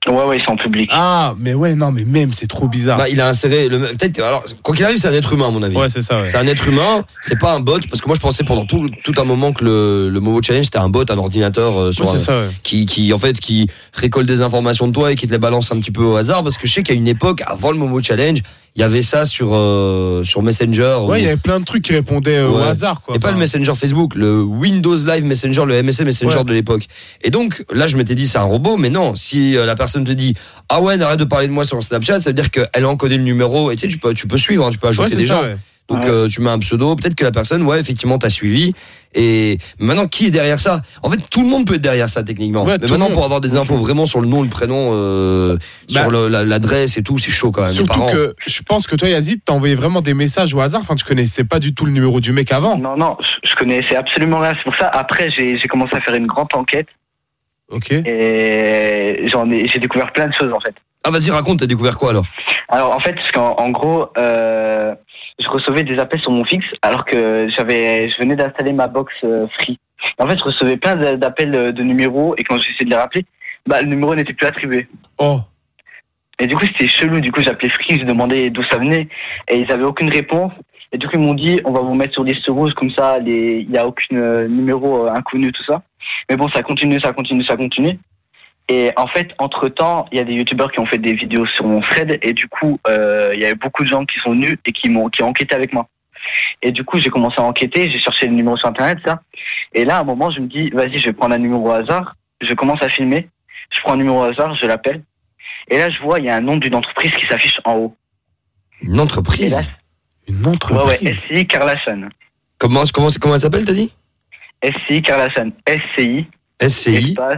Ouais, ils sont en public. Ah, mais ouais, non, mais même, c'est trop bizarre. Bah, il a inséré peut-être. Alors, quoi qu'il arrive, c'est un être humain, à mon avis. Ouais, c'est ça. Ouais. C'est un être humain. C'est pas un bot, parce que moi, je pensais pendant tout un moment que le Momo Challenge c'était un bot, un ordinateur qui en fait qui récolte des informations de toi et qui te les balance un petit peu au hasard. Parce que je sais qu'à une époque, avant le Momo Challenge, il y avait ça sur Messenger. Ouais, il y avait plein de trucs qui répondaient au hasard, quoi. Et pas le Messenger Facebook, le Windows Live Messenger, le MSN Messenger de l'époque. Et donc, là, je m'étais dit, c'est un robot, mais non. Si la personne te dit, ah ouais, arrête de parler de moi sur Snapchat, ça veut dire qu'elle a encodé le numéro. Et tu sais, tu peux suivre, hein, tu peux ajouter des gens. Ouais. Donc tu mets un pseudo, peut-être que la personne, effectivement, t'a suivi. Et maintenant, qui est derrière ça? En fait, tout le monde peut être derrière ça techniquement. Mais maintenant, pour avoir des infos vraiment sur le nom, le prénom, sur l'adresse et tout, c'est chaud quand même. Surtout que je pense que toi, Yazid, t'as envoyé vraiment des messages au hasard. Enfin, tu connaissais pas du tout le numéro du mec avant. Non, je connaissais absolument rien. C'est pour ça. Après, j'ai commencé à faire une grande enquête. Ok. Et j'ai découvert plein de choses en fait. Ah, vas-y, raconte. T'as découvert quoi alors? Alors en fait, parce qu'en gros, je recevais des appels sur mon fixe alors que je venais d'installer ma box Free. En fait, je recevais plein d'appels de numéros et quand j'essayais de les rappeler, le numéro n'était plus attribué. Oh. Et du coup, c'était chelou. Du coup, j'appelais Free, je demandais d'où ça venait et ils avaient aucune réponse. Et du coup, ils m'ont dit, on va vous mettre sur liste rouge comme ça, il y a aucun numéro inconnu, tout ça. Mais bon, ça continue. Et en fait, entre-temps, il y a des youtubeurs qui ont fait des vidéos sur mon thread et du coup, il y avait beaucoup de gens qui sont venus et qui ont enquêté avec moi. Et du coup, j'ai commencé à enquêter, j'ai cherché le numéro sur Internet, ça. Et là, à un moment, je me dis, vas-y, je vais prendre un numéro au hasard. Je commence à filmer. Je prends un numéro au hasard, je l'appelle. Et là, je vois, il y a un nom d'une entreprise qui s'affiche en haut. Une entreprise? Là, une entreprise? Ouais, SCI Carlasson. Comment elle s'appelle, t'as dit? SCI Carlasson. SCI. Espace.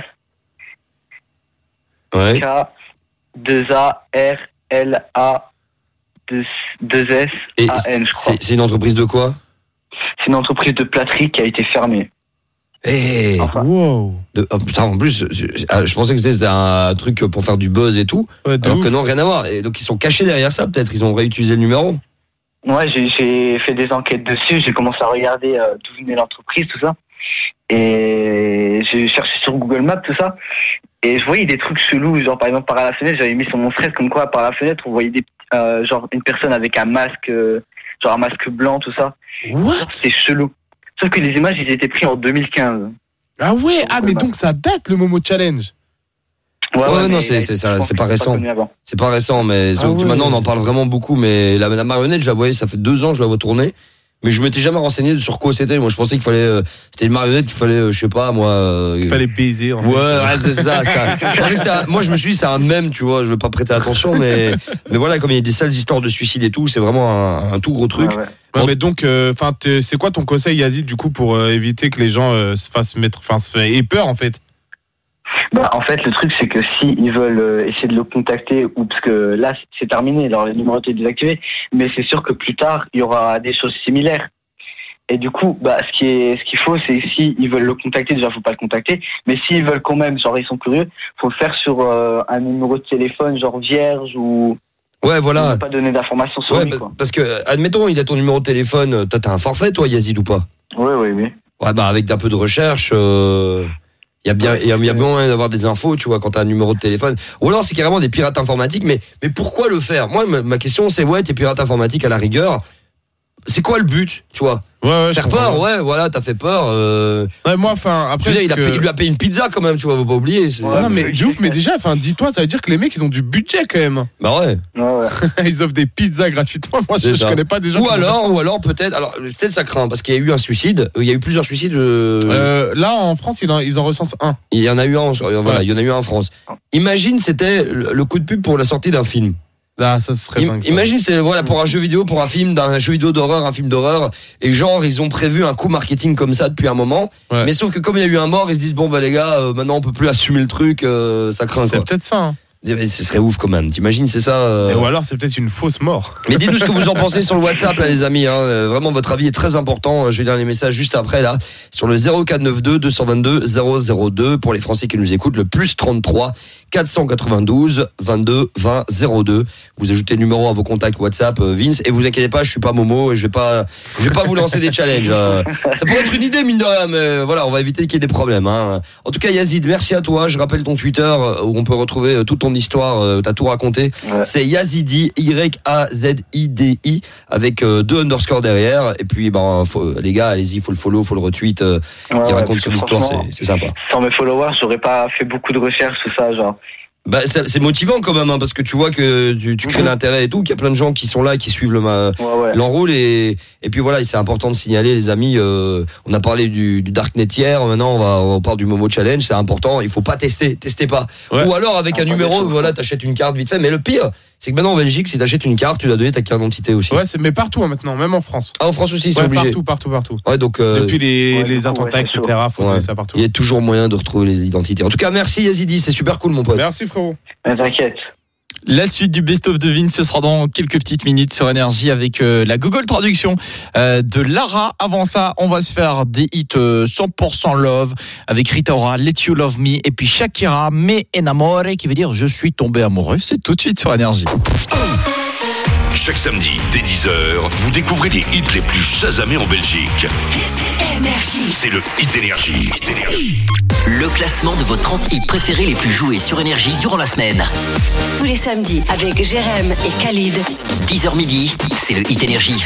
Ouais. K2ARLA2S-A-N, je crois. C'est une entreprise de quoi? C'est une entreprise de plâtrerie qui a été fermée. Wow. Putain, en plus, je pensais que c'était un truc pour faire du buzz et tout. Ouais, alors que non, rien à voir. Et donc ils sont cachés derrière ça, peut-être. Ils ont réutilisé le numéro. Ouais, j'ai fait des enquêtes dessus. J'ai commencé à regarder d'où venait l'entreprise, tout ça. Et j'ai cherché sur Google Maps, tout ça. Et je voyais des trucs chelous, genre par exemple par la fenêtre, j'avais mis sur mon thread comme quoi par la fenêtre on voyait genre une personne avec un masque, genre un masque blanc, tout ça. What? C'est chelou. Sauf que les images, ils étaient pris en 2015. Ah ouais, mais donc ça date le Momo Challenge. Ouais, non, c'est pas récent. C'est pas récent, mais maintenant on en parle vraiment beaucoup. Mais la marionnette, je la voyais, ça fait 2 ans que je la vois tourner. Mais je m'étais jamais renseigné sur quoi c'était. Moi, je pensais qu'il fallait, c'était une marionnette qu'il fallait, je sais pas, moi. Il fallait baiser. En fait. Ouais, c'est ça. Moi, je me suis dit, c'est un mème, tu vois. Je veux pas prêter attention, mais voilà, comme il y a des sales histoires de suicide et tout, c'est vraiment un tout gros truc. Ouais, mais donc, c'est quoi ton conseil, Yazid, du coup, pour éviter que les gens aient peur, en fait? En fait, le truc, c'est que si ils veulent essayer de le contacter, ou parce que là, c'est terminé, alors le numéro est désactivé, mais c'est sûr que plus tard, il y aura des choses similaires. Et du coup, ce qu'il faut, c'est si ils veulent le contacter, déjà, faut pas le contacter, mais s'ils veulent quand même, genre, ils sont curieux, faut le faire sur un numéro de téléphone, genre vierge ou. Ouais, voilà. Ne pas donner d'informations sur lui, quoi. Parce que, admettons, il a ton numéro de téléphone, t'as un forfait, toi, Yazid, ou pas? Oui. Ouais, avec un peu de recherche, il y a bien moyen d'avoir des infos, tu vois, quand t'as un numéro de téléphone. Ou alors c'est carrément des pirates informatiques, mais pourquoi le faire? Moi, ma question c'est, t'es pirate informatique à la rigueur, c'est quoi le but, tu vois? Faire peur, voilà, t'as fait peur. Moi, après. Il lui a payé une pizza quand même, tu vois, faut pas oublier. Non, mais du ouf, mais déjà, dis-toi, ça veut dire que les mecs, ils ont du budget quand même. Bah ouais. Ils offrent des pizzas gratuitement. Moi, je connais pas des gens. Ou alors, peut-être ça craint, parce qu'il y a eu un suicide. Il y a eu plusieurs suicides. Là, en France, ils en recensent un. Il y en a eu un, il y en a eu un en France. Imagine, c'était le coup de pub pour la sortie d'un film. Là, ça serait dingue. Imagine, c'était pour un jeu vidéo, pour un film, un jeu vidéo d'horreur, un film d'horreur, et genre ils ont prévu un coup marketing comme ça depuis un moment. Mais sauf que comme il y a eu un mort, ils se disent les gars, maintenant on peut plus assumer le truc, ça craint. C'est peut-être ça. Ce serait ouf quand même. T'imagines, c'est ça. Ou alors c'est peut-être une fausse mort. Mais dites-nous ce que vous en pensez sur le WhatsApp, là, les amis. Vraiment, votre avis est très important. Je vais lire les messages juste après, là, sur le 0492 222 002 pour les Français qui nous écoutent, le +33 492 22 20 02. Vous ajoutez le numéro à vos contacts WhatsApp, Vince, et vous inquiétez pas, je suis pas Momo et je vais pas vous lancer des challenges. Ça pourrait être une idée, mine de rien, mais voilà, on va éviter qu'il y ait des problèmes. En tout cas, Yazid, merci à toi. Je rappelle ton Twitter où on peut retrouver toute ton ton histoire, t'as tout raconté. Ouais. C'est Yazidi, YAZIDI, avec 2 underscores derrière. Et puis, les gars, allez-y, faut le follow, faut le retweet. Qui raconte son histoire, c'est sympa. Sans mes followers, j'aurais pas fait beaucoup de recherches, tout ça, genre. C'est motivant quand même, parce que tu vois que tu crées l'intérêt et tout, qu'il y a plein de gens qui sont là et qui suivent l'enroule et puis voilà, c'est important de signaler, les amis. On a parlé du Darknet hier, maintenant on parle du Momo Challenge, c'est important. Il faut pas testez pas. Ouais. Ou alors avec un numéro, t'achètes une carte vite fait. Mais le pire, c'est que maintenant en Belgique, si t'achètes une carte, tu dois donner ta carte d'identité aussi. Ouais, mais partout maintenant, même en France. Ah, en France aussi, c'est obligé. Partout. Ouais, donc depuis les attentats, etc. Faut donner ça partout. Il y a toujours moyen de retrouver les identités. En tout cas, merci Yazidi, c'est super cool mon pote. Merci frérot. T'inquiète. La suite du Best of de Vince, ce sera dans quelques petites minutes sur Énergie avec la Google Traduction de Lara. Avant ça, on va se faire des hits 100% love avec Rita Ora, Let You Love Me, et puis Shakira, Me Enamore, qui veut dire je suis tombé amoureux. C'est tout de suite sur Énergie. Chaque samedi, dès 10h, vous découvrez les hits les plus chasamés en Belgique. C'est le Hit Énergie. Le classement de vos 30 hits préférés les plus joués sur Énergie durant la semaine. Tous les samedis avec Jérém et Khalid. 10h midi, c'est le Hit Énergie.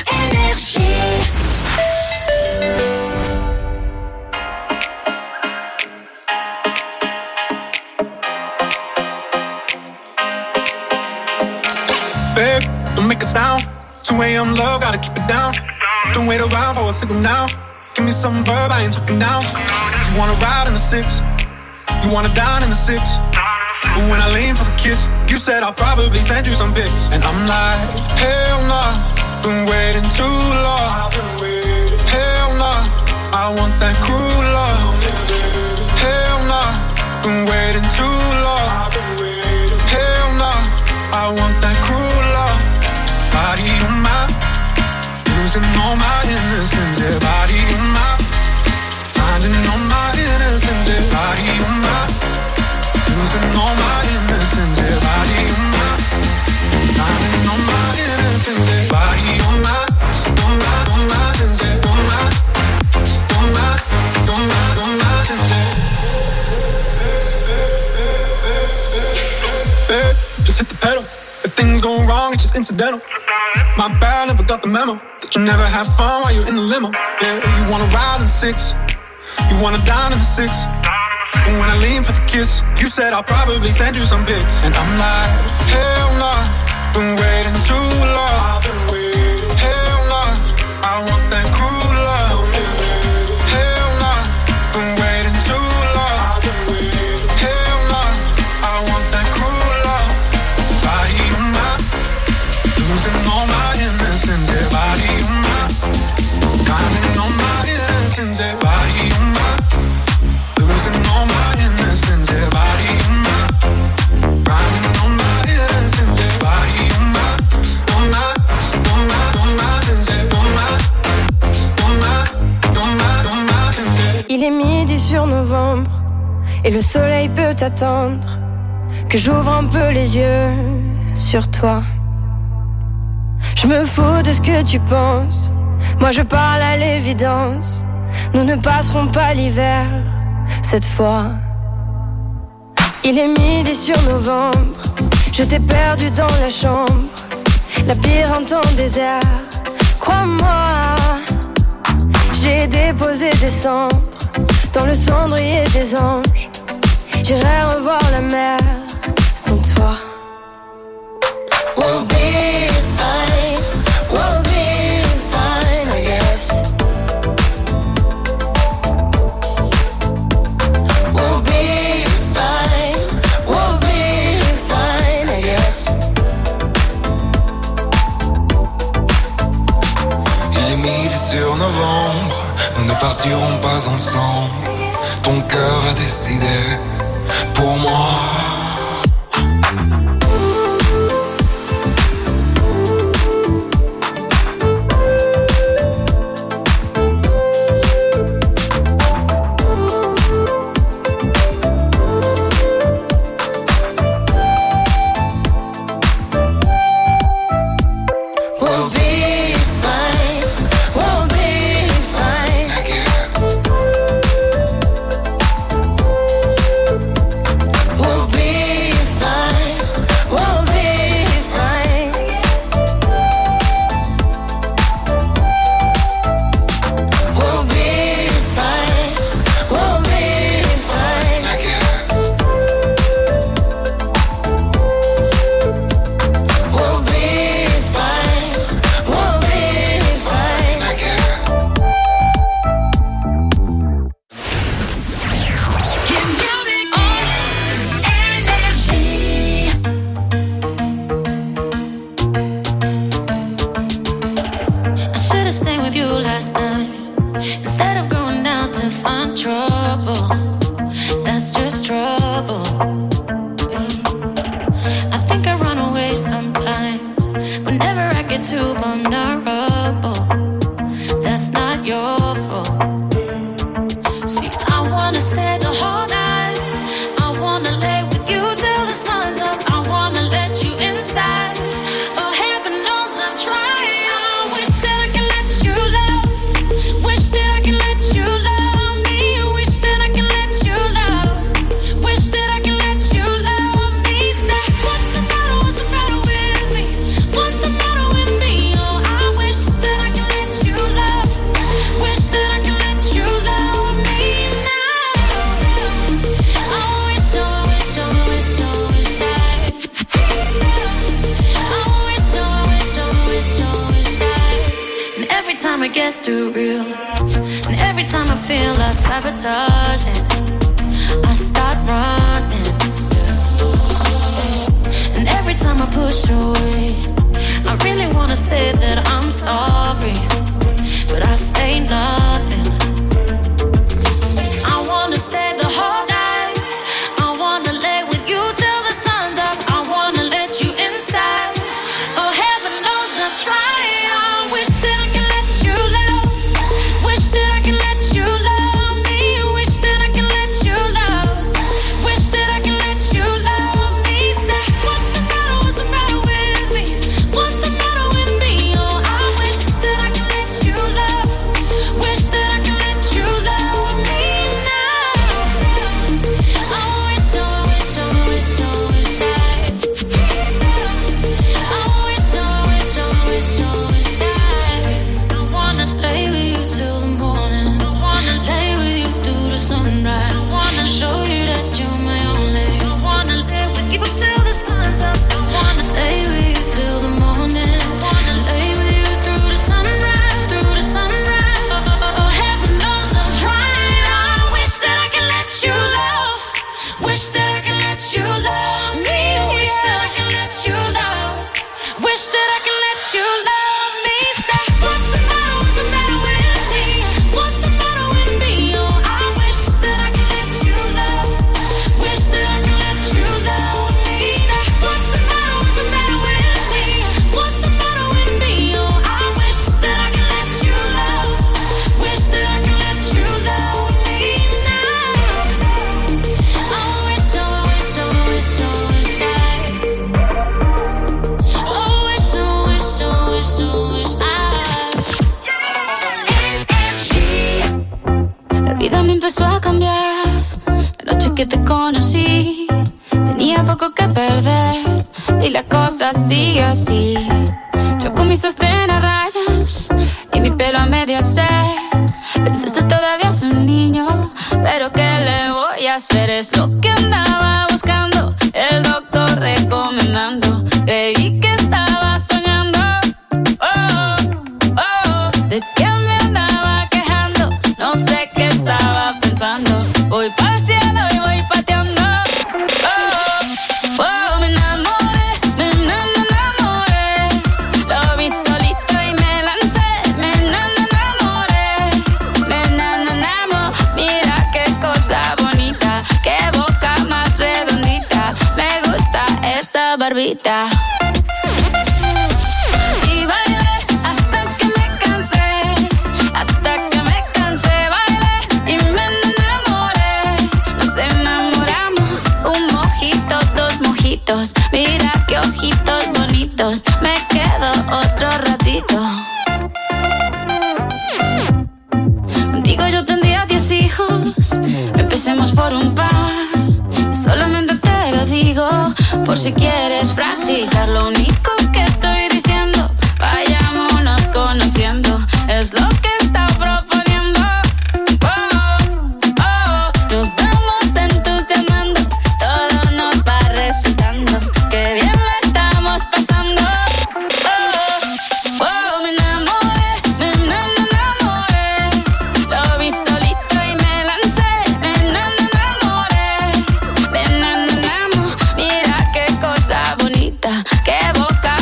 Babe, don't make a sound. 2 a.m. low, gotta keep it down. Don't wait around for a signal now. Give me some verb, I ain't talking now. You wanna ride in the 6, you wanna dine in the 6. But when I lean for the kiss, you said I'll probably send you some pics. And I'm like, hell nah, been waiting too long. Hell nah, I want that cruel love. Hell nah, been waiting too long. Hell nah, I want that cruel love. Body on my, losing all my innocence. Yeah, body on my, finding all my innocence. Yeah, body on my, losing all my innocence. Yeah, body on my, finding all my innocence. Yeah, body on my, on my sins. Yeah, on my sins. Yeah, just hit the pedal. If things go wrong, it's just incidental. My bad, never got the memo that you never have fun while you're in the limo. Yeah, you wanna ride in the 6, you wanna dine in the 6. And when I lean for the kiss, you said I'll probably send you some pics. And I'm like, hell nah, been waiting too long. Hell nah, I want that cruel love. Hell nah, been waiting too long. Hell nah, I want that cruel love. Body on my, losing all my innocence. Yeah, body on my, finding all my innocence. Yeah, body on my, losing all my innocence. Yeah, body on my, finding all my innocence. Yeah, body on my, on my, on my, on my sins. Yeah, on my, on my, on my, on my sins. Yeah. Il est midi sur novembre et le soleil peut attendre que j'ouvre un peu les yeux sur toi. Je me fous de ce que tu penses, moi je parle à l'évidence. Nous ne passerons pas l'hiver cette fois. Il est midi sur novembre, je t'ai perdu dans la chambre, labyrinthe en désert. Crois-moi, j'ai déposé des cendres dans le cendrier des anges. J'irai revoir la mer sans toi. We'll be fine, we'll be fine, I guess. We'll be fine, we'll be fine, I guess. Il est midi sur novembre, nous ne partirons pas ensemble. Ton cœur a décidé pour moi. We'll be vulnerable. That's not your fault. See, I wanna stay the whole night. I wanna lay with you till the sun's up. I wanna let you inside. Oh, heaven knows I've tried. I wish that I can let you love. Wish that I can let you love me. Wish that I can let you love. Wish that I can let you love me. Say, what's the matter? What's the matter with me? What's the matter with me? Oh, I wish that I can let you love. Wish that I can let you love me now. I wish, oh, wish, oh, wish, oh, wish I wish, oh, wish, oh, wish, oh, wish I. And every time it gets too real, and every time I feel I sabotage it, I start running. And every time I push away, I really wanna say that I'm sorry, but I say nothing. I wanna stay the whole night. I wanna lay with you till the sun's up. I wanna let you inside. Oh, heaven knows I've tried. I wish that I can let you love. Wish that I can let you love me. Wish that I can let you love. Wish that I can let you love me. Say, what's the matter? What's the matter with me? What's the matter with me? Oh, I wish that I can let you love. Wish that I can let you love me now. I wish, oh, wish, oh, wish, oh, wish I. I wish, oh, wish, oh, wish, oh, wish I. I wanna stay with you till the morning. I wanna lay with you through the sunrise. I wanna show you that you're my only. I wanna lay with you till the sun's up. I wanna stay with you till the morning. I wanna lay with you through the sunrise, through the sunrise. Oh, heaven knows I've tried. I wish that I can let you love. Wish that I can let you love me. Wish that I can let you love. Wish that I can let you love me. Say, what's the matter? What's the matter with me? What's the matter with me? Oh, I wish that I can let you love. Wish that I can let you love me. Say, what's the matter? What's the matter with me? What's the matter with me? Oh, I wish that I can let you love. Wish that I can let you love me now. I wish, oh, wish, oh, wish, oh, wish I. Oh, wish, oh, wish, oh, wish, oh, wish I. La vida me empezó a cambiar. La noche que te conocí, tenía poco que perder y la cosa sigue así. Yo con mi sostén a rayas y mi pelo a medio hacer. Pensaste todavía es un niño, pero ¿qué le voy a hacer? Es lo que andaba buscando, el doctor recomendando. Creí que estaba soñando. Oh, oh, ¿de qué me andaba quejando? No sé qué estaba pensando. Voy pa'l cielo y voy pateando. Oh, oh, me enamoré, me enamoré. Lo vi solito y me lancé. Me enamoré, me enamoré. Mira qué cosa bonita, qué boca más redondita. Me gusta esa barbita. Y bailé hasta que me cansé, hasta que me cansé. Bailé y me enamoré. Nos enamoramos, un mojito, dos mojitos. Mira qué ojitos bonitos. Me quedo otro ratito. Contigo yo tendría 10 hijos. Empecemos por un par. Solamente te lo digo por si quieres practicar. Lo único que estoy diciendo, vayámonos conociendo. Es lo que está proponiendo. Oh, oh, nos vamos entusiasmando. Todo nos va resultando. Qué bien la estamos pasando. Oh, oh, me enamoré, me enamoré. Lo vi solito y me lancé. Me enamoré, me enamoré. Mira qué cosa bonita, qué boca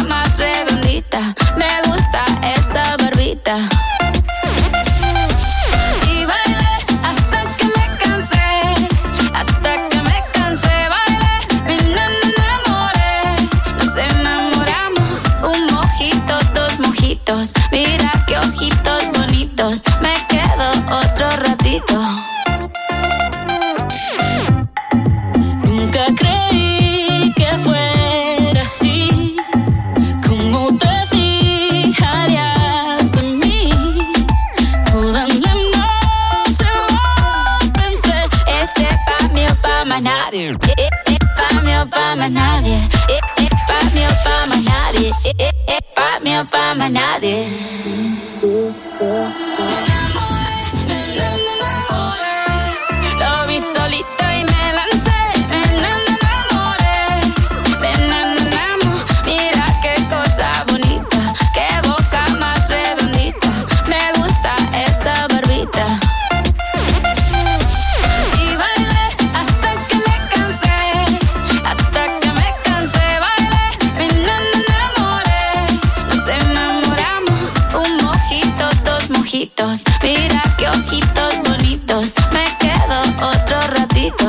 Mira qué ojitos bonitos, me quedo otro ratito. Nunca creí que fuera así. ¿Cómo te fijarías en mí? Toda la noche lo pensé. Este pa' mí o pa' más nadie. Pa' mí o pa' más nadie. Pa' mí o pa' más nadie. Pa' mí o pa' más nadie. Lo vi solito y me lancé. Me enamoré. Me enamoramos. Mira qué cosa bonita. Qué boca más redondita. Me gusta esa barbita. Y bailé hasta que me cansé. Hasta que me cansé. Bailé. Me enamoré. Nos enamoramos. Un mojito, dos mojitos. Mira qué ojitos bonitos. Me quedo otro ratito.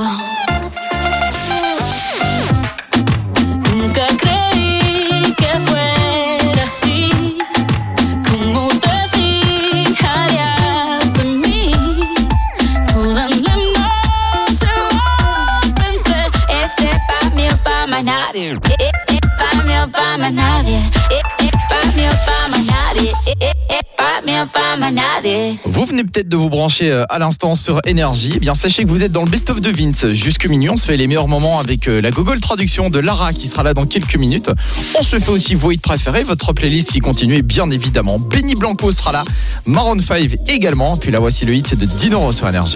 Nunca creí que fuera así. ¿Cómo te fijarías en mí? Toda la noche lo pensé. Este pa' mí o pa' más nadie. Pa' mí o pa' más nadie. Pa' mí o pa' más nadie. Pa' mí o pa' más nadie. Vous venez peut-être de vous brancher à l'instant sur Énergie. Eh bien, sachez que vous êtes dans le best-of de Vince. Jusque minuit, on se fait les meilleurs moments avec la Gogol traduction de Lara qui sera là dans quelques minutes. On se fait aussi vos hits préférés, votre playlist qui continue et bien évidemment. Benny Blanco sera là, Maroon 5 également. Puis là, voici le hit, c'est de Dinoro sur Énergie.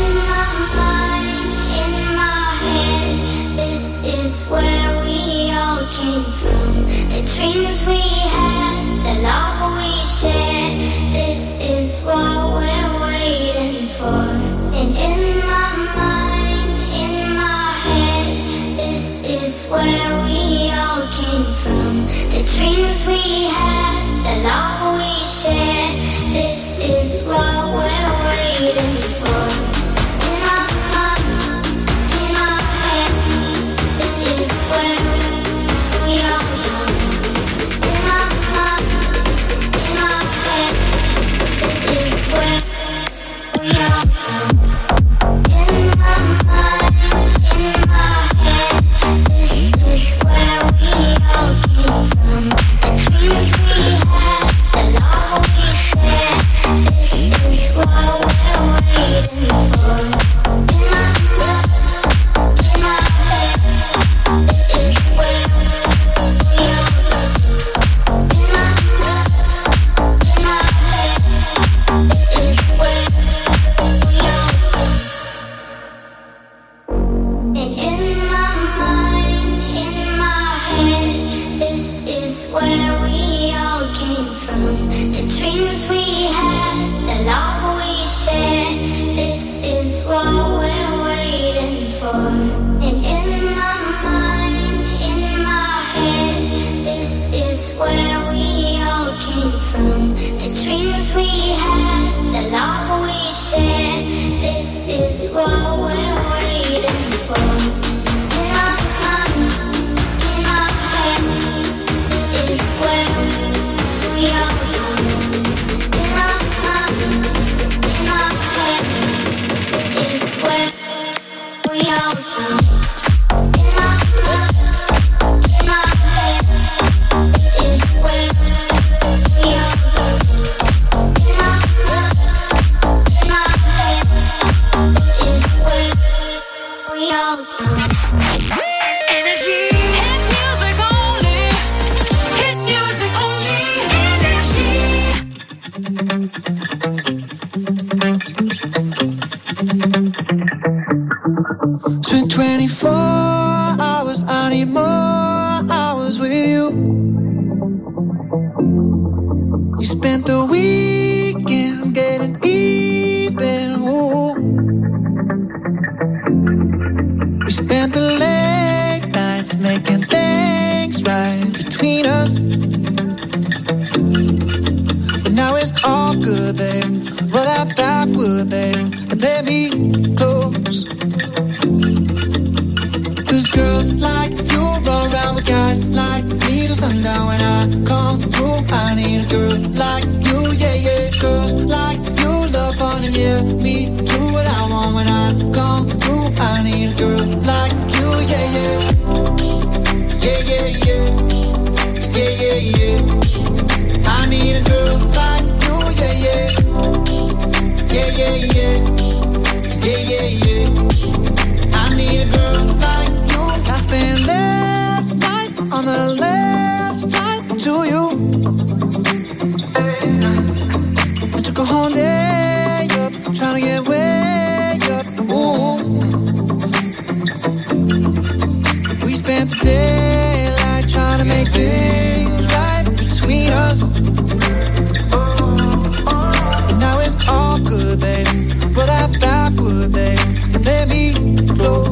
This is where we all came from. The dreams we had, the love we shared. This is what we're waiting for. And in my mind, in my head, this is where we all came from. The dreams we had, the love we shared. This is what we're waiting for. In my mind, in my head, this is where we all come. In my mind, in my head, this is where we all come. In my mind, in my head, this is where we all came from. The dreams we had, the love we shared. This is what we're waiting for. In my mind, in my head, this is where we all come. In my mind, in my head, this is where we all come. And in my mind, in my head, this is where we all came from. The dreams we had, the love we shared. This is what we're waiting for. And in my mind, in my head, this is where we all came from. The dreams we had, the love we shared. This is what we're waiting for. In my mind, in my head, this is where we all come. In my mind, in my head, this is where we all come. In my mind, in my head, this is where we all come. In my mind, in my head, this is where we all come. Energy. Hit music only. Hit music only. Energy. Spent 24 hours, I need more hours with you. You spent the weekend getting even. Ooh. We spent the late nights making things right between us. But now it's all good, babe. Roll that backward, babe, and let me close. Cause girls like you run around with guys like me till sundown. When I come through, I need a girl like you, yeah, yeah. Girls like you love fun and yeah, me do what I want when I come through. I need a girl like you, yeah, yeah. Yeah, yeah, yeah. Yeah, yeah, yeah. I need a girl like you, yeah, yeah. Yeah, yeah, yeah. Yeah, yeah, yeah. I need a girl like you. I spent last night on the last flight to you. I took a whole day up, trying to get way up. Ooh. We spent the daylight trying to make things right between us. And now it's all good, baby. Roll that backward, baby, and let me close.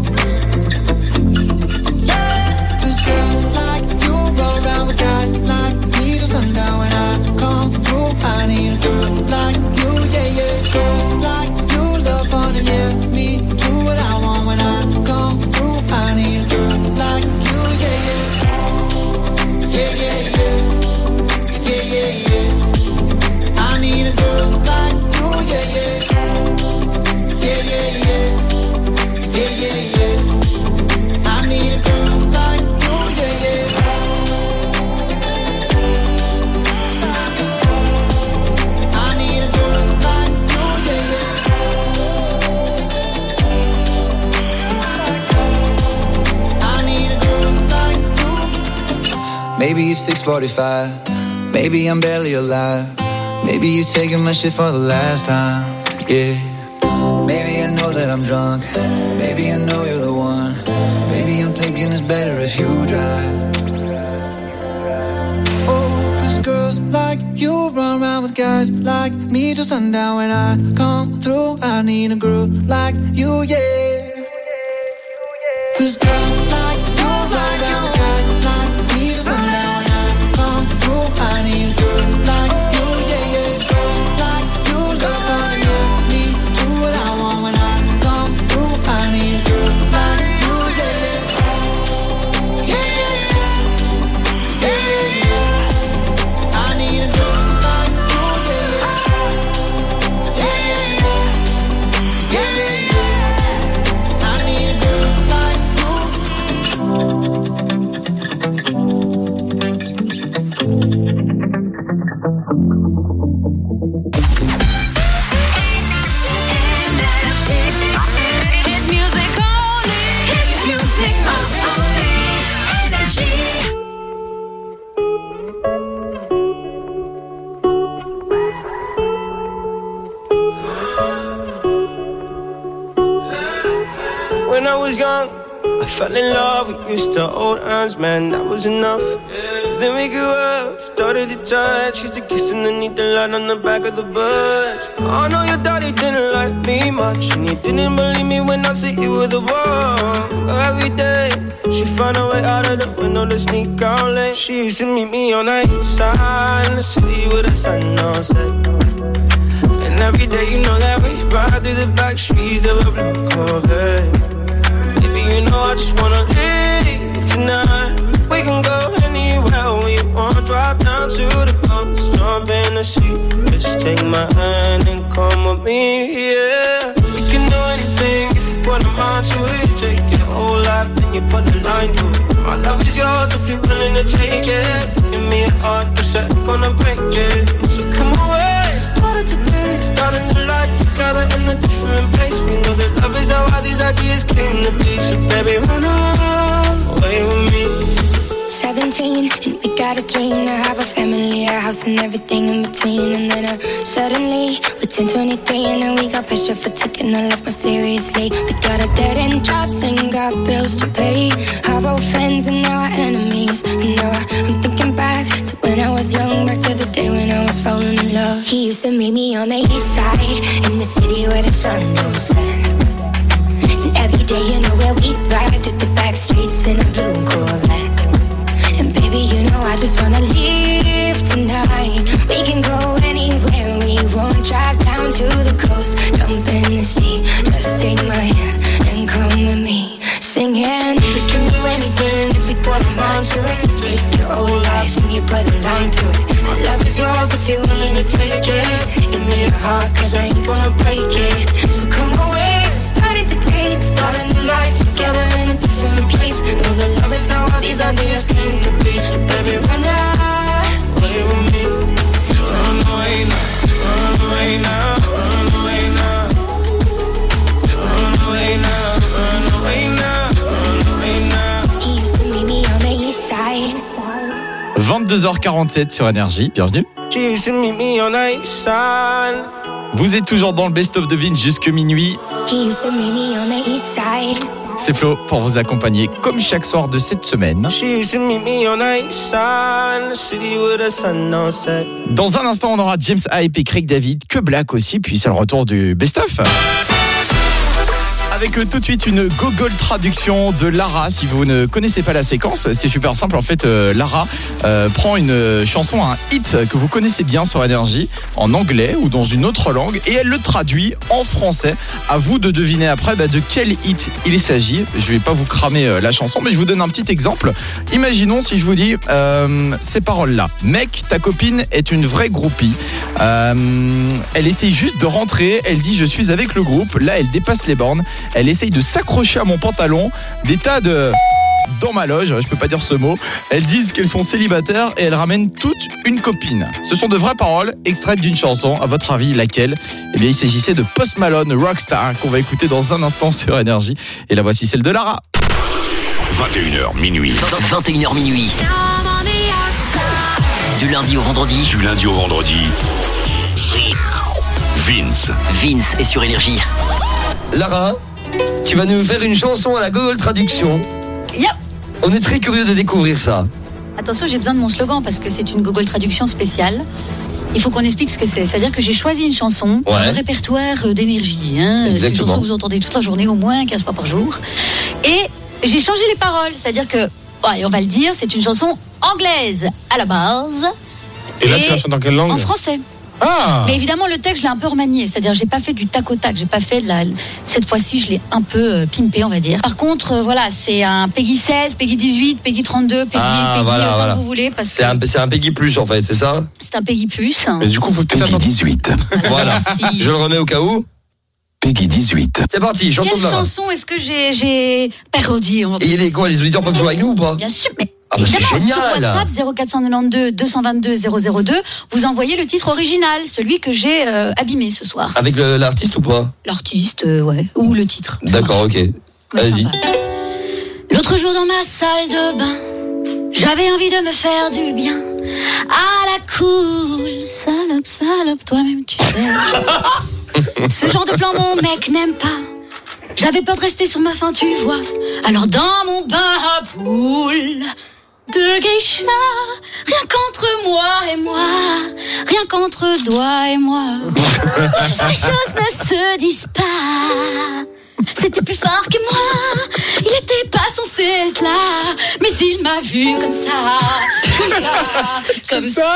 Yeah, 'cause girls like you roll around with guys like me till sundown. When I come through, I need a girl like you, yeah, yeah. Girls like you love fun and yeah, me do what I want when I come through. I need a girl like you, yeah, yeah. Yeah, yeah, yeah. Yeah, yeah, yeah. I need a girl like you, yeah, yeah. Yeah, yeah, yeah. Yeah, yeah, yeah. I need a girl like you, yeah, yeah. I need a girl like you, yeah, yeah. I need a girl like you. Maybe it's 6:45. Maybe I'm barely alive. Maybe you're taking my shit for the last time. Yeah. Maybe I know that I'm drunk. Maybe I know you're the one. Maybe I'm thinking it's better if you drive. Oh, 'cause girls like you run around with guys like me till sundown. When I come through, I need a girl like you, yeah. 'Cause girls like you run around with guys like me till sundown. When I come through, I need a girl like you, yeah, yeah. Girls like you love fun, yeah. Me do what I want when I come through. I need a girl like you, yeah, yeah. Yeah, yeah, yeah. Yeah, yeah, yeah. I need a girl like you, yeah, yeah. Yeah, yeah, yeah. Yeah, yeah, yeah. I need a girl like you. Hit music only. Hit music only. Energy. When I was young, I fell in love. We used to hold hands, man, that was enough. Then we grew up, started to touch. Used to kiss underneath the light on the back of the bus. I know your daddy didn't like me much, and he didn't believe me when I said you were the one. Every day, she found a way out of the window to sneak out late. She used to meet me on the east side in the city with the sun on set. And every day, you know that we ride through the back streets of a blue Corvette. Baby, you know I just wanna leave tonight. We can go anywhere we want. Drive down to the coast, jump in the sea. Just take my hand and come with me, yeah. We can do anything if you put a mind to it. Take your whole life, then you put a line through it. My love is yours if you're willing to take it. Give me a heart, but I'm gonna break it. So come away, started today, starting the life together in a different place. We know that love is how all these ideas came to be. So baby, run away with me. 17, and we got a dream to have a family, a house and everything in between. And then suddenly, we're 10, 23, and now we got pressure for taking our life more seriously. We got a dead-end jobs and got bills to pay. Have old friends and now our enemies. And now I'm thinking back to when I was young, back to the day when I was falling in love. He used to meet me on the east side, in the city where the sun don't set. And every day, you know where we ride through the back streets in a blue Corvette. And baby, you know I just wanna leave tonight. We can go anywhere we want. Drive down to the coast, jump in the sea. Just take my hand and come with me, singing. We can do anything if we put our mind to it. Take your whole life and you put a line through it. My love is yours take it. Give me your heart, cause I ain't gonna break it. So come away, starting to taste, start a new life together in a different place. Know that love is how all these ideas came to be. So baby, run away with me. Run away now, run away now, run away now. Run away now, run away now, run away now. He used to meet me on the east side. 22h47 sur Énergie, bienvenue. She used to meet me on the east side. Vous êtes toujours dans le Best of the Vince jusque minuit. He used to meet me on the east side. C'est Flo pour vous accompagner comme chaque soir de cette semaine. She used to meet me on the east side, the city with the sun on set. Dans un instant, on aura James Hype et Craig David, que Black aussi, puis c'est le retour du Best of. Avec tout de suite une Google traduction de Lara. Si vous ne connaissez pas la séquence, c'est super simple. En fait, Lara prend une chanson, un hit que vous connaissez bien sur Énergie, en anglais ou dans une autre langue, et elle le traduit en français. À vous de deviner après de quel hit il s'agit. Je vais pas vous cramer la chanson, mais je vous donne un petit exemple. Imaginons si je vous dis ces paroles-là. Mec, ta copine est une vraie groupie. Elle essaye juste de rentrer. Elle dit je suis avec le groupe. Là, elle dépasse les bornes. Elle essaye de s'accrocher à mon pantalon. Des tas de... Dans ma loge, je peux pas dire ce mot. Elles disent qu'elles sont célibataires et elles ramènent toute une copine. Ce sont de vraies paroles extraites d'une chanson. À votre avis, laquelle ? Eh bien, il s'agissait de Post Malone, Rockstar, qu'on va écouter dans un instant sur Énergie. Et la voici, celle de Lara. 21h minuit. 21h minuit. Du lundi au vendredi. Du lundi au vendredi. Vince est sur Énergie. Lara, tu vas nous faire une chanson à la Google Traduction. Yep. On est très curieux de découvrir ça. Attention, j'ai besoin de mon slogan parce que c'est une Google Traduction spéciale. Il faut qu'on explique ce que c'est. C'est-à-dire que j'ai choisi une chanson dans le répertoire d'Énergie. C'est une chanson que vous entendez toute la journée, au moins 15 fois par jour. Et j'ai changé les paroles. C'est-à-dire que, on va le dire, c'est une chanson anglaise à la base. Et là, tu la chantes dans quelle langue ? En français. Ah. Mais évidemment, le texte, je l'ai un peu remanié. C'est-à-dire, j'ai pas fait du tac au tac. J'ai pas fait cette fois-ci, je l'ai un peu pimpé, on va dire. Par contre, voilà, c'est un Peggy 16, Peggy 18, Peggy 32, Peggy autant que vous voulez. Parce c'est un Peggy plus, en fait, c'est ça ? C'est un Peggy plus. Mais du coup, faut peut-être Peggy 18. Voilà. Je le remets au cas où. Peggy 18. C'est parti, chanson Quelle de Lara. chanson est-ce que j'ai parodiée ? Et les auditeurs peuvent jouer avec nous ou pas ? Bien sûr, mais Ah bah c'est évidemment, génial. sur WhatsApp 0492 222 002, vous envoyez le titre original, celui que j'ai abîmé ce soir. Avec l'artiste ou pas ? L'artiste, ouais, ou le titre. D'accord, ok. Vas-y. Sympa. L'autre jour dans ma salle de bain, j'avais envie de me faire du bien. À la cool, salope, toi-même tu sais. Ce genre de plan mon mec n'aime pas. J'avais peur de rester sur ma faim, tu vois. Alors dans mon bain à boules de geisha, rien qu'entre moi et moi, rien qu'entre toi et moi. Ces choses ne se disent pas. C'était plus fort que moi. Il était pas censé être là, mais il m'a vu comme ça, comme ça.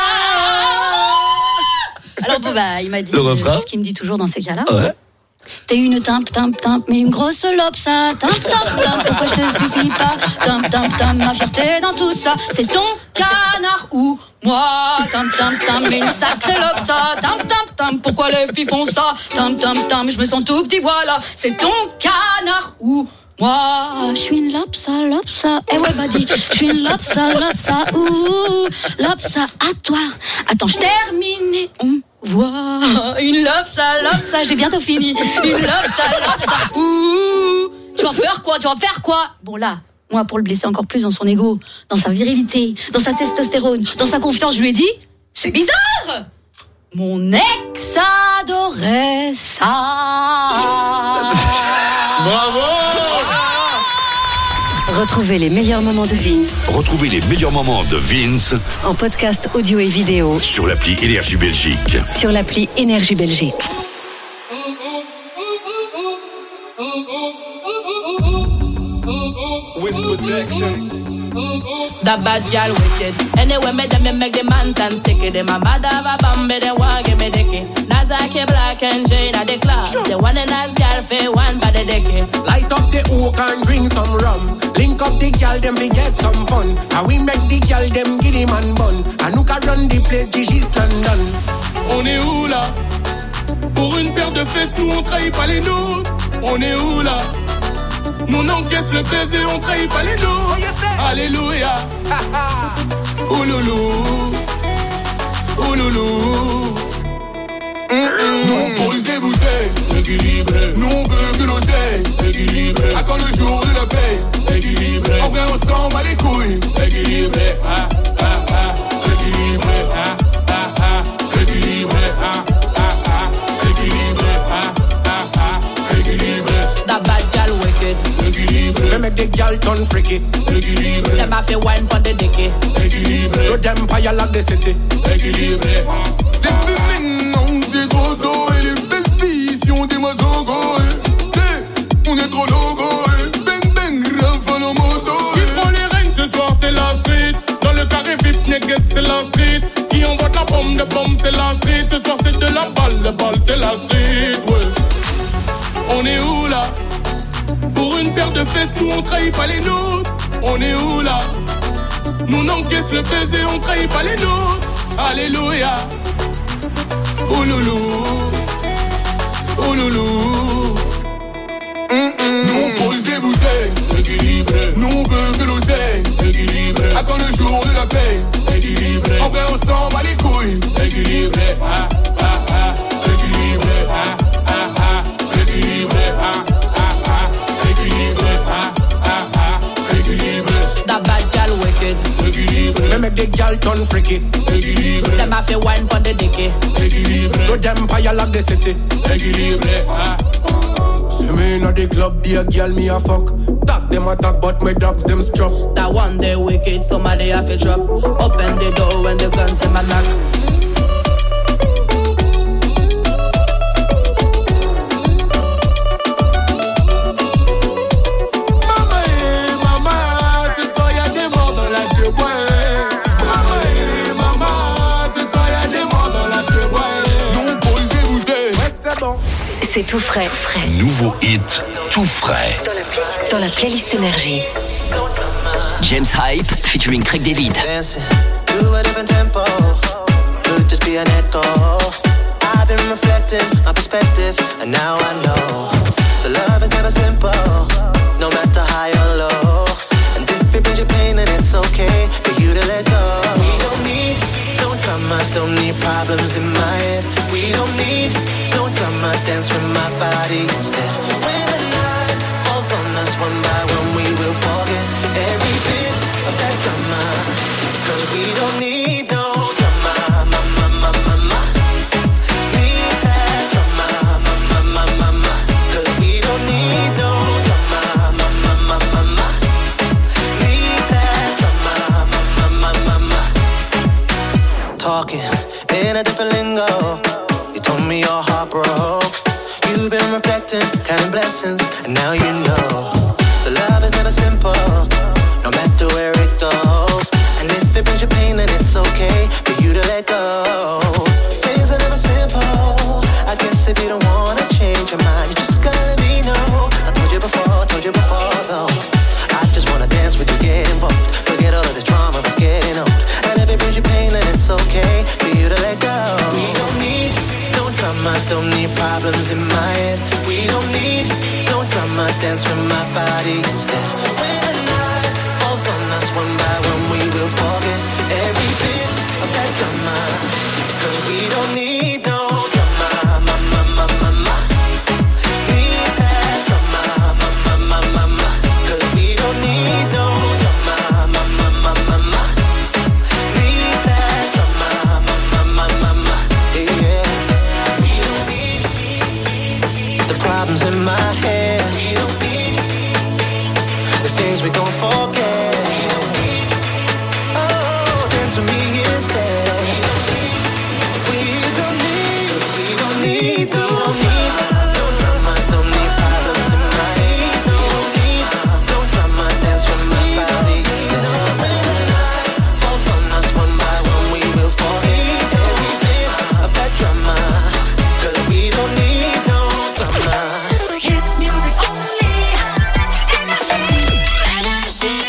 Alors bon il m'a dit ce qu'il me dit toujours dans ces cas-là. Ouais. T'es une timpe, mais une grosse lope, ça. Timpe, pourquoi je te suffis pas? Timpe, ma fierté dans tout ça. C'est ton canard ou moi? Timpe, mais une sacrée lope, ça. Timpe, pourquoi les filles font ça? Timpe, je me sens tout petit, voilà. C'est ton canard ou moi? Je suis une lope, ça. Eh ouais, buddy, je suis une lope, ça. Ouh, lope, ça, à toi. Attends, je termine, Voix, une love ça, j'ai bientôt fini. Une love ça, ouh. Tu vas faire quoi? Bon là, moi pour le blesser encore plus dans son ego, dans sa virilité, dans sa testostérone, dans sa confiance, je lui ai dit, c'est bizarre. Mon ex adorait ça. Bravo. Retrouvez les meilleurs moments de Vince Retrouvez les meilleurs moments de Vince en podcast audio et vidéo sur l'appli Énergie Belgique. sur l'appli Énergie Belgique. With protection. That bad girl wicked. Anyway, me make the man tan sick. Them a mad have a bambi, they want give me dicky. Nazaki black and Jane at the club. The one and as girl for one by the dicky. Light up the oak and drink some rum. Link up the girl, them we get some fun. And we make the girl, them give him and bun. And who can run the place, till she stand done. On est où là? Pour une paire de fesses, nous on trahit pas les nôtres. On est où là? Nous on encaisse le baiser, on trahit pas les nôtres. Alléluia. Ouloulou. Ouloulou. Nous on pose des bouteilles, équilibré. Nous on veut que l'oseille, équilibré. À quand le jour de la paix, équilibré. En vrai on s'en bat les couilles, équilibré. Équilibré, équilibré, équilibré, équilibré. That bad gal wicked. Équilibré. Me make the gal turn freaky. Équilibré. Them have to wine pon the dicky. Équilibré. To them fire like the city. Équilibré. Les filles non c'est trop tôt. Et les belles filles si on des mazogos. On est trop logo. Bang bang, rafale en moto. Qui prend les règnes ce soir c'est la street. Dans le carré VIP, négué c'est la street. Qui envoie de la bombe c'est la street. Ce soir c'est de la balle c'est la street, ouais. On est où là? Pour une paire de fesses, nous on trahit pas les nôtres. On est où là? Nous on encaisse le baiser, on trahit pas les nôtres. Alléluia. Ouloulou. Ouloulou. Nous on pose des bouteilles, équilibré. Nous on veut que l'oseille, équilibré. À quand le jour de la paix, équilibré. En vrai on s'en bat les couilles, équilibré. Équilibré, équilibré, équilibré, équilibré. That bad gal wicked. Équilibré. Me make the gal turn freaky. Équilibré. Them have to wine pon the dicky. Équilibré. To them fire like the city. Équilibré. See me inna the club, be a girl me a fuck. Talk them attack, but my dogs them struck. That one day wicked, somebody have to drop. Open the door when the guns them a knock. C'est tout frais. Nouveau hit, tout frais. Dans la playlist Énergie. James Hype featuring Craig David. Dancing to a different tempo. Could just be an echo. I've been reflecting my perspective, and now I know the love is never simple, no matter high or low. And if it brings you pain, then it's okay for you to let go. We don't need no drama, don't need problems in my head. We don't need no drama, dance with my body instead. When the night falls on us one by one, we will forget every bit of that drama. Cause we don't need no drama, need that drama, cause we don't need no drama, need that drama, talking in a different lingo. You told me your heart broke. You've been reflecting, counting blessings, and now you know the love is never simple, no matter where it goes. And if it brings you pain, then it's okay for you to let go. Things are never simple. I guess if you don't wanna change your mind, you just gotta let me know. I told you before though. I just wanna dance with you, get involved. Forget all of this drama, it's getting old. And if it brings you pain, then it's okay for you to let go. We don't need no drama, don't need problems in my head. We don't need no drama, dance with my body instead. When the night falls on us one by one, we will forget every bit of that drama. Cause we don't need no drama, need that drama, cause we don't need no drama, need that drama, yeah. We don't need the problems in my head. We don't need the things we gon' forget. Oh, dance with me instead. We don't need no drama, don't need problems in my head. We don't need no drama, dance with my body instead. When the night falls on us one by one, we will forget every bit of that drama. Cause we don't need no drama. Hits music only. Energy.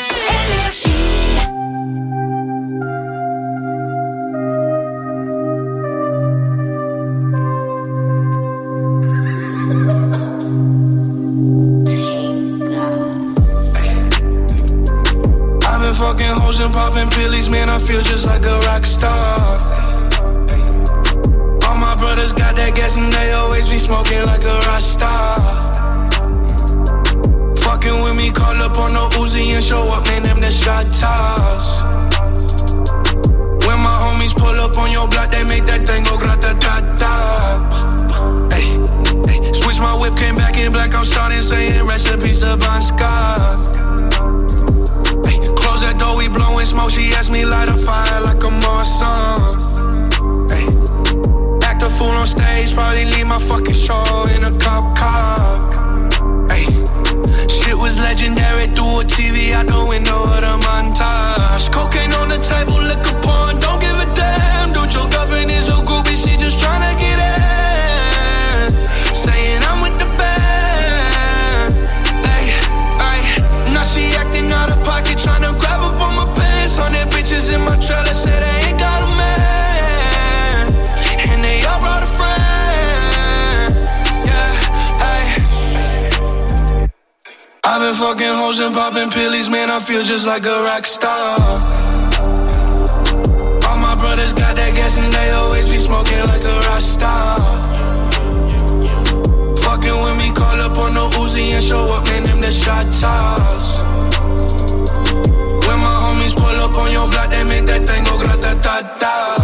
popping pillies, man, I feel just like a rock star. All my brothers got that gas and they always be smoking like a rock star. Fucking with me, call up on the Uzi and show up, man, them the shot toss. When my homies pull up on your block, they make that thing go grata-ta-ta. Ay, ay. Switch my whip, came back in black, I'm starting saying recipes to Bon Scott. Ay, close that door, we blowing smoke, she asked me light a fire like a Marsan. Ay, act a fool on stage, probably leave my fucking show in a cop car. Ay, shit was legendary, through a TV out the window of the montage. Cocaine on the table, liquor porn, don't give a damn. Dude, your girlfriend is a groupie, she just tryna get in. Saying I'm with the band. Ay, ay, now she acting out of pocket, tryna grab up on my pants. 100 bitches in my trailer, say they ain't got a man. And they all brought a friend. Yeah, ay. I've been fucking hoes and popping pillies, man, I feel just like a rock star. All my brothers got that gas and they always be smoking like a rock star. Fucking with me, call up on the Uzi and show up, man, them the shot toss. When my homies pull up on your block, they make that thing go grata-ta-ta.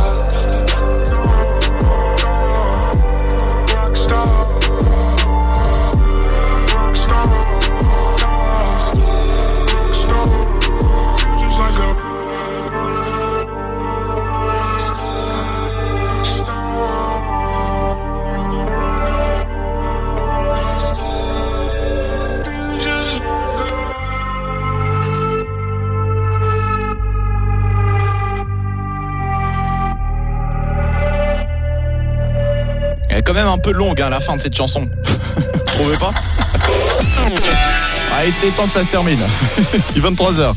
Quand même un peu longue, hein, la fin de cette chanson. Trouvez pas? Ah, il était temps que ça se termine. Il est 23h.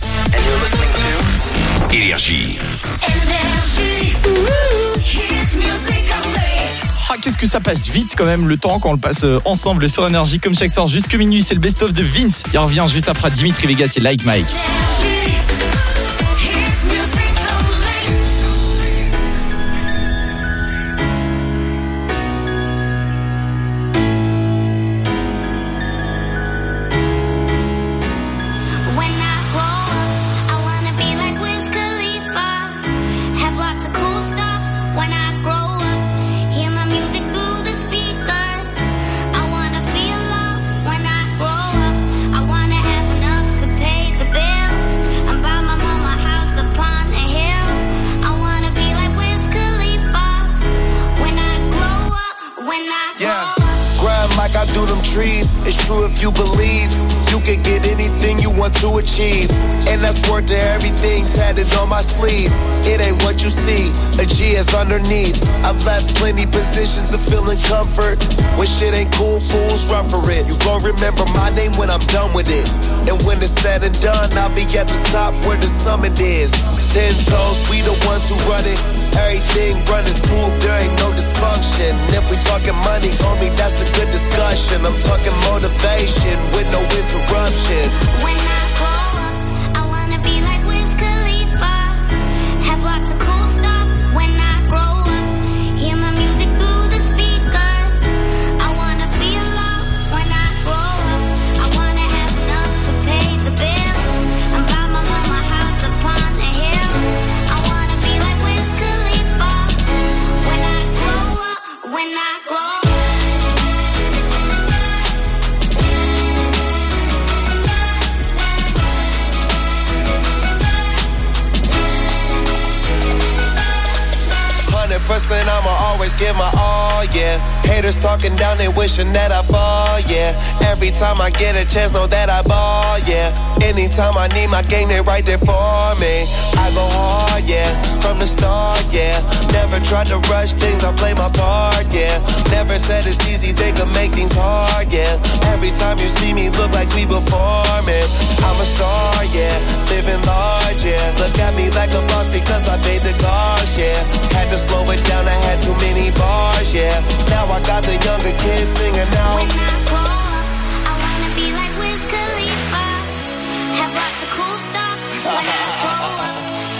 Énergie. Ah, qu'est-ce que ça passe vite quand même le temps quand on le passe ensemble sur Énergie comme chaque soir jusque minuit. C'est le best-of de Vince. Il revient juste après Dimitri Vegas et Like Mike. Do them trees, it's true if you believe you can get anything you want to achieve. And that's worth to everything tatted on my sleeve. It ain't what you see, a G is underneath. I've left plenty positions of feeling comfort. When shit ain't cool, fools run for it. You gon' remember my name when I'm done with it. And when it's said and done, I'll be at the top where the summit is. 10 toes, we the ones who run it. Everything running smooth, there ain't no dysfunction. And if we talking money, homie, that's a good discussion. I'm talking motivation with no interruption. When I grow up, I wanna be like Wiz Khalifa. Have lots of cool stuff. When I grow up, hear my music through the speakers. I wanna feel love. When I grow up, I wanna have enough to pay the bills. And buy my mama a house upon the hill. I wanna be like Wiz Khalifa. When I grow up, when I grow up. Percent, I'ma always give my all, yeah. Haters talking down, they wishing that I fall, yeah. Every time I get a chance, know that I ball, yeah. Anytime I need my game, they right there for me. I go hard, yeah, from the start, yeah. Never tried to rush things, I play my part, yeah. Never said it's easy, they could make things hard, yeah. Every time you see me, look like we performing. I'm a star, yeah, living large, yeah. Look at me like a boss because I paid the cost, yeah. Had to slow it down, I had too many bars, yeah. Now I got the younger kids singing out. When I grow up, I wanna be like Wiz Khalifa. Have lots of cool stuff. When I grow up,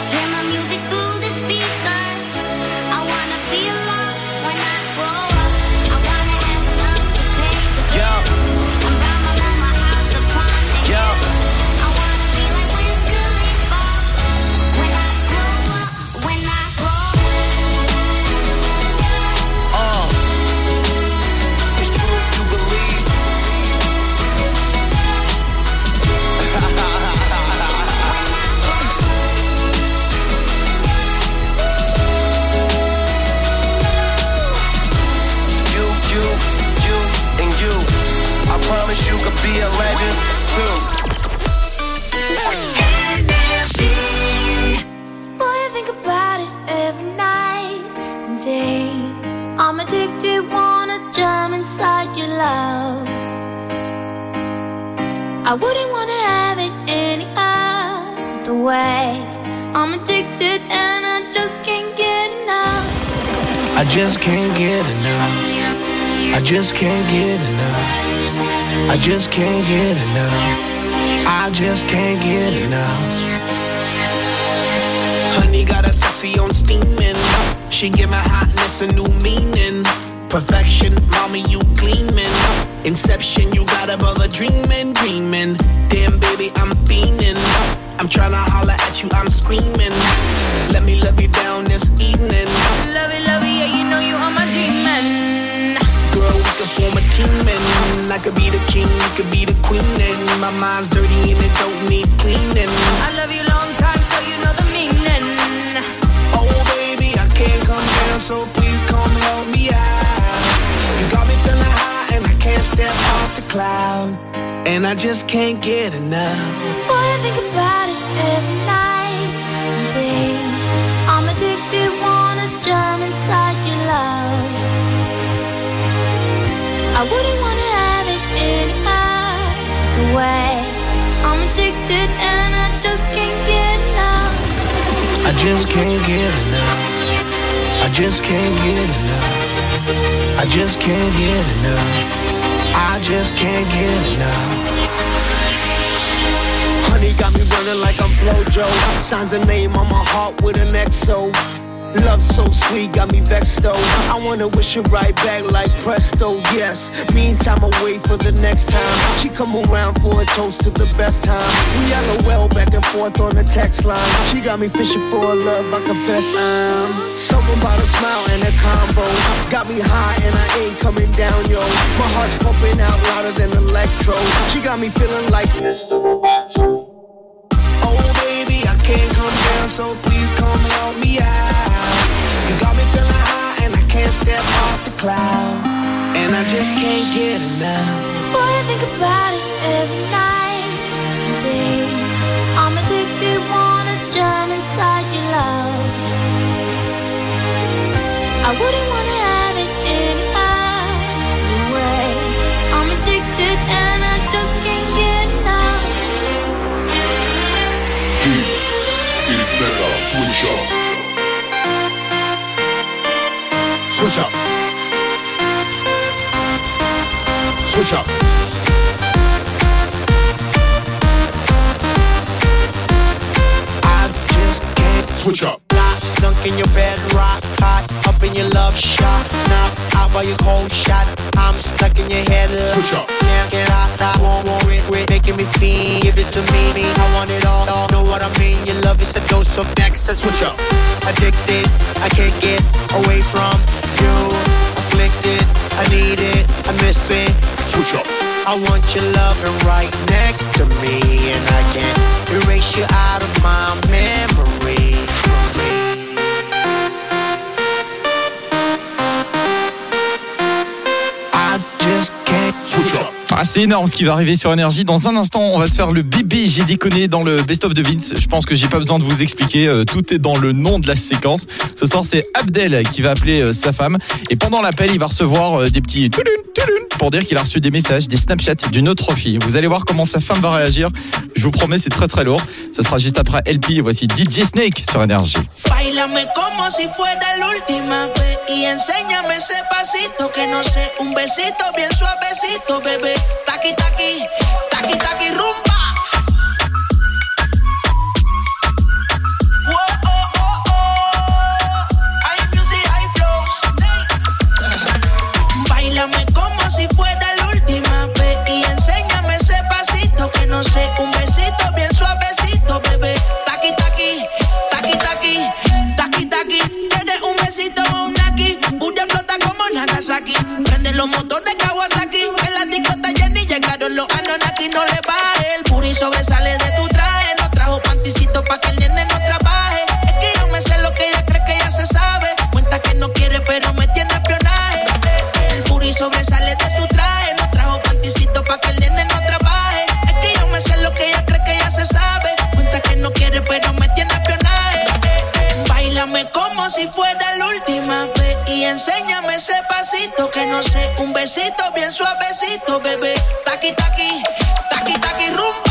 addicted, wanna jump inside your love. I wouldn't wanna have it any other way. I'm addicted and I just can't get enough. I just can't get enough. I just can't get enough. I just can't get enough. I just can't get enough. Honey got her sexy on steaming. She give my hotness a new meaning. Perfection, mommy, you gleaming. Inception, you got a brother dreaming, dreaming. Damn, baby, I'm fiending. I'm tryna holler at you, I'm screaming. Let me love you down this evening. Love it, yeah, you know you are my demon. Girl, we could form a team and I could be the king, you could be the queen. And my mind's dirty and it don't need cleaning. I love you long time, so you know the meaning. Oh, baby, I can't come down, so please come help me out. You got me feeling high and I can't step off the cloud. And I just can't get enough. Boy, I think about it every night and day. I'm addicted, wanna jump inside your love. I wouldn't wanna have it any other way. I'm addicted and I just can't get enough. I just can't get enough. I just can't get enough. I just can't get enough. I just can't get enough. Honey got me running like I'm Flojo. Signs a name on my heart with an XO. Love so sweet, got me vexed though. I wanna wish it right back like presto, yes. Meantime, I wait for the next time. She come around for a toast to the best time. We LOL back and forth on the text line. She got me fishing for a love, I confess I'm something about a smile and a combo. Got me high and I ain't coming down, yo. My heart's pumping out louder than electro. She got me feeling like Mr. Roboto. Oh baby, I can't come down, so please come help me out. You got me feeling high and I can't step off the cloud. And I just can't get enough. Boy, I think about it every night and day. I'm addicted, wanna jump inside your love. I wouldn't wanna have it any other way. I'm addicted and I just can't get enough. This is Mega Switch Up. Switch up. Switch up. I just can't switch up. Sunk in your bed, rock hot, up in your love shot. Now out by your cold shot, I'm stuck in your head. Switch up. Can't get out, I won't it, making me feel. Give it to me, I want it all. Know what I mean? Your love is a dose of next. Switch up. Addicted, I can't get away from you. Afflicted, I need it, I miss it. Switch up. I want your loving right next to me, and I can't erase you out of my memory. I just can't switch up. Ah, c'est énorme ce qui va arriver sur Énergie. Dans un instant, on va se faire le bébé j'ai déconné dans le best-of de Vince. Je pense que j'ai pas besoin de vous expliquer. Tout est dans le nom de la séquence. Ce soir, c'est Abdel qui va appeler sa femme. Et pendant l'appel, il va recevoir des petits touloun pour dire qu'il a reçu des messages, des Snapchats d'une autre fille. Vous allez voir comment sa femme va réagir. Je vous promets, c'est très très lourd. Ça sera juste après LP. Et voici DJ Snake sur Énergie. Báilame como si fuera la última vez y enséñame ese pasito que no sé, un besito bien suavecito, bebé. Taqui taqui, taqui taqui rumba. Whoa, oh, oh, oh. Hay music, hay flows. Báilame como si fuera la última vez y enséñame ese pasito que no sé, un besito bien suavecito, bebé. Taqui taqui, taqui taqui, taqui taqui. Quieres un besito o un aquí, Bulla explota como Nagasaki. Prende los motores Kawasaki. En la discota Jenny llegaron los Anunnaki. No le baje, el puri sobresale de tu traje. No trajo panticito pa' que el nene no trabaje. Es que yo me sé lo que ella cree que ya se sabe. Cuenta que no quiere pero me tiene espionaje. El puri sobresale de tu traje. No trajo panticito pa' que el nene no trabaje. Es que yo me sé lo que ella cree que ya se sabe. Cuenta que no quiere pero me tiene espionaje. Báilame como si fuera la última vez y enséñame ese pasito que no sé, un besito bien suavecito, bebé. Taqui, taqui, taqui, taqui, rumba.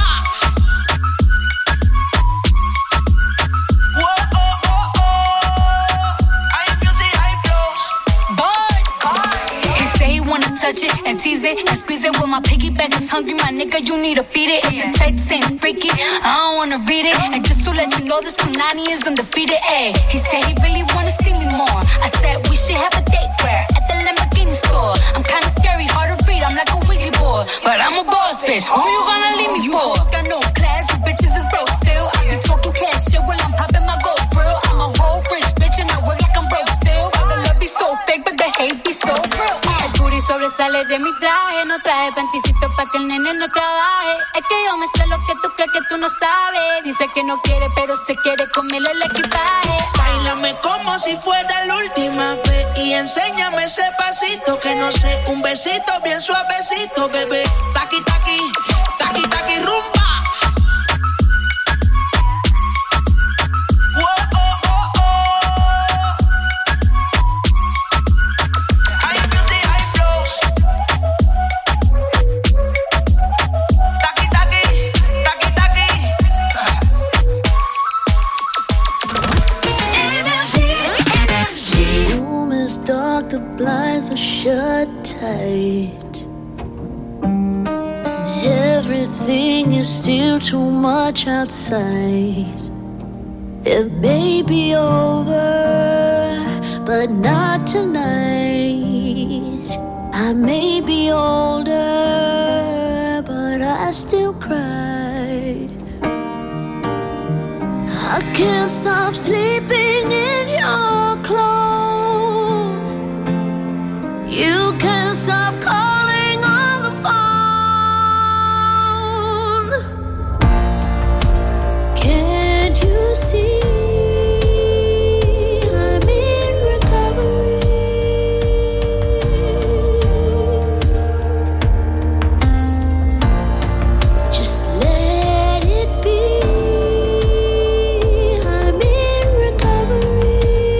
Touch it and tease it and squeeze it. When my piggyback is hungry, my nigga, you need to feed it. If the text ain't freaky, I don't wanna read it. And just to let you know, this Punani is undefeated. Ayy, he said he really wanna see me more. I said we should have a date where at the Lamborghini store. I'm kinda scary, hard to read, I'm like a Ouija board, but I'm a boss bitch. Who you gonna leave me for? Got no class, you bitches is broke still. I be talking cash shit while I'm popping my gold grill. I'm a whole rich bitch and I work like I'm broke still. The love be so fake, but the hate be so real. Sobresale de mi traje, no traje panticito pa' que el nene no trabaje. Es que yo me sé lo que tú crees que tú no sabes. Dice que no quiere, pero se quiere comerle el equipaje. Báilame como si fuera la última vez y enséñame ese pasito que no sé, un besito bien suavecito, bebé. Taqui, taqui, taqui, taqui, rumba. The blinds are shut tight. Everything is still too much outside. It may be over, but not tonight. I may be older, but I still cry. I can't stop sleeping in your clothes. You can't stop calling on the phone. Can't you see I'm in recovery? Just let it be. I'm in recovery.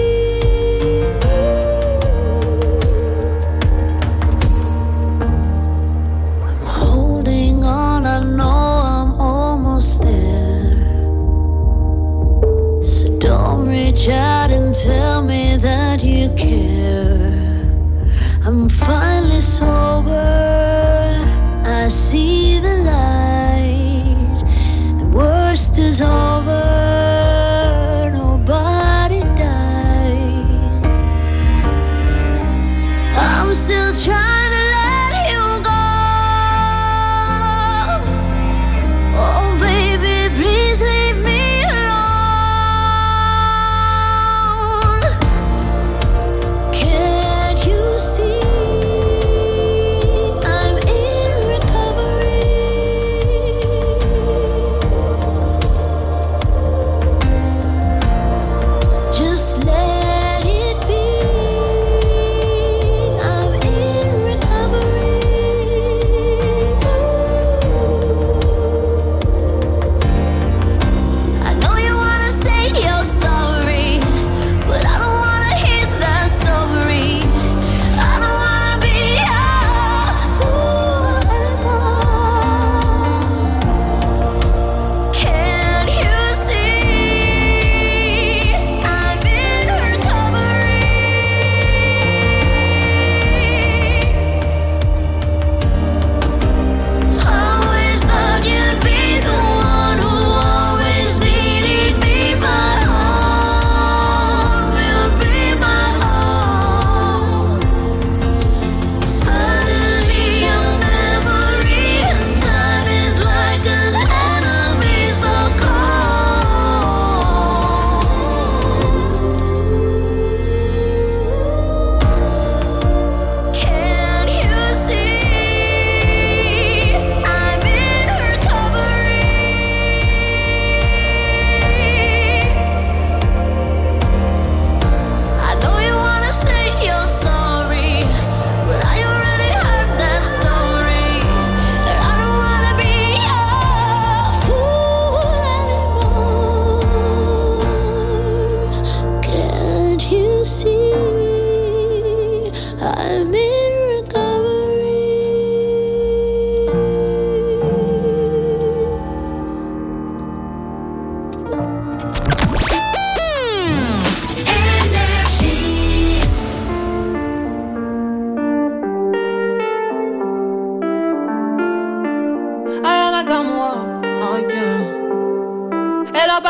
Reach out and tell me that you care. I'm finally sober. I see the light. The worst is over. Nobody died. I'm still trying to let you go. Oh baby, please leave me. See, I'm in recovery.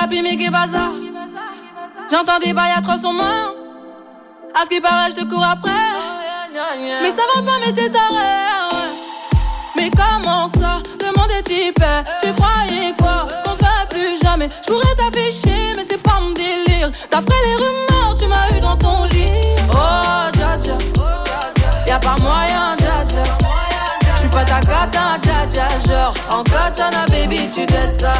papi, mais qu'est bazar. J'entends des bails atroces en main. À ce qui paraît, je te cours après. Mais ça va pas, mais t'es taré. Mais comment ça, le monde est hyper. Tu croyais quoi, qu'on se verrait plus jamais. Je pourrais t'afficher, mais c'est pas mon délire. D'après les rumeurs, tu m'as eu dans ton lit. Oh, dja dja, y'a pas moyen, dja dja. J'suis pas ta cata, dja dja. Genre, en katana, baby, tu t'aides ça.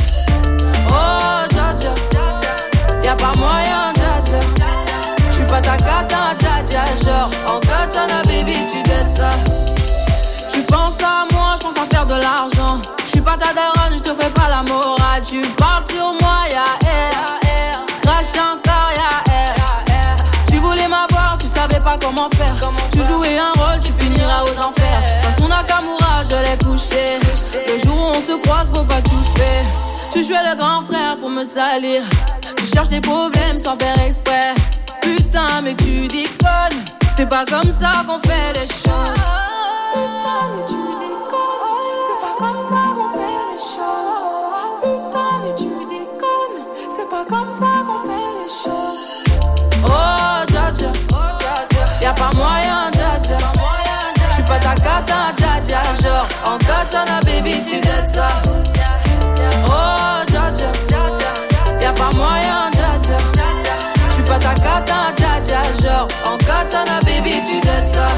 Oh, dja dja, y'a pas moyen, dja dja. J'suis pas ta cata, dja dja. Genre, en katana, baby, tu t'aides ça. Tu penses à moi, j'pense à faire de l'argent. J'suis pas ta daronne, j'te fais pas la morale. Tu parles sur moi, y'a air. Crash encore, y'a air. Tu voulais m'avoir, tu savais pas comment faire. Tu jouais un rôle, tu finiras aux enfers. Dans son Nakamura, je l'ai couché. Le jour où on se croise, faut pas tout faire. Tu jouais le grand frère pour me salir. Tu cherches des problèmes sans faire exprès. Putain, mais tu déconnes. C'est pas comme ça qu'on fait les choses. Putain, mais tu déconnes. C'est pas comme ça qu'on fait les choses. Putain, mais tu déconnes. C'est pas comme ça qu'on fait les choses. Oh, dja dja, y'a pas moyen, dja dja. J'suis pas ta cata, dja dja. Genre, en katana, baby, tu t'aides ça. Oh, dja dja, y'a pas moyen, dja dja. J'suis pas ta cata, dja dja. Genre, en katana, baby, tu t'aides ça.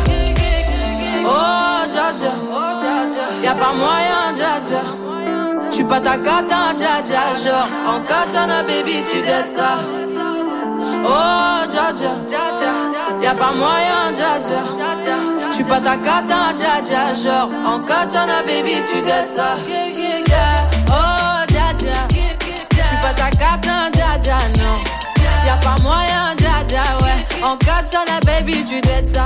Oh, dja dja, y'a pas moyen, dja dja. J'suis pas ta cata, dja dja. Genre, en katana, baby, tu t'aides ça. Oh, dja dja, y'a pas moyen, dja dja. J'suis pas ta cata, dja dja. Genre, en katana, baby, tu t'aides ça. Oh, dja dja, j'suis pas ta cata, dja dja, non. Y'a pas moyen, dja dja, ouais. En katana, baby, tu t'aides ça.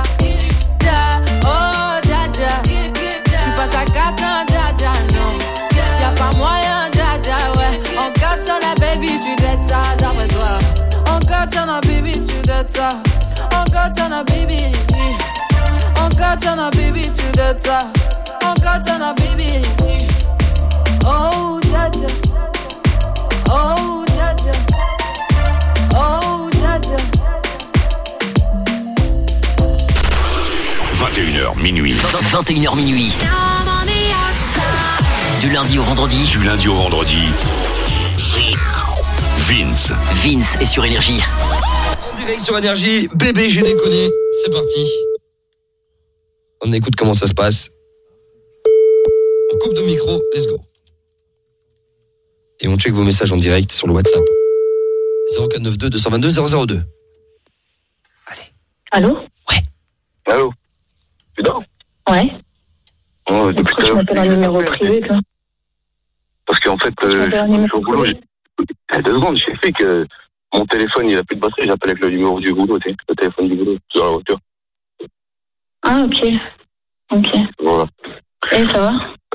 Oh, dja dja, j'suis pas ta cata, dja dja, non. Y'a pas moyen, dja dja, ouais. En katana, baby, tu t'aides ça, d'après toi. En katana, baby, tu t'aides ça. En katana, baby. En katana, baby, tu t'aides ça. En katana, baby. Oh, dja dja. Oh, dja dja. Oh, dja dja. 21h minuit. 21h minuit. Du lundi au vendredi. Du lundi au vendredi. Vince est sur Énergie. En direct sur Énergie, bébé j'ai déconné. C'est parti. On écoute comment ça se passe. On coupe de micro, let's go. Et on check vos messages en direct sur le WhatsApp. 0492 222 002. Allô? Ouais. Allô? Tu dors? Ouais. Oh, depuis pourquoi tu m'appelles un numéro privé, toi? Parce qu'en fait, je suis au boulot. Il y a 2 secondes, j'ai fait que mon téléphone, il a plus de batterie. J'appelle avec le numéro du boulot, tu sais, le téléphone du boulot, sur la voiture. Ah, ok. Ok. Voilà. Et ça va?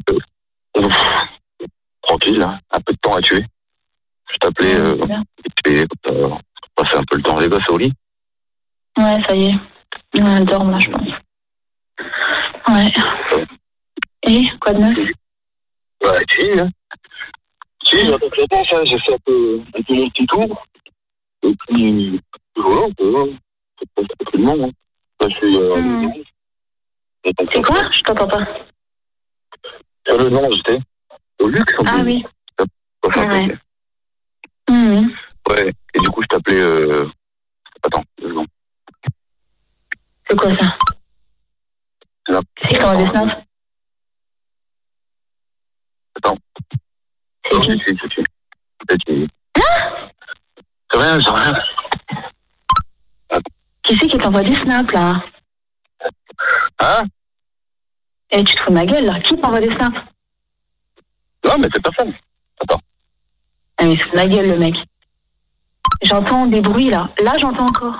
Tranquille, là. Un peu de temps à tuer. Je t'appelais, passer un peu le temps. Les gars, c'est au lit? Ouais, ça y est. On dort, là, je pense. Ouais. Et, quoi de neuf? Ouais, si, hein. Si, j'attends ça. J'ai fait un peu mon petit tour. Et puis, voilà, c'est pas tranquillement, hein. Là, je suis, c'est quoi? Je t'entends pas. Sur le Nord, j'étais au luxe. Ah oui. Ouais. Ouais, et du coup, je t'appelais... Attends, 2 secondes. C'est quoi ça? C'est qui t'envoie des snaps? Attends. C'est qui? C'est rien, c'est rien. Qui c'est qui t'envoie des snaps, là? Hein? Eh, tu te fous de ma gueule, là. Qui t'envoie des snaps? Non, mais c'est personne. Attends. Ah, mais il se fout de ma gueule, le mec. J'entends des bruits, là. Là, j'entends encore.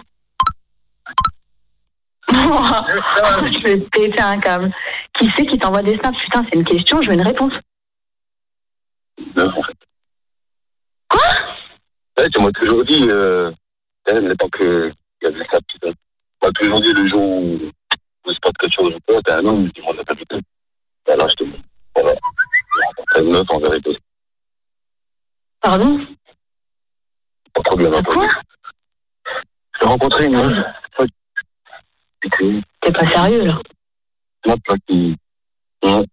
Je vais péter un câble. Qui c'est qui t'envoie des snaps? Putain, c'est une question, je veux une réponse. Non, en fait. Quoi? Ouais, tu m'as toujours dit, le temps qu'il y a des snaps, tu sais. Tu m'as toujours dit le jour où il se passe quelque chose, t'es un homme, tu m'en as pas du tout. Et là, je te dis, voilà. T'as une meuf en vérité. Pardon? bien entendu. J'ai rencontré une meuf. T'es pas sérieux, là? Moi, toi qui... Ouais.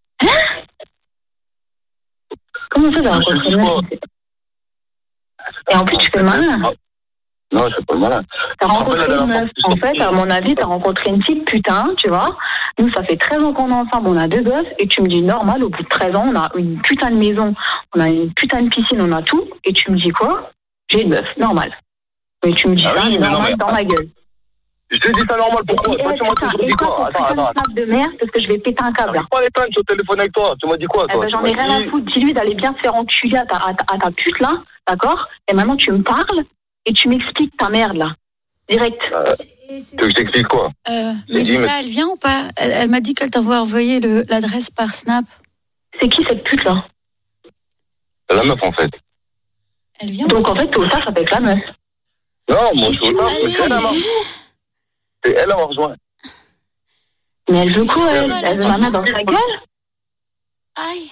Comment ça, t'as rencontré une meuf? Et en plus, tu fais le malin. Non, je fais pas le malin. T'as rencontré une meuf. En fait, à mon avis, t'as rencontré une petite putain, tu vois. Nous, ça fait 13 ans qu'on est ensemble, on a 2 gosses, et tu me dis normal, au bout de 13 ans, on a une putain de maison, on a une putain de piscine, on a tout, et tu me dis quoi? J'ai une meuf, normal. Mais tu me dis ça, normal, dans ma gueule. Je te dis ça normal, pourquoi? Toi, tu m'as dit quoi? Attends. De merde, parce que je vais péter un câble, là. Pas les peines, je suis au téléphone avec toi. Tu m'as dit quoi, toi? J'en ai rien à foutre. Dis-lui d'aller bien se faire enculer à ta pute, là, d'accord? Et maintenant, tu me parles, et tu m'expliques ta merde, là. Direct. Tu veux que je t'explique quoi? Mélissa, elle vient ou pas? Elle m'a dit qu'elle t'envoie envoyer l'adresse par Snap. C'est qui cette pute, là? C'est la meuf, en fait. Elle vient. Donc, en fait, t'es au taf avec la meuf. Non, moi, je suis au taf, c'est elle, elle m'a rejoint. Mais elle veut quoi, elle? Elle veut ma main dans sa gueule? Aïe.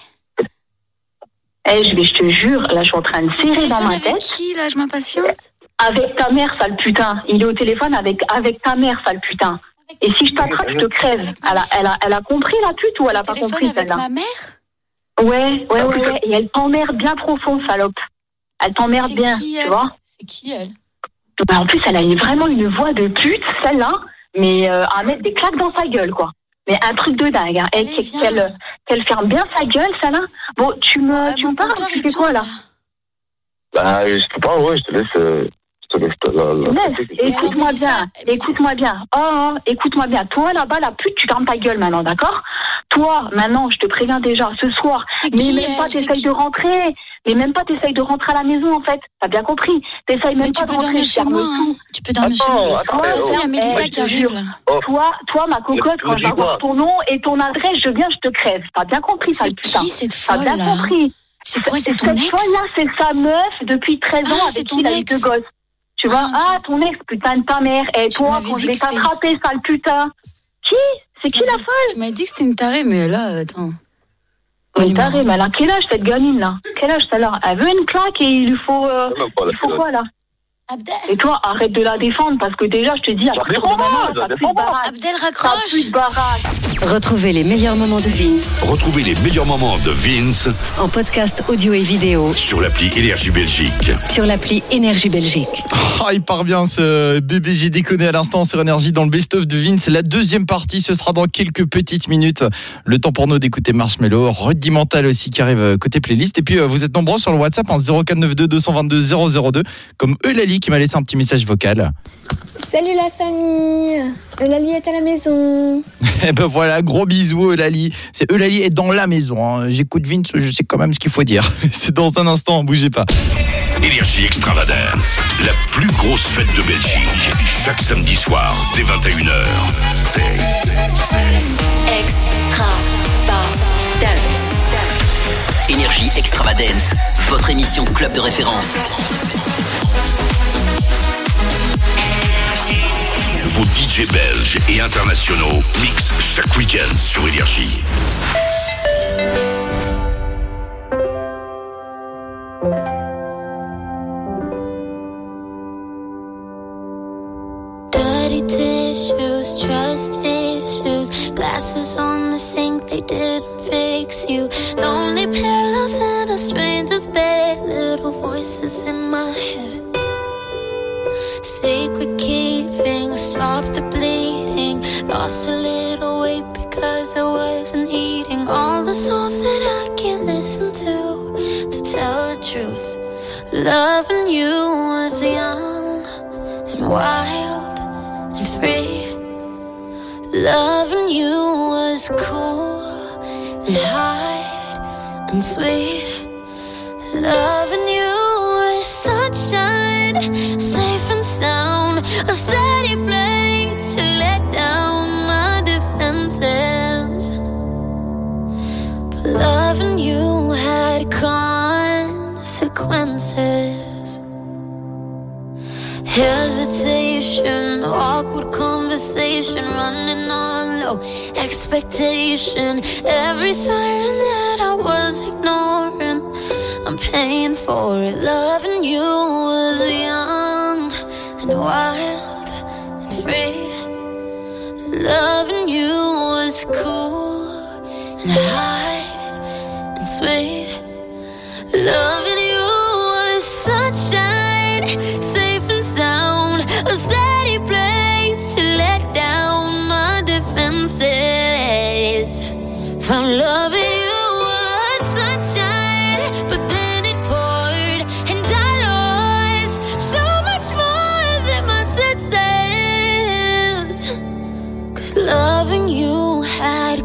Je te jure, là, je suis en train de serrer dans ma tête. Avec qui, là? Je m'impatiente. Avec ta mère, sale putain. Il est au téléphone avec ta mère, sale putain. Et si je t'attrape, je te crève. Elle a compris, la pute, ou elle a pas compris, celle-là? Avec ma mère? Ouais. Et elle t'emmerde bien profond, salope. Elle t'emmerde bien, tu vois? C'est qui, elle? Bah, en plus, elle a vraiment une voix de pute, celle-là, mais à mettre des claques dans sa gueule, quoi. Mais un truc de dingue, hein. Qu'elle ferme bien sa gueule, celle-là. Bon, tu me parles, tu fais quoi, là? Bah, je te parle, ouais, je te laisse... Écoute-moi bien. Oh, écoute-moi bien. Toi, là-bas, la pute, tu fermes ta gueule maintenant, d'accord? Toi, maintenant, je te préviens déjà, ce soir, t'essayes de rentrer. Mais même pas t'essayes de rentrer à la maison, en fait. T'as bien compris. T'essayes même pas de rentrer. Tu peux dormir chez moi. De toute façon, il y a Mélissa qui arrive, là. Toi, ma cocotte, quand je vais avoir ton nom et ton adresse, je viens, je te crève. T'as bien compris, ça, putain. C'est qui, cette folle, là? T'as bien compris. C'est quoi, c'est ton ex? Cette folle-là, c'est sa meuf depuis 13 ans avec qui il a eu 2 gosses. Tu vois? Ton ex, putain de ta mère. Et toi, quand je vais t'attraper, sale putain. Qui? C'est qui la folle? Tu m'as dit que c'était une tarée, mais là, attends. Une tarée, mais elle a quel âge, cette gamine, là? Quel âge, celle-là? Elle veut une claque et il lui faut... il faut quoi, là? Abdel. Et toi, arrête de la défendre, parce que déjà, je te dis, à partir de maintenant, t'as plus de baraque. Abdel, raccroche. T'as plus de baraque. Retrouvez les meilleurs moments de Vince Retrouvez les meilleurs moments de Vince en podcast audio et vidéo sur l'appli Énergie Belgique. sur l'appli Énergie Belgique. Ah, il part bien ce bébé, j'ai déconné à l'instant sur Énergie dans le best-of de Vince. La deuxième partie, ce sera dans quelques petites minutes. Le temps pour nous d'écouter Marshmello, Rudimental aussi qui arrive côté playlist. Et puis vous êtes nombreux sur le WhatsApp, 0492 222 002, comme Eulalie qui m'a laissé un petit message vocal. Salut la famille, Eulalie est à la maison. Et ben voilà, gros bisous Eulalie. C'est Eulalie est dans la maison, hein. J'écoute Vince, je sais quand même ce qu'il faut dire. C'est dans un instant, bougez pas. Énergie Extravagance, la plus grosse fête de Belgique. Chaque samedi soir, dès 21h. C'est Extravagance. Énergie Extravagance, votre émission club de référence. Vos DJ belges et internationaux mixent chaque week-end sur Énergie. Dirty tissues, trust issues, glasses on the sink, they didn't fix you. Lonely pillows in a stranger's bed, little voices in my head. Sacred keeping, stop the bleeding. Lost a little weight because I wasn't eating. All the songs that I can't listen to tell the truth. Loving you was young and wild and free. Loving you was cool and hard and sweet. Loving you was sunshine, safe and sound, a steady place to let down my defenses. But loving you had consequences. Hesitation, awkward conversation, running on low expectation. Every siren that I was ignoring, I'm paying for it. Loving you was young Loving you was cool and high and sweet. Loving you was sunshine, safe and sound, a steady place to let down my defenses. Found loving you was sunshine, but then it poured and I lost so much more than my senses. 'Cause loving you had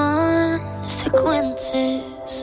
consequences.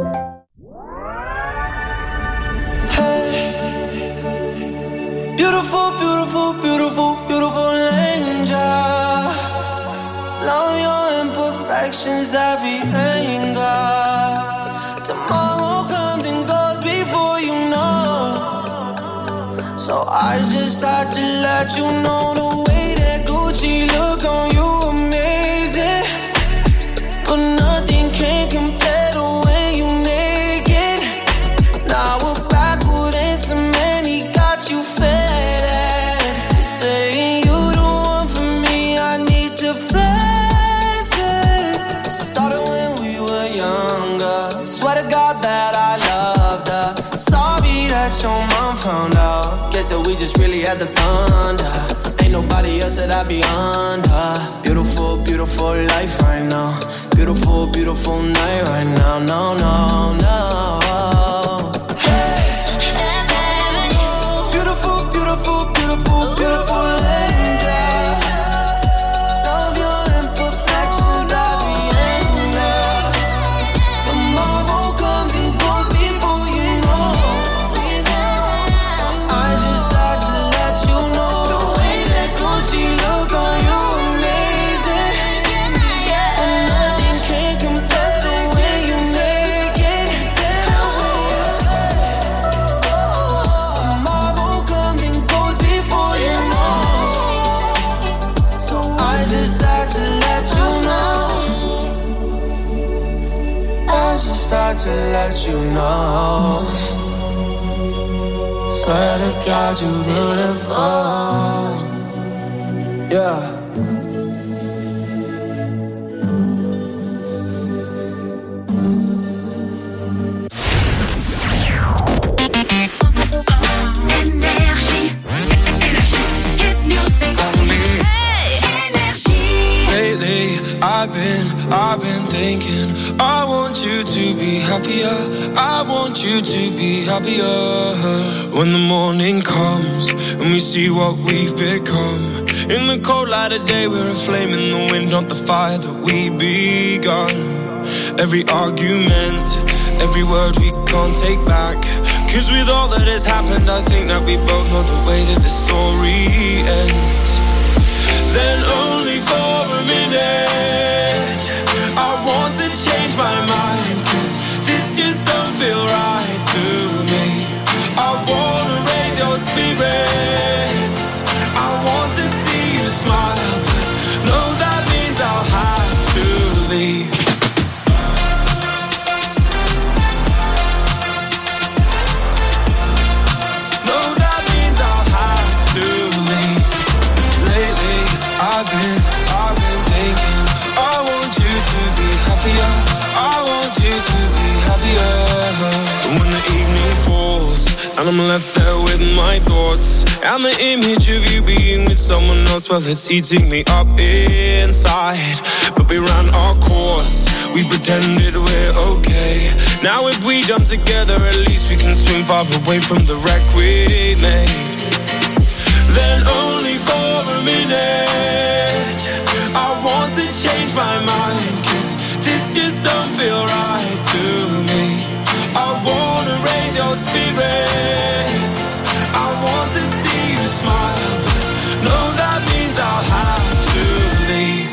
Beautiful, beautiful, beautiful, beautiful angel. Love your imperfections, every anger. Tomorrow comes and goes before you know. So I just had to let you know the way that Gucci look on you amazing. But nothing can compare to when you naked. Now we're backward and cement, he got you fed. Saying you the one for me, I need to flex it. Started when we were younger. Swear to God that I loved her. Sorry that your mom found out. Guess that we just really had the thunder. Ain't nobody else that I be under. Beautiful, beautiful life right now. Beautiful, beautiful night right now. No, no, no. Beautiful, beautiful, beautiful, beautiful angel. Love your imperfections, every anger. Tomorrow comes and goes before you know. I just had to let you know the way that Gucci look on you amazing. And nothing can compare to when you naked. Tomorrow comes and goes before you know. So I just had to let you know. I just had to let you know. Swear to God, you beautiful. Yeah. Lately, I've been thinking, I want you to be happier. I want you to be happier. When the morning comes and we see what we've become. In the cold light of day, we're a flame in the wind, not the fire that we begun. Every argument, every word we can't take back. 'Cause with all that has happened, I think that we both know the way that the story ends. Then only for a minute I want to change my mind, 'cause this just don't feel right to me. I wanna raise your spirits, I want to see you smile, but no, that means I'll have to leave. No, that means I'll have to leave. Lately, I've been thinking, I want you to be happier. I want you to be happier. When the evening falls and I'm left there with my thoughts, and the image of you being with someone else, well, it's eating me up inside. But we ran our course, we pretended we're okay. Now if we jump together, at least we can swim far away from the wreck we made. Then only for a minute I want to change my mind, 'cause this just don't feel right to me. I wanna raise your spirits, I want to see you smile, but no, that means I'll have to leave.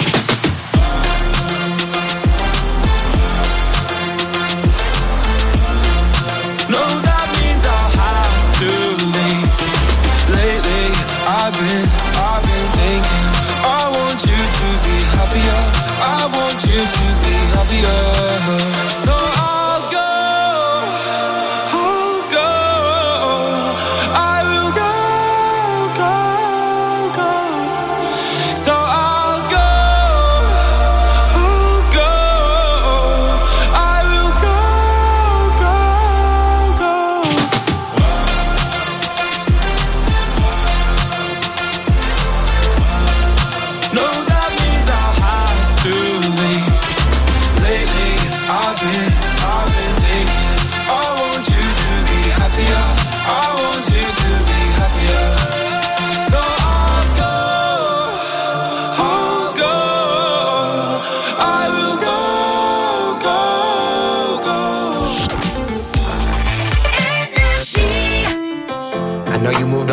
No, that means I'll have to leave. Lately, I've been thinking, I want you to be happier. I want you to be happier. So I'll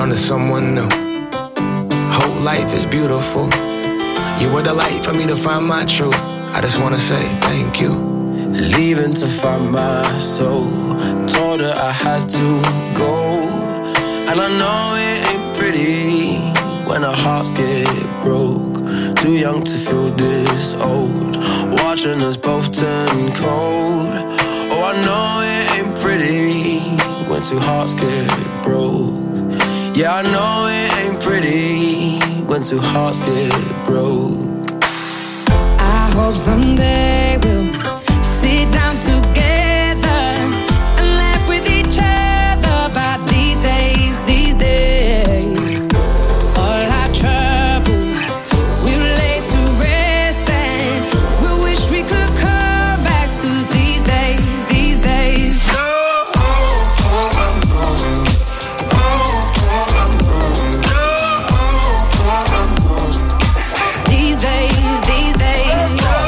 on to someone new. Whole life is beautiful. You were the light for me to find my truth. I just wanna say thank you. Leaving to find my soul. Told her I had to go. And I know it ain't pretty when our hearts get broke. Too young to feel this old. Watching us both turn cold. Oh, I know it ain't pretty when two hearts get broke. Yeah, I know it ain't pretty when two hearts get broke. I hope someday we'll sit down together and laugh with each other about these days, these days. All our troubles we'll lay to rest and we'll wish we could come back to these days, these days. These days, these days.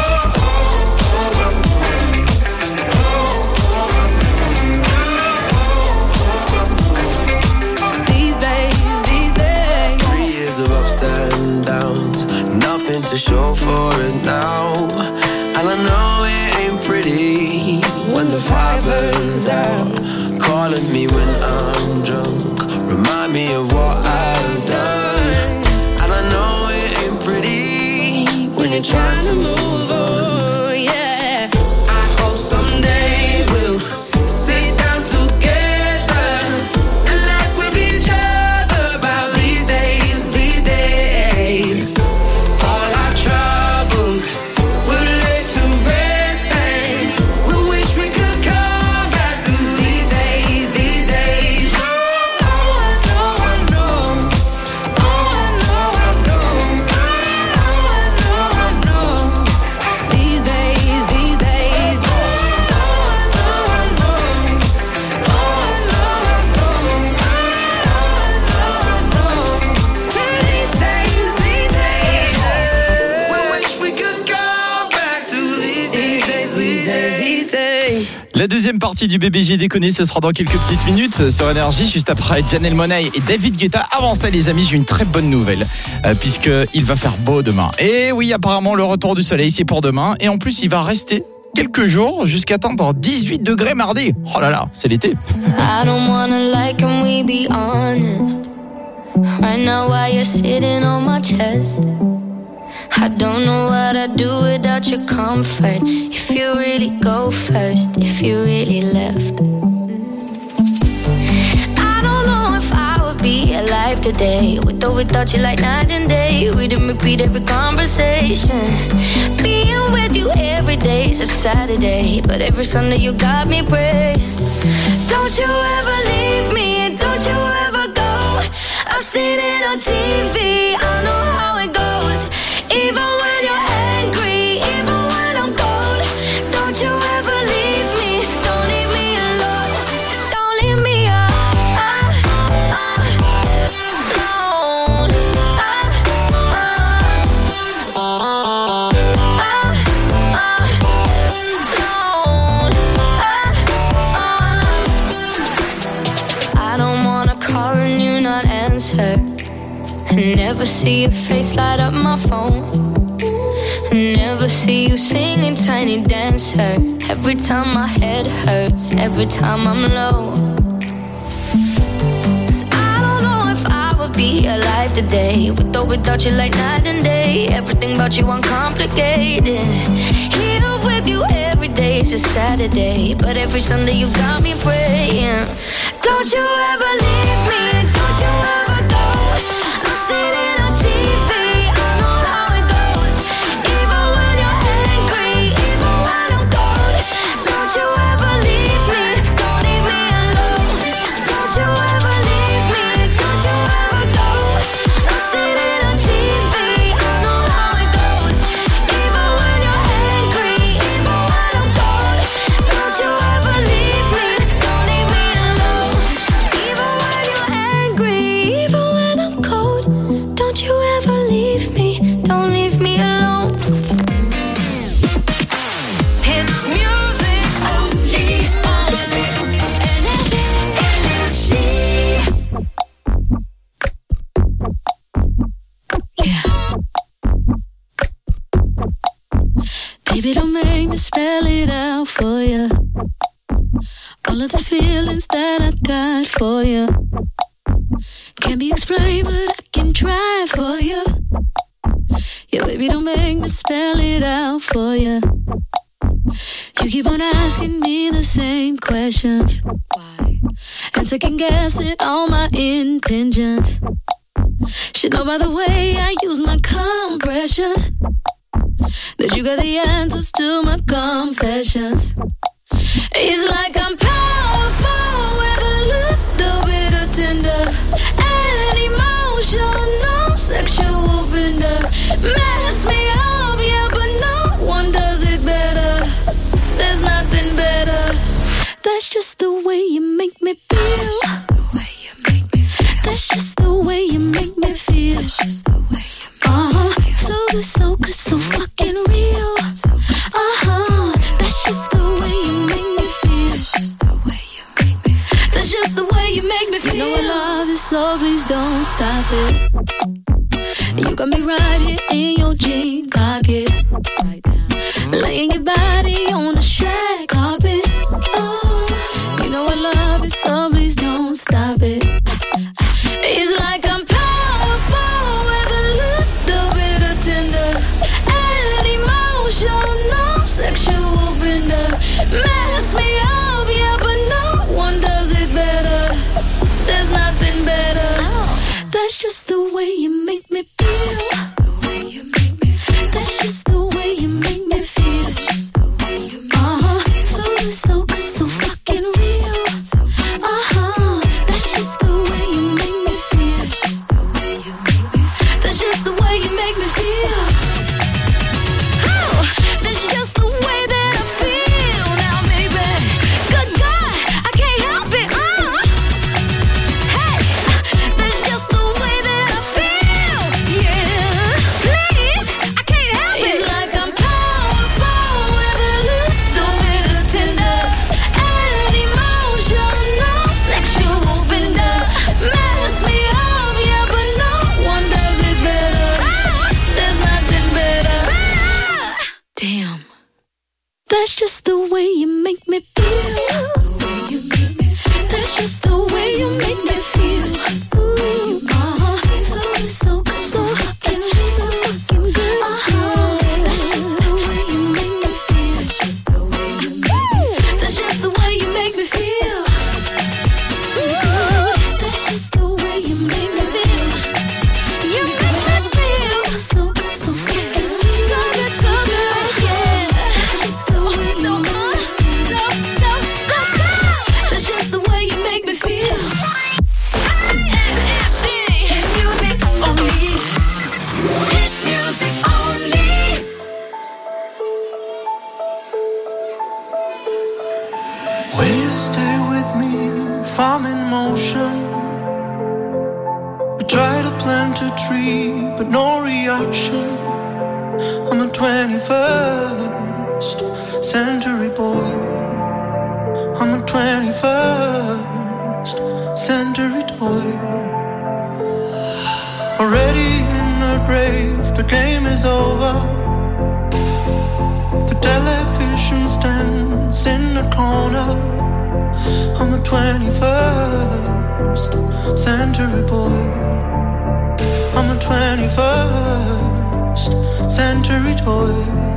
These days, these days. 3 years of ups and downs, nothing to show for it now. And I know it ain't pretty when the fire burns out. Calling me when I'm drunk, remind me of what I've done. And I know it ain't pretty when you're trying to move on. Yeah, I hope someday we'll sit down together and laugh with each other about these days, these days. All our troubles we'll lay to rest and we wish we could come back to these days, these days. Oh, I know, I know. Oh, I know, I know. Oh, I know, I know. These days, these days. Oh, I know, I know. Oh, I know, I know. These days, these days. We wish we could come back to these days, these days, these days. La deuxième partie du BBG déconné, ce sera dans quelques petites minutes sur Énergie, juste après Janelle Monáe et David Guetta. Avant ça, les amis, j'ai une très bonne nouvelle, puisqu'il va faire beau demain. Et oui, apparemment, le retour du soleil, c'est pour demain. Et en plus, il va rester quelques jours jusqu'à atteindre 18 degrés mardi. Oh là là, c'est l'été. I don't wanna lie, can we be honest? Right now while you're sitting on my chest, I don't know what I'd do without your comfort. If you really go first, if you really left, I don't know if I would be alive today, with or without you like night and day. Read and repeat every conversation. Being with you every day is a Saturday, but every Sunday you got me praying. Don't you ever leave me, don't you ever go. I've seen it on TV, I know how it goes. Even when you're angry, even when I'm cold, don't you ever leave me, don't leave me alone, don't leave me alone. I don't wanna call and you not answer. Never see your face light up my phone. Never see you singing Tiny Dancer. Every time my head hurts, every time I'm low. 'Cause I don't know if I would be alive today, with or without you like night and day. Everything about you uncomplicated. Here with you every day is a Saturday, but every Sunday you got me praying. Don't you ever leave me, don't you ever go. I've seen it on TV, I know how it goes. Even when you're angry, even when I'm cold, don't you ever leave me, don't leave me alone. Don't you ever leave me, don't you ever go. I've seen it on TV, I know how it goes. Even when you're angry, even when I'm cold, don't you ever leave me, don't leave me alone. Even when you're angry, even when I'm cold, don't Baby, don't make me spell it out for you. All of the feelings that I got for you can't be explained, but I can try for you. Yeah, baby, don't make me spell it out for you. You keep on asking me the same questions. Why? And second guessing all my intentions. Should know by the way I use my compression that you got the answers to my confessions. It's like I'm powerful with a little bit of tender and emotional, sexual bender. Mess me up, yeah, but no one does it better. There's nothing better. That's just the way you make me feel. That's just the way you make me feel. So good, so good, so fucking real. That's just the way you make me feel. That's just the way you make me feel. You know I love you, so please don't stop it. You got me right here in your jean pocket, right now, laying your body on the shag carpet. Oh, you know I love it, so please don't stop it. It's like I'm powerful with a little bit of tender and emotional, sexual bender. Mess me up, yeah, but no one does it better. There's nothing better. That's just the way you make me feel. That's just the way you make me feel. So good, so good, so fucking real. That's just the way you make me feel. That's just the way you make me feel. Oh, that's just the way that I feel now, baby. Good God, I can't help it. Hey, that's just the way that I feel. Yeah, please, I can't help it. It's like I'm powerful with a little bit of tender and emotional, sexual bender. Mess me up, yeah, but no one does it better. There's nothing better. Damn, that's just the way you make me feel. That's just the way you make me feel. So good, so good, so fucking good. That's just the way you make me feel. That's just the way you make me feel. That's just the way you make me feel. You make me feel so good, so fucking good. So good, so good, yeah. So good, so good, so good. That's just the way you make me feel. Hit music only. It's music only. Will you stay with me if I'm in motion? We try to plant a tree, but no reaction. I'm a 21st century boy. I'm a 21st century toy. Already in the grave, the game is over. The television stands in the corner. I'm a 21st century boy. I'm a 21st century toy.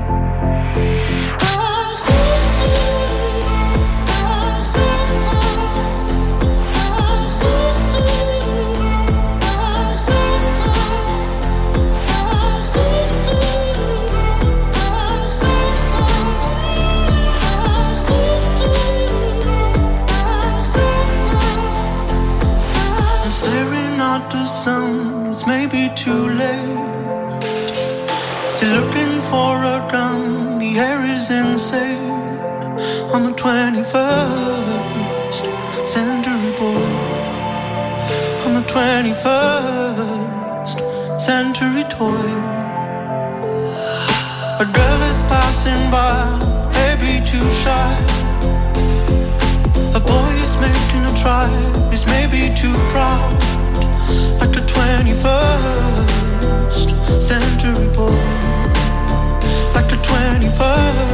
The sun, it's maybe too late. Still looking for a gun, the air is insane. I'm a 21st century boy. I'm a 21st century toy. A girl is passing by, maybe too shy. A boy is making a try, he's maybe too proud. Like the 21st century boy. Like the 21st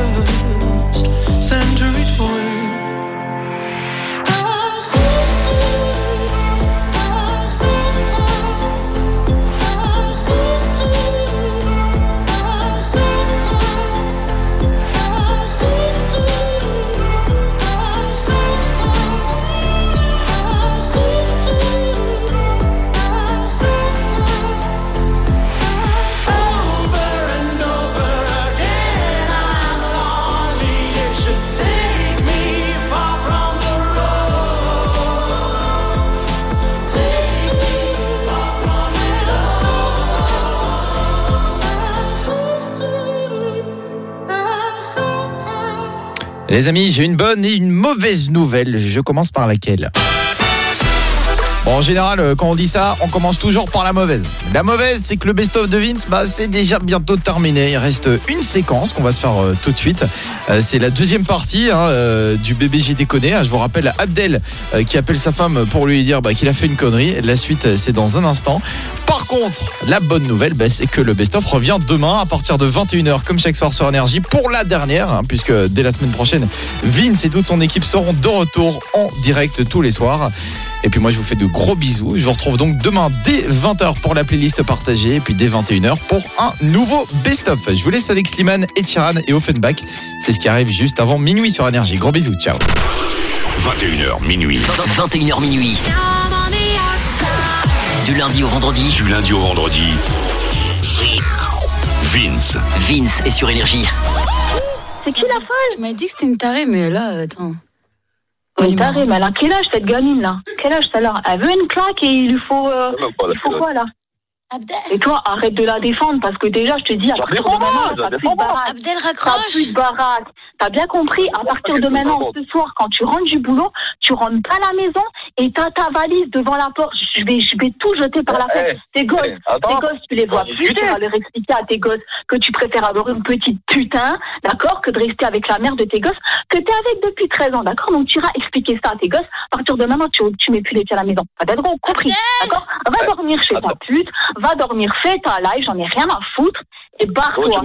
Les amis, j'ai une bonne et une mauvaise nouvelle. Je commence par laquelle ? Bon, en général, quand on dit ça, on commence toujours par la mauvaise. La mauvaise, c'est que le best-of de Vince, c'est déjà bientôt terminé. Il reste une séquence qu'on va se faire tout de suite. C'est la deuxième partie du bébé j'ai déconné. Je vous rappelle Abdel qui appelle sa femme pour lui dire qu'il a fait une connerie. La suite, c'est dans un instant. Par contre, la bonne nouvelle, c'est que le best-of revient demain à partir de 21h, comme chaque soir sur Énergie, pour la dernière, puisque dès la semaine prochaine, Vince et toute son équipe seront de retour en direct tous les soirs. Et puis moi, je vous fais de gros bisous. Je vous retrouve donc demain dès 20h pour la playlist partagée, et puis dès 21h pour un nouveau best-of. Je vous laisse avec Slimane, Etiran et Offenbach. C'est ce qui arrive juste avant minuit sur Énergie. Gros bisous, ciao. 21h minuit. 21h minuit. Du lundi au vendredi. Vince est sur Énergie. C'est qui la folle? Tu m'as dit que c'était une tarée, mais là, attends. Une tarée, mais elle a quel âge cette gamine là? Quel âge celle-là? Elle veut une claque et il lui faut, quoi là? Abdel. Et toi, arrête de la défendre parce que déjà, je te dis, à partir de maintenant, t'as plus de baraque. Abdel, raccroche. T'as plus de baraque. T'as bien compris, à partir de maintenant, ce soir, quand tu rentres du boulot, tu rentres pas à la maison et t'as ta valise devant la porte. Je vais tout jeter par la fenêtre. Tes gosses, tu les vois plus. Tu vas leur expliquer à tes gosses que tu préfères avoir une petite putain, d'accord, que de rester avec la mère de tes gosses, que t'es avec depuis 13 ans, d'accord? Donc tu iras expliquer ça à tes gosses. À partir de maintenant, tu mets plus les pieds à la maison. T'as bien compris, d'accord? Va dormir chez ta pute, va dormir, fais ta live, j'en ai rien à foutre, et barre-toi.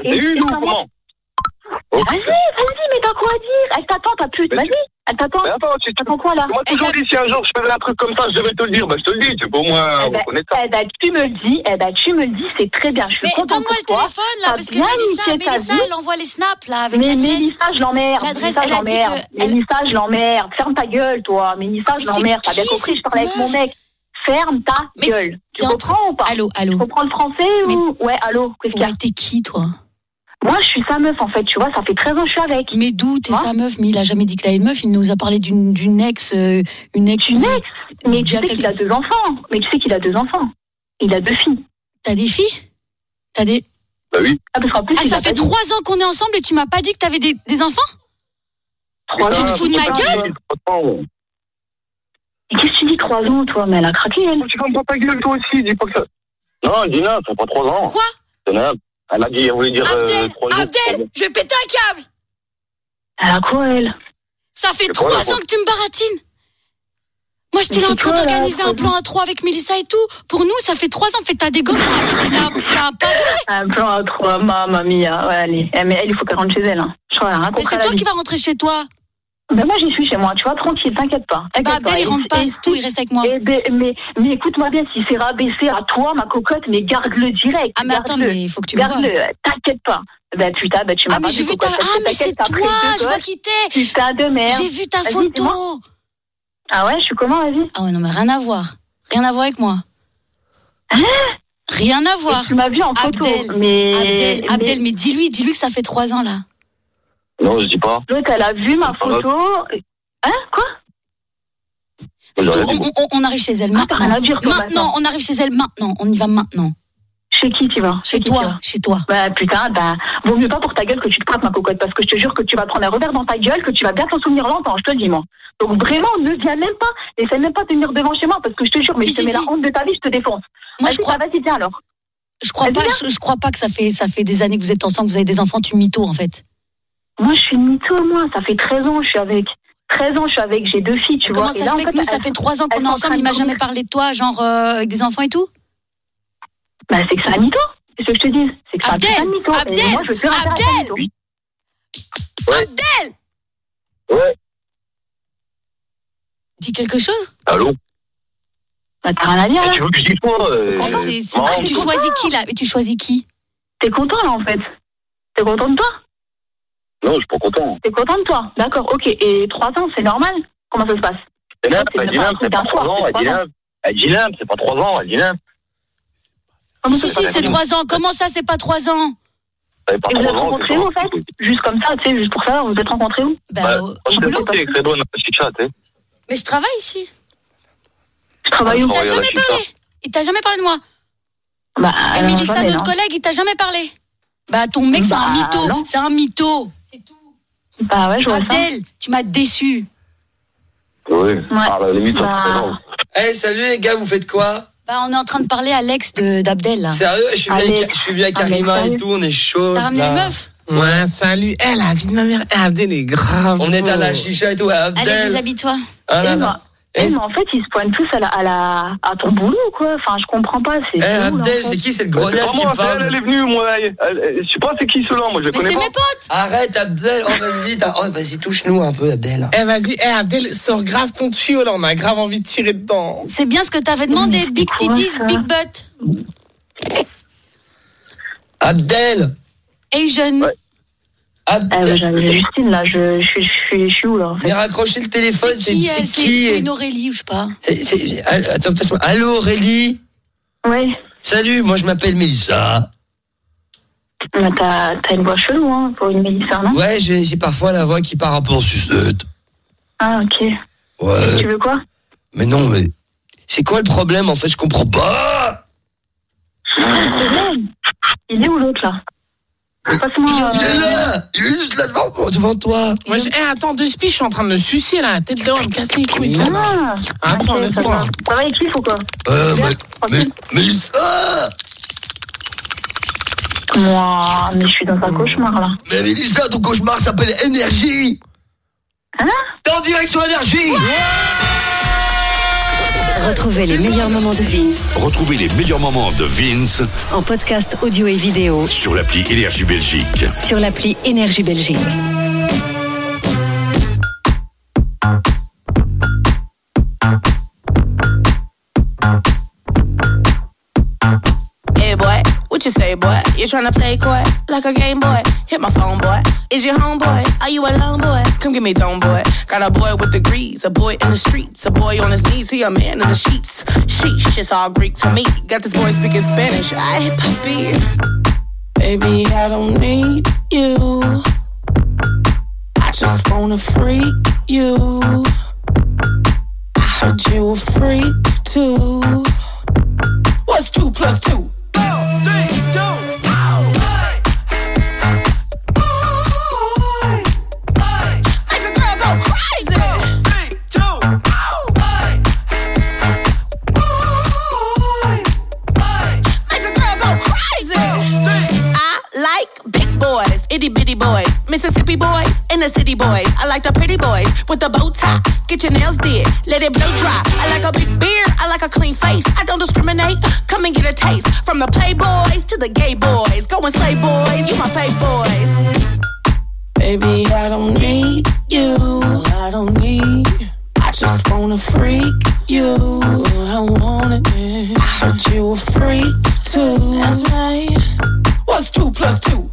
Vas-y, mais t'as quoi à dire? Elle t'attend, ta pute, vas-y, elle t'attend. Mais attends, tu t'attends quoi là? Moi, toujours dit, si un jour je faisais un truc comme ça, je devais te le dire. Je te le dis, tu peux au moins reconnaître ça. Tu me le dis, c'est très bien. Je suis contente pour toi. Mais donne-moi le téléphone là, parce que Mélissa, elle envoie les snaps là avec l'adresse. Mélissa, je l'emmerde. Mélissa, je l'emmerde. Ferme ta gueule, toi. Mélissa, je l'emmerde. T'as bien compris, je parlais avec mon mec. Ferme ta gueule. Tu comprends ou pas? Allô. Tu comprends le français ou? Ouais, allô. Qu'est-ce qu'il y a? T'es qui, toi? Moi, je suis sa meuf, en fait, tu vois, ça fait 13 ans que je suis avec. Mais d'où t'es sa meuf? Mais il a jamais dit qu'il avait une meuf, il nous a parlé d'une ex. Une ex? Mais tu sais qu'il a 2 enfants. Il a 2 filles. T'as des filles? T'as des... Bah oui. Ça fait 3 ans qu'on est ensemble et tu m'as pas dit que t'avais des enfants? 3 ans. Tu te fous de ma gueule? Et qu'est-ce que tu dis 3 ans, toi? Mais elle a craqué, elle. Tu fermes pas ta gueule, toi aussi, dis pas que ça. Non, Dina, ça fait pas 3 ans. Quoi? Elle a dit, elle voulait dire 3 jours. Abdel, je vais péter un câble. Elle a quoi, elle? Ça fait 3 ans que tu me baratines. Moi, j'étais là en train d'organiser un plan à 3 avec Mélissa et tout. Pour nous, ça fait 3 ans. Fait t'as des gosses, t'as un padré. Un plan à 3, mamma mia. Ouais, allez. Mais elle, il faut qu'elle rentre chez elle. Hein. Mais c'est toi qui vas rentrer chez toi. Ben moi j'y suis chez moi, tu vois, tranquille, t'inquiète pas. Abdel il rentre pas, c'est tout, il reste avec moi. Mais écoute-moi bien, si c'est rabaissé à toi, ma cocotte, mais garde-le direct. Ah mais attends, mais il faut que tu me vois. Garde-le, t'inquiète pas. Ben putain, tu m'as pas vu ta... Ah mais c'est toi, je vois qui t'es. Putain de merde. J'ai vu ta photo. Ah ouais, je suis comment, vas-y? Ah ouais, non mais rien à voir. Rien à voir avec moi. Hein? Rien à voir. Tu m'as vu en photo, Abdel, mais dis-lui que ça fait 3 ans là. Non, je dis pas. L'autre, elle a vu ma photo. Hein? Quoi? On arrive chez elle maintenant. Maintenant, on arrive chez elle maintenant. On y va maintenant. Chez qui tu vas? Chez toi. Bah putain, vaut mieux pas pour ta gueule que tu te frappes, ma cocotte, parce que je te jure que tu vas prendre un revers dans ta gueule, que tu vas bien t'en souvenir longtemps, je te le dis moi. Donc vraiment, ne viens même pas, essaie même pas de venir devant chez moi, parce que je te jure, mais je te mets la honte de ta vie, je te défonce. Moi je crois. Vas-y, viens alors. Je crois pas que ça fait des années que vous êtes ensemble, vous avez des enfants, tu mytho en fait. Moi, je suis mytho, moi. Ça fait 13 ans, je suis avec. 13 ans, je suis avec. J'ai 2 filles, tu vois. Comment ça se fait que nous, ça fait 3 ans qu'on est ensemble, il m'a jamais parlé de toi, genre avec des enfants et tout? Bah, c'est que c'est un mytho. C'est ce que je te dis. C'est que c'est un mytho. Abdel! Moi, je veux plus Abdel! Abdel! Ouais. Dis quelque chose? Allô? Bah, t'as rien à dire, là. Tu veux que je dise quoi? Tu choisis qui, là? Mais tu choisis qui? T'es content, là, en fait? T'es content de toi? Non, je suis pas content. T'es content de toi? D'accord, ok. Et 3 ans, c'est normal? Comment ça se passe? C'est pas 3 ans. Elle dit l'imp, c'est pas 3 ans. Elle dit l'imp. Si, c'est 3 ans. Comment ça, c'est pas 3 ans? Et vous êtes rencontrés où, en fait? Juste comme ça, tu sais, juste pour ça, vous êtes rencontrés où? Je t'ai sorti avec Redouane, mais je travaille ici. Je travaille où? Il t'a jamais parlé? Il t'a jamais parlé de moi? Et Mélissa, notre collègue, il t'a jamais parlé? Bah, ton mec, c'est un mytho. C'est un mytho. C'est tout. Bah ouais, je vois ça. Abdel, tu m'as déçu. Oui, à la limite, ça se prend. Eh, salut les gars, vous faites quoi? Bah, on est en train de parler à l'ex d'Abdel. Là. Sérieux? Je suis venu avec Karima et tout, on est chaud. T'as ramené les meufs? Ouais, salut. Eh, la vie de ma mère, Abdel est grave. On est à la chicha et tout, Abdel. Allez, déshabille-toi. Mais en fait, ils se pointent tous à ton boulot, quoi. Enfin, je comprends pas. Eh, Abdel, c'est qui cette grognage qui parle? Elle est venue, moi. Je sais pas c'est qui ceux-là, moi je les connais pas. Mais c'est mes potes. Arrête, Abdel. Vas-y, touche-nous un peu, Abdel. Eh, vas-y, Abdel, sors grave ton tuyau, là. On a grave envie de tirer dedans. C'est bien ce que t'avais demandé. Big titties, big butt. Abdel. Asian. Ouais. Justine, là, je suis où, là en fait. Mais raccrochez le téléphone, c'est qui? C'est une Aurélie, ou je sais pas. Attends, passe-moi. Allô, Aurélie? Oui. Salut, moi je m'appelle Mélissa. Mais t'as une voix chelou, hein, pour une Mélissa, non? Ouais, j'ai parfois la voix qui part un peu en sucette. Ah, ok. Ouais. Tu veux quoi? Mais non, mais c'est quoi le problème, en fait? Je comprends pas. Il est où, l'autre, là? Passe-moi. Il est là! Il est juste là devant toi. Ouais, attends, deux spies, je suis en train de me sucer là, tête dehors, elle me casse les couilles. Attends, laisse-moi. Ça va, il kiffe ou quoi? Mais Moi, mais je suis dans un cauchemar là. Mais Mélissa, ton cauchemar s'appelle Énergie. Hein? T'es en direct sur Énergie. Retrouvez les meilleurs moments de Vince Retrouvez les meilleurs moments de Vince en podcast audio et vidéo sur l'appli Énergie Belgique. sur l'appli Énergie Belgique. Hey boy, what you say, boy? You tryna play coy like a game boy? Hit my phone, boy. Is your homeboy? Are you alone, boy? Come get me dome, boy. Got a boy with degrees, a boy in the streets, a boy on his knees, he a man in the sheets. Sheesh, it's all Greek to me. Got this boy speaking Spanish. Ay, papi. Baby, I don't need you. I just wanna freak you. I heard you a freak too. What's 2 + 2? Itty bitty boys, Mississippi boys, and the city boys. I like the pretty boys with the bow tie. Get your nails did, let it blow dry. I like a big beard, I like a clean face. I don't discriminate, come and get a taste. From the playboys to the gay boys. Go and slay boys, you my fave boys. Baby, I don't need you, I don't need. I just wanna freak you, I want it. I heard you a freak too. That's right. What's 2 + 2?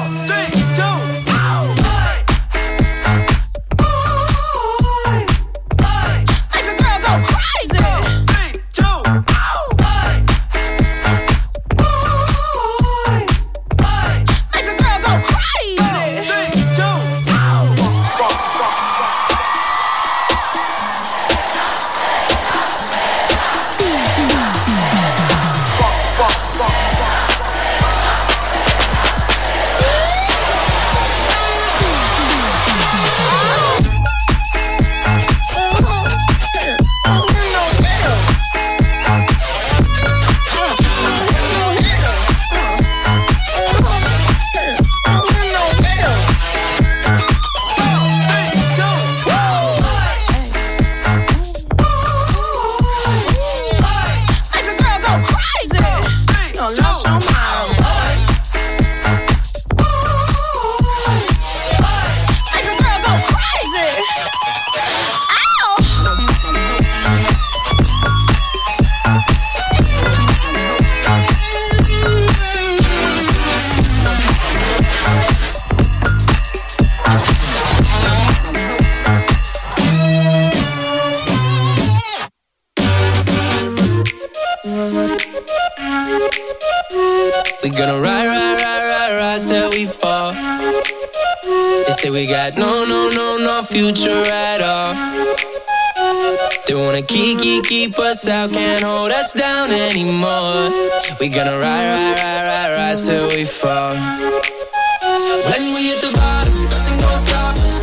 We gonna ride till we fall. They say we got no future at all. They wanna keep us out, can't hold us down anymore. We gonna ride till we fall. When we hit the bottom, nothing gonna stop us.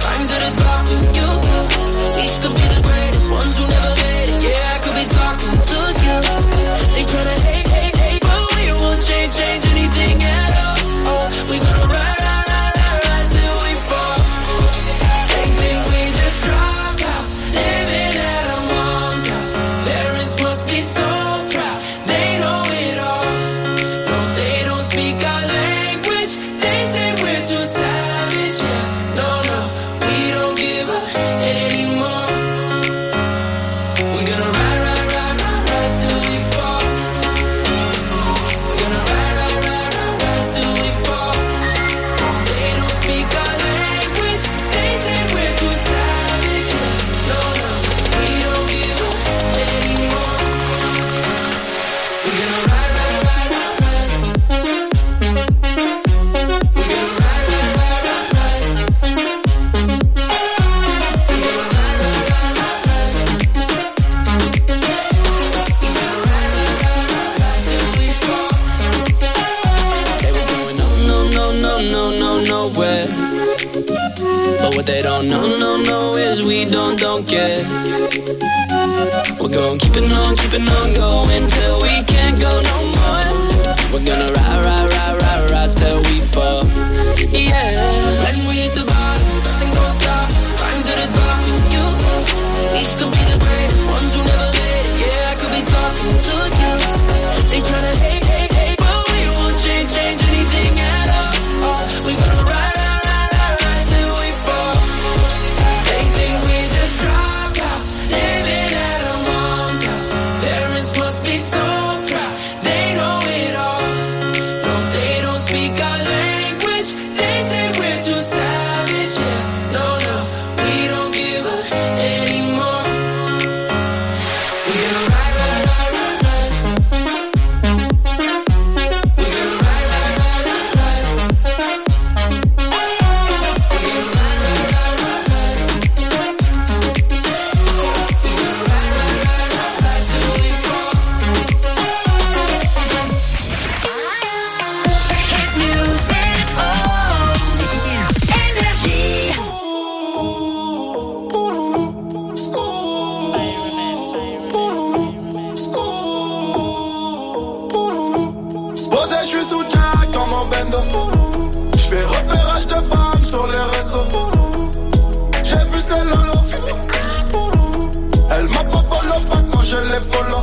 But what they don't know is we don't care. We're gonna keep it on going till we can't go no more. We're gonna rise till we fall. Yeah. When we hit the bottom, nothing gon' stop us. Climb to the top with you. We could be the greatest ones who never made it. Yeah, I could be talking to you. They tryna hate, but we won't change anything at all. We gonna rise till we fall. They think we just dropped out, living at our mom's house. Parents must be so proud, they know it all. No, they don't speak our language. They say we're too savage. Yeah, no, we don't give up anymore. We're gonna rise. We're gonna rise. Posé, je suis sous Jack dans mon bendo. J'fais repérage de femmes sur les réseaux. J'ai vu celle Lolo. Elle m'a pas follow pas quand je l'ai follow.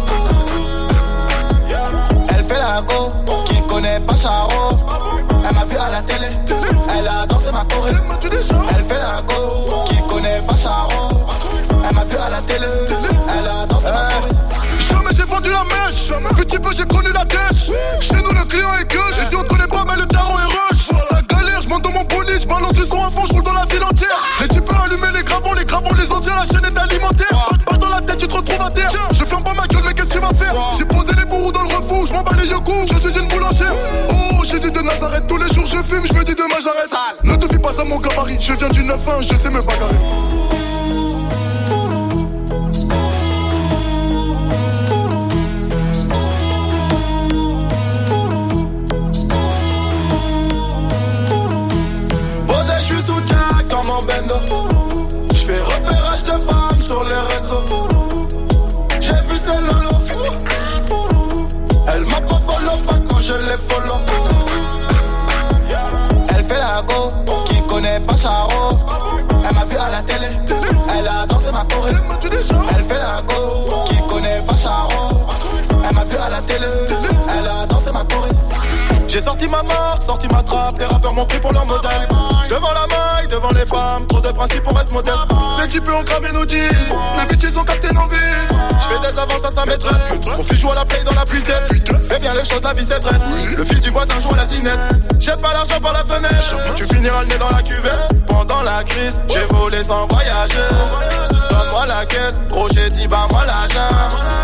Elle fait la go, qui connaît pas Charo. Elle m'a vu à la télé, elle a dansé ma choré. Elle fait la go, qui connaît pas Charo. Elle m'a vu à la télé, elle a dansé ma choré. Jamais j'ai vendu la mèche, petit peu j'ai connu la dèche. Chez nous le client est gueule, ici on connaît pas mais le tarot est rush. Ça galère, j'monte dans mon bolide, j'balance du son à fond, j'roule dans la ville entière. Les types allumés, les gravons, les anciens, la chaîne est alimentaire. Pas dans la tête, tu te retrouves à terre. Je ferme pas ma gueule, mais qu'est-ce que tu vas faire? J'ai posé les bourreaux dans le refou, j'm'en bats les yeux, je suis une boulangère. Oh, Jésus de Nazareth, tous les jours je fume, j'me dis demain j'arrête. Ne te fie pas à mon gabarit, je viens du 9-1, je sais me bagarrer. Je suis sous Jack dans mon bendo. J'fais repérage de femmes sur les réseaux. J'ai vu celle Lolo. Elle m'a pas follow pas quand je l'ai follow. Elle fait la go, qui connaît pas Charo. Elle m'a vu à la télé, elle a dansé ma choré. Elle fait la go, qui connaît pas Charo. Elle m'a vu à la télé, elle a dansé ma choré. J'ai sorti ma marque, sorti ma trappe. Les rappeurs m'ont pris pour leur modèle. Devant la maille, devant les femmes, trop de principes, on reste modeste. Les types ont cramé nos jeans, les bitches ont capté nos vices. J'fais des avances à sa maîtresse. Mon fils joue à la play dans la pluie tête. Fais bien les choses, la vie c'est traite. Le fils du voisin joue à la tinette. Jette pas l'argent par la fenêtre. Tu finiras le nez dans la cuvette. Pendant la crise, j'ai volé sans voyager. Donne-moi la caisse, oh j'ai dit bah moi l'argent.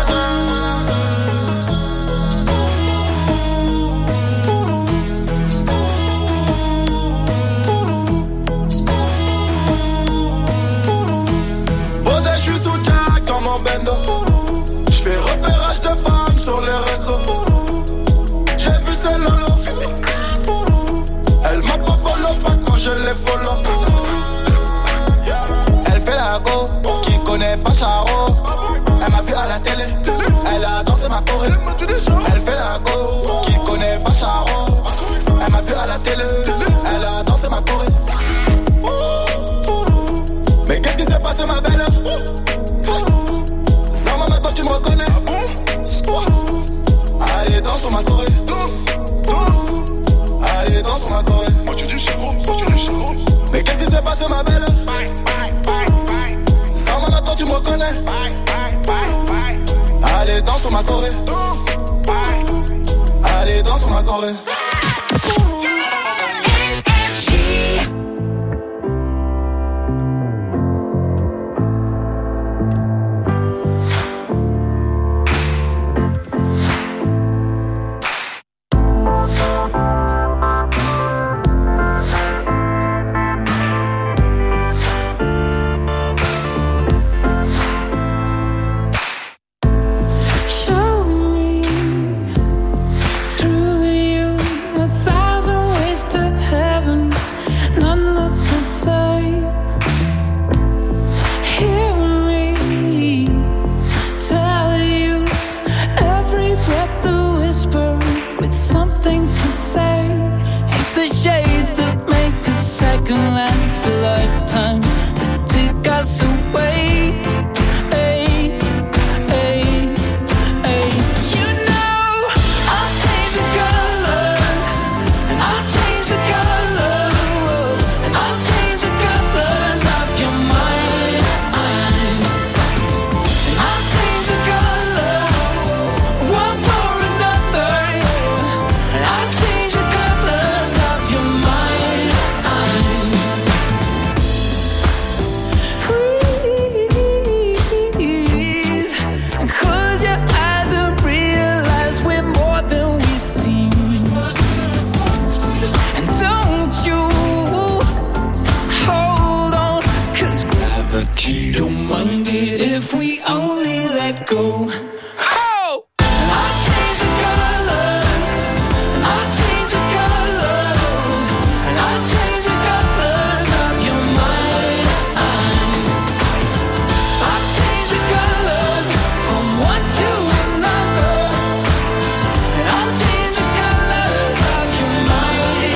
Je suis sous Jack dans mon bendo. J'fais repérage de femmes sur les réseaux. J'ai vu celle Lolo. Elle m'a pas follow pas quand je l'ai follow. Elle fait la go, qui connaît pas Charo. Elle m'a vu à la télé, elle a dansé ma choré. Elle fait la go, qui connaît pas Charo. Elle m'a vu à la télé, elle a dansé ma choré. Mais qu'est-ce qui s'est passé ma belle? Sans moi maintenant tu me reconnais. Allez danse sur ma choré. Allez danse sur ma choré. Moi tu dis chéro, mais qu'est-ce qui s'est passé ma belle? Sans moi maintenant tu me reconnais. Allez danse sur ma choré. Allez danse sur ma choré. Show me through you. us away. Hey, hey, hey. You know, I'll change the colors, and I'll change the colors, and I'll change the colors of your mind. And I'll change the colors, one for another, and I'll change the colors of your mind. Please, close your eyes and realize we're more than we seem. And don't you hold on, 'cause gravity don't mind it if we only let go. Oh! I'll change the colors, and I'll change the colors, and I'll change the colors of your mind. I'll change the colors from one to another, and I'll change the colors of your mind.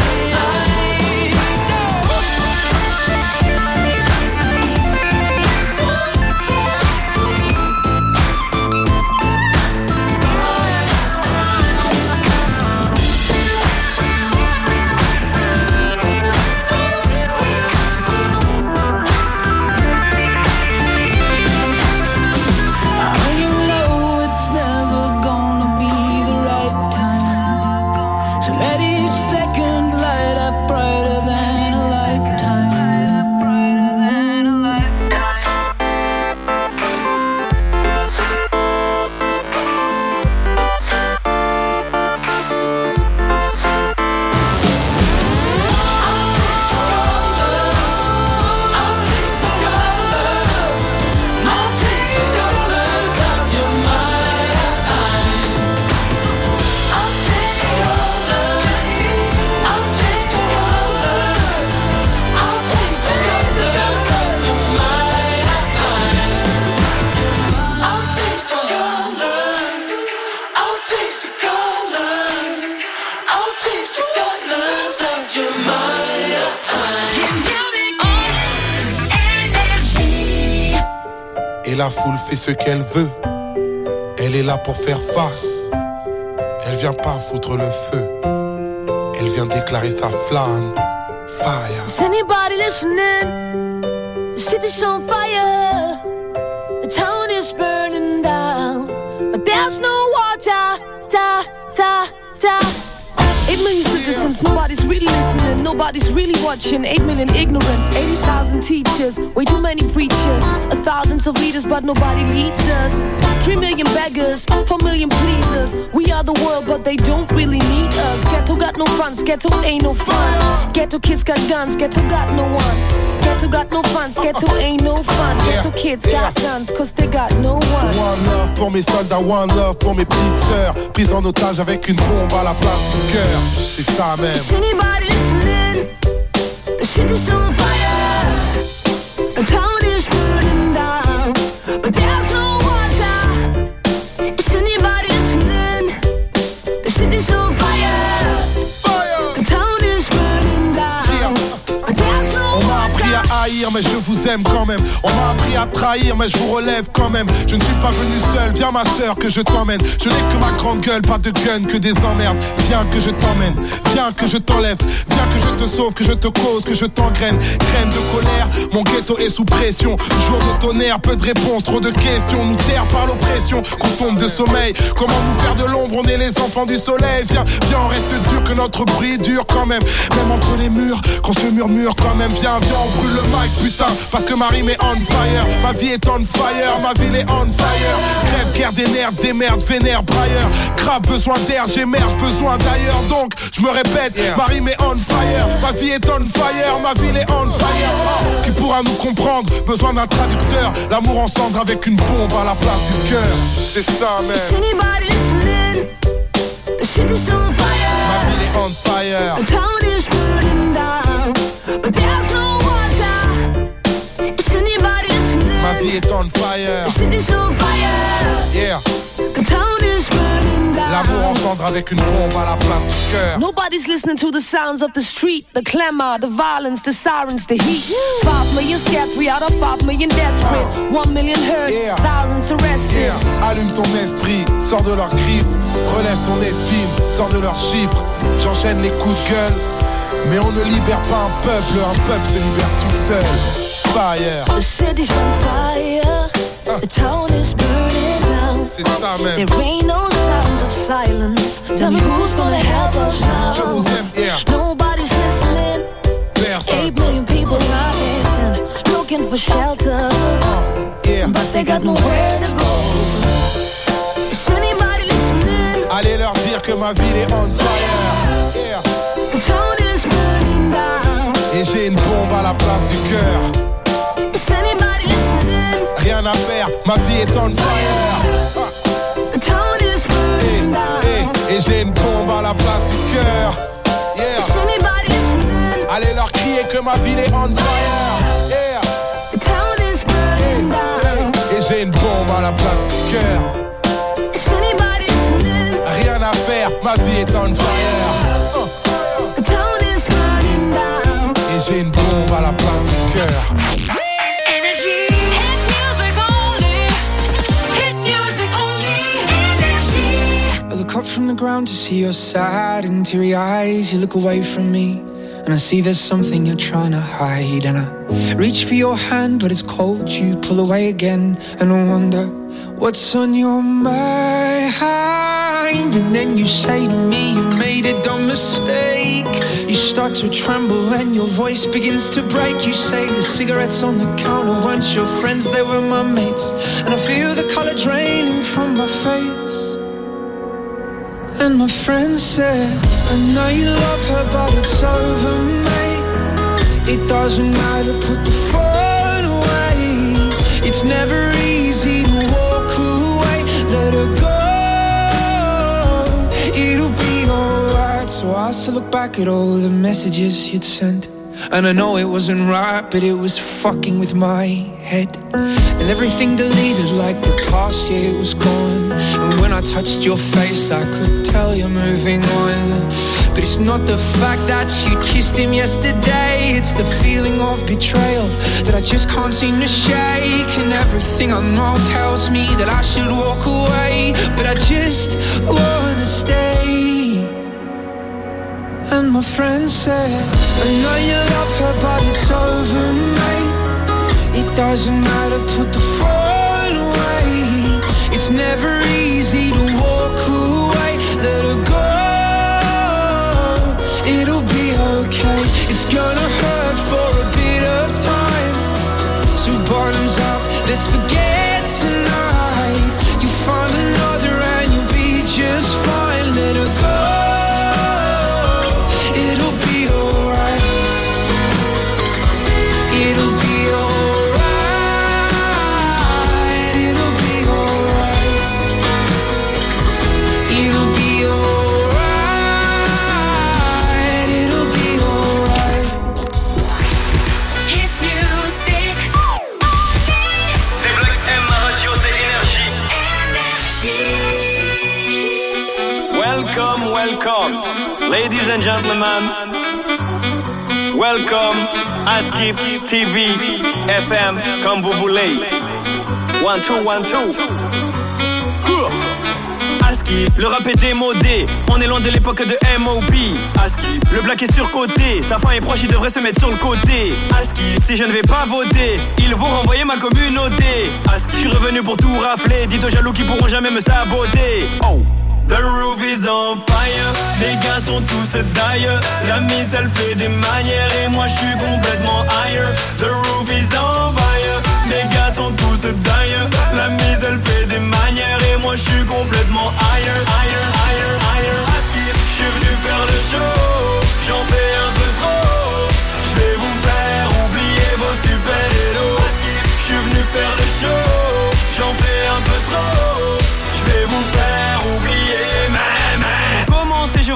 You know it's never gonna be the right time, so let each second light up brighter than a lifetime. Brighter than a lifetime. I'll change the colors of your mind. I'll change the colors. I'll change the colors. I'll change the colors of your mind. I'll change the colors. I'll change the colors. I'll change the colors of your mind. Et la foule fait ce qu'elle veut. Elle est là pour faire face. Elle vient pas foutre le feu. Elle vient déclarer sa flamme. Fire. Is anybody listening? The city's on fire. The town is burning down. But there's no water. 8 million citizens, nobody's really listening, nobody's really watching. 8 million ignorant, 80,000 teachers, way too many preachers. Thousands of leaders, but nobody leads us. 3 million beggars, 4 million pleasers. We are the world, but they don't really need us. Ghetto got no funds, ghetto ain't no fun. Ghetto kids got guns, ghetto got no one. Ghetto got no funds, ghetto ain't no fun. Ghetto kids got guns, cause they got no one. One love pour mes soldats, one love pour mes petites sœurs. Prises en otage avec une bombe à la place du cœur. C'est ça même. Is anybody listening? The city's on fire. The town is burning down. But there's no water. Is anybody listening? The city's on fire. The town is burning down. But there's no On m'a appris à haïr, mais je vous aime quand même. On m'a appris à trahir, mais je vous relève quand même. Je ne suis pas venu seul, viens ma sœur que je t'emmène. Je n'ai que ma grande gueule, pas de gun, que des emmerdes. Viens que je t'emmène, viens que je t'enlève. Viens que je te sauve, que je te cause, que je t'engraine. Graine de colère, mon ghetto est sous pression. Jour de tonnerre, peu de réponses, trop de questions. Nous terre par l'oppression, qu'on tombe de sommeil. Comment nous faire de l'ombre, on est les enfants du soleil. Viens, viens, on reste dur, que notre bruit dure quand même. Même entre les murs, qu'on se murmure quand même. Viens, viens, on brûle le mic, putain. Parce que ma rime est on fire. Ma vie est on fire, ma ville est on fire. Grève, guerre des nerfs, des merdes, vénère, brailleur. Grave, besoin d'air, j'émerge, besoin d'ailleurs. Donc, je me répète, ma rime est on fire. Ma vie est on fire, ma ville est on fire. Qui pourra nous comprendre? Besoin d'un traducteur. L'amour en cendre avec une bombe à la place du cœur. C'est ça, man. Is anybody listening? The city's on fire. Ma ville est on fire. The town is burning down. But there's no water. Is anybody listening? Ma vie est on fire. The city's on fire. Yeah. The town is burning down. L'amour en descendre avec une bombe à la place du cœur. Nobody's listening to the sounds of the street, the clamor, the violence, the sirens, the heat. 5 million scared, 3 out of 5 million desperate. 1 million hurt, thousands arrested. Allume ton esprit, sors de leurs griffes. Relève ton estime, sors de leurs chiffres. J'enchaîne les coups de gueule. Mais on ne libère pas un peuple se libère tout seul. Fire. The city's on fire, the town is burning down. C'est ça même. There ain't no sounds of silence. Tell me who's gonna help us now. Je vous aime, yeah. Nobody's listening. 8 million people running, looking for shelter, but they got nowhere to go. Is anybody listening? Allez leur dire que ma ville est on fire. Yeah. The town is burning down. Et j'ai une bombe à la place du cœur. Is anybody listening? Rien à faire, ma vie est on fire. The town is burning down. Et j'ai une bombe à la place du cœur. Yeah. Is anybody listening? Allez leur crier que ma ville est on fire. Yeah. The town is burning down. Et j'ai une bombe à la place du cœur. Is anybody listening? Rien à faire, ma vie est on fire. The town is burning down. Et j'ai une bombe à la place du cœur. I look up from the ground to see your sad and teary eyes. You look away from me, and I see there's something you're trying to hide. And I reach for your hand, but it's cold. You pull away again, and I wonder what's on your mind. And then you say to me, you made a dumb mistake. You start to tremble and your voice begins to break. You say the cigarettes on the counter weren't your friends, they were my mates. And I feel the color draining from my face. And my friend said, I know you love her, but it's over, mate. It doesn't matter, put the phone away. It's never easy to walk away. Let her go, it'll be alright. So I asked to look back at all the messages you'd sent. And I know it wasn't right, but it was fucking with my head. And everything deleted like the past, yeah, it was gone. And when I touched your face, I could tell you're moving on. But it's not the fact that you kissed him yesterday. It's the feeling of betrayal that I just can't seem to shake. And everything I know tells me that I should walk away, but I just wanna stay. And my friend said, I know you love her, but it's over, mate. It doesn't matter, put the phone away. It's never easy to walk away. Let her go, it'll be okay. It's gonna hurt for a bit of time. So bottoms up, let's forget tonight. You find another and you'll be just fine. Let her go. Welcome, ladies and gentlemen. Welcome à Skip TV FM comme vous voulez. 1, 2, 1, 2. Askip, le rap est démodé. On est loin de l'époque de M.O.B. Askip, le black est surcoté. Sa fin est proche, il devrait se mettre sur le côté. Askip, si je ne vais pas voter, ils vont renvoyer ma communauté. Askip, je suis revenu pour tout rafler. Dites aux jaloux qui pourront jamais me saboter. Oh. The roof is on fire, les gars sont tous d'ailleurs. La mise elle fait des manières et moi je suis complètement higher. The roof is on fire, les gars sont tous d'ailleurs. La mise elle fait des manières et moi je suis complètement higher, higher, higher, higher. Je suis venu faire le show, j'en fais un peu trop. Je vais vous faire oublier vos super-héros. Je suis venu faire le show, j'en fais un peu trop. Je vais vous faire oublier, mais. Pour commencer, je vous emmerde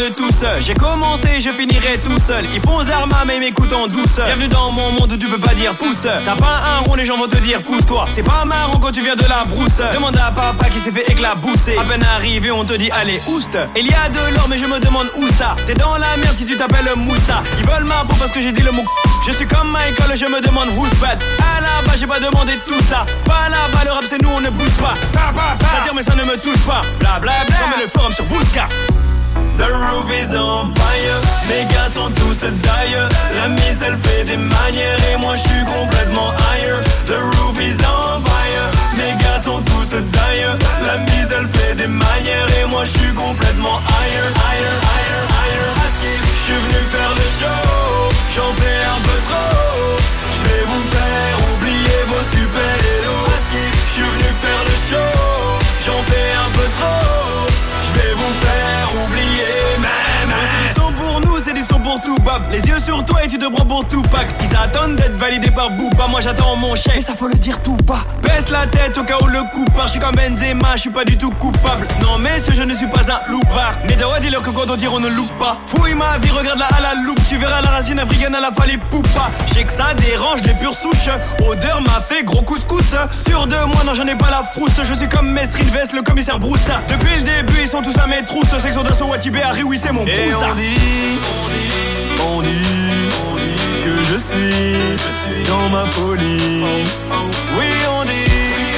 de tous. J'ai commencé, je finirai tout seul. Ils font Zarma mais ils m'écoutent en douceur. Bienvenue dans mon monde où tu peux pas dire pouce. T'as pas un rond, les gens vont te dire pousse-toi. C'est pas marrant quand tu viens de la brousse. Demande à papa qui s'est fait éclabousser. À peine arrivé on te dit allez ouste. Il y a de l'or mais je me demande où ça. T'es dans la merde si tu t'appelles Moussa. Ils veulent ma peau parce que j'ai dit le mot. Je suis comme Michael, je me demande who's bad. À la base j'ai pas demandé tout ça. Pas là-bas, le rap c'est nous, on ne bouge pas. Ça tire mais ça ne me touche pas. Bla bla bla, comme le forum sur Bouska. The roof is on fire. Mes gars sont tous d'ailleurs. La mise elle fait des manières et moi je suis complètement higher. The roof is on fire. Mes gars sont tous d'ailleurs. La mise elle fait des manières et moi je suis complètement higher, higher, higher, higher. Je suis venu faire le show. J'en fais un peu trop. Je vais vous faire oublier vos super-héros. Je suis venu faire le show. J'en fais un peu trop. Je vais vous faire oublier même. C'est des sons pour nous, c'est des sons pour tout bab. Les yeux sur toi et tu te prends pour Tupac. Ils attendent d'être validés par Booba. Moi j'attends mon chèque, mais ça faut le dire tout bas. Baisse la tête au cas où le coup part. Je suis comme Benzema, je suis pas du tout coupable. Non messieurs, je ne suis pas un loupard. Mais Dawa dis-leur que quand on tire on ne loupe pas. Fouille ma vie, regarde-la à la loupe. Tu verras la racine africaine à la falée poupa. Je sais que ça dérange les pures souches. Odeur m'a fait gros couscous. Sûr de moi, non j'en ai pas la frousse. Je suis comme Mesrine Vest, le commissaire Broussa. Depuis le début ils sont tous à mes trousses. Section d'assaut Watibé à oui c'est mon Broussa. On dit que je suis dans ma folie. Oui on dit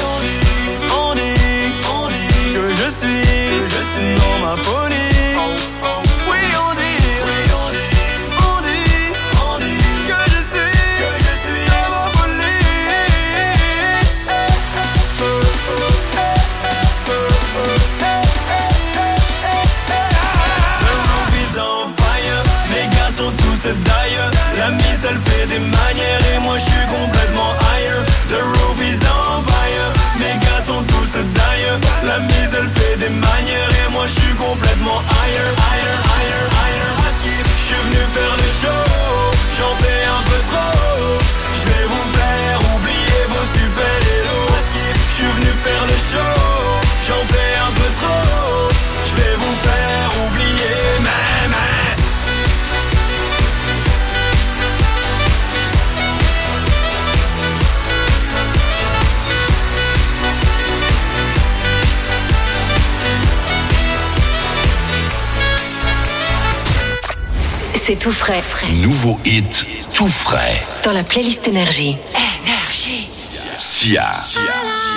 que je suis dans ma folie. Oui on dit que je suis dans ma folie. The roof is on fire. Mes gars sont tous d'ailleurs. La mise elle fait des manières et moi je suis complètement higher. The roof is on fire. Mes gars sont tous d'ailleurs. La mise elle fait des manières et moi je suis complètement higher, higher, higher, higher. Je suis venu faire le show. J'en fais un peu trop. Je vais vous faire oublier vos super-héros. Je suis venu faire le show. J'en fais un peu trop. Je vais vous faire oublier même. C'est tout frais. Nouveau hit, tout frais. Dans la playlist Énergie. Sia.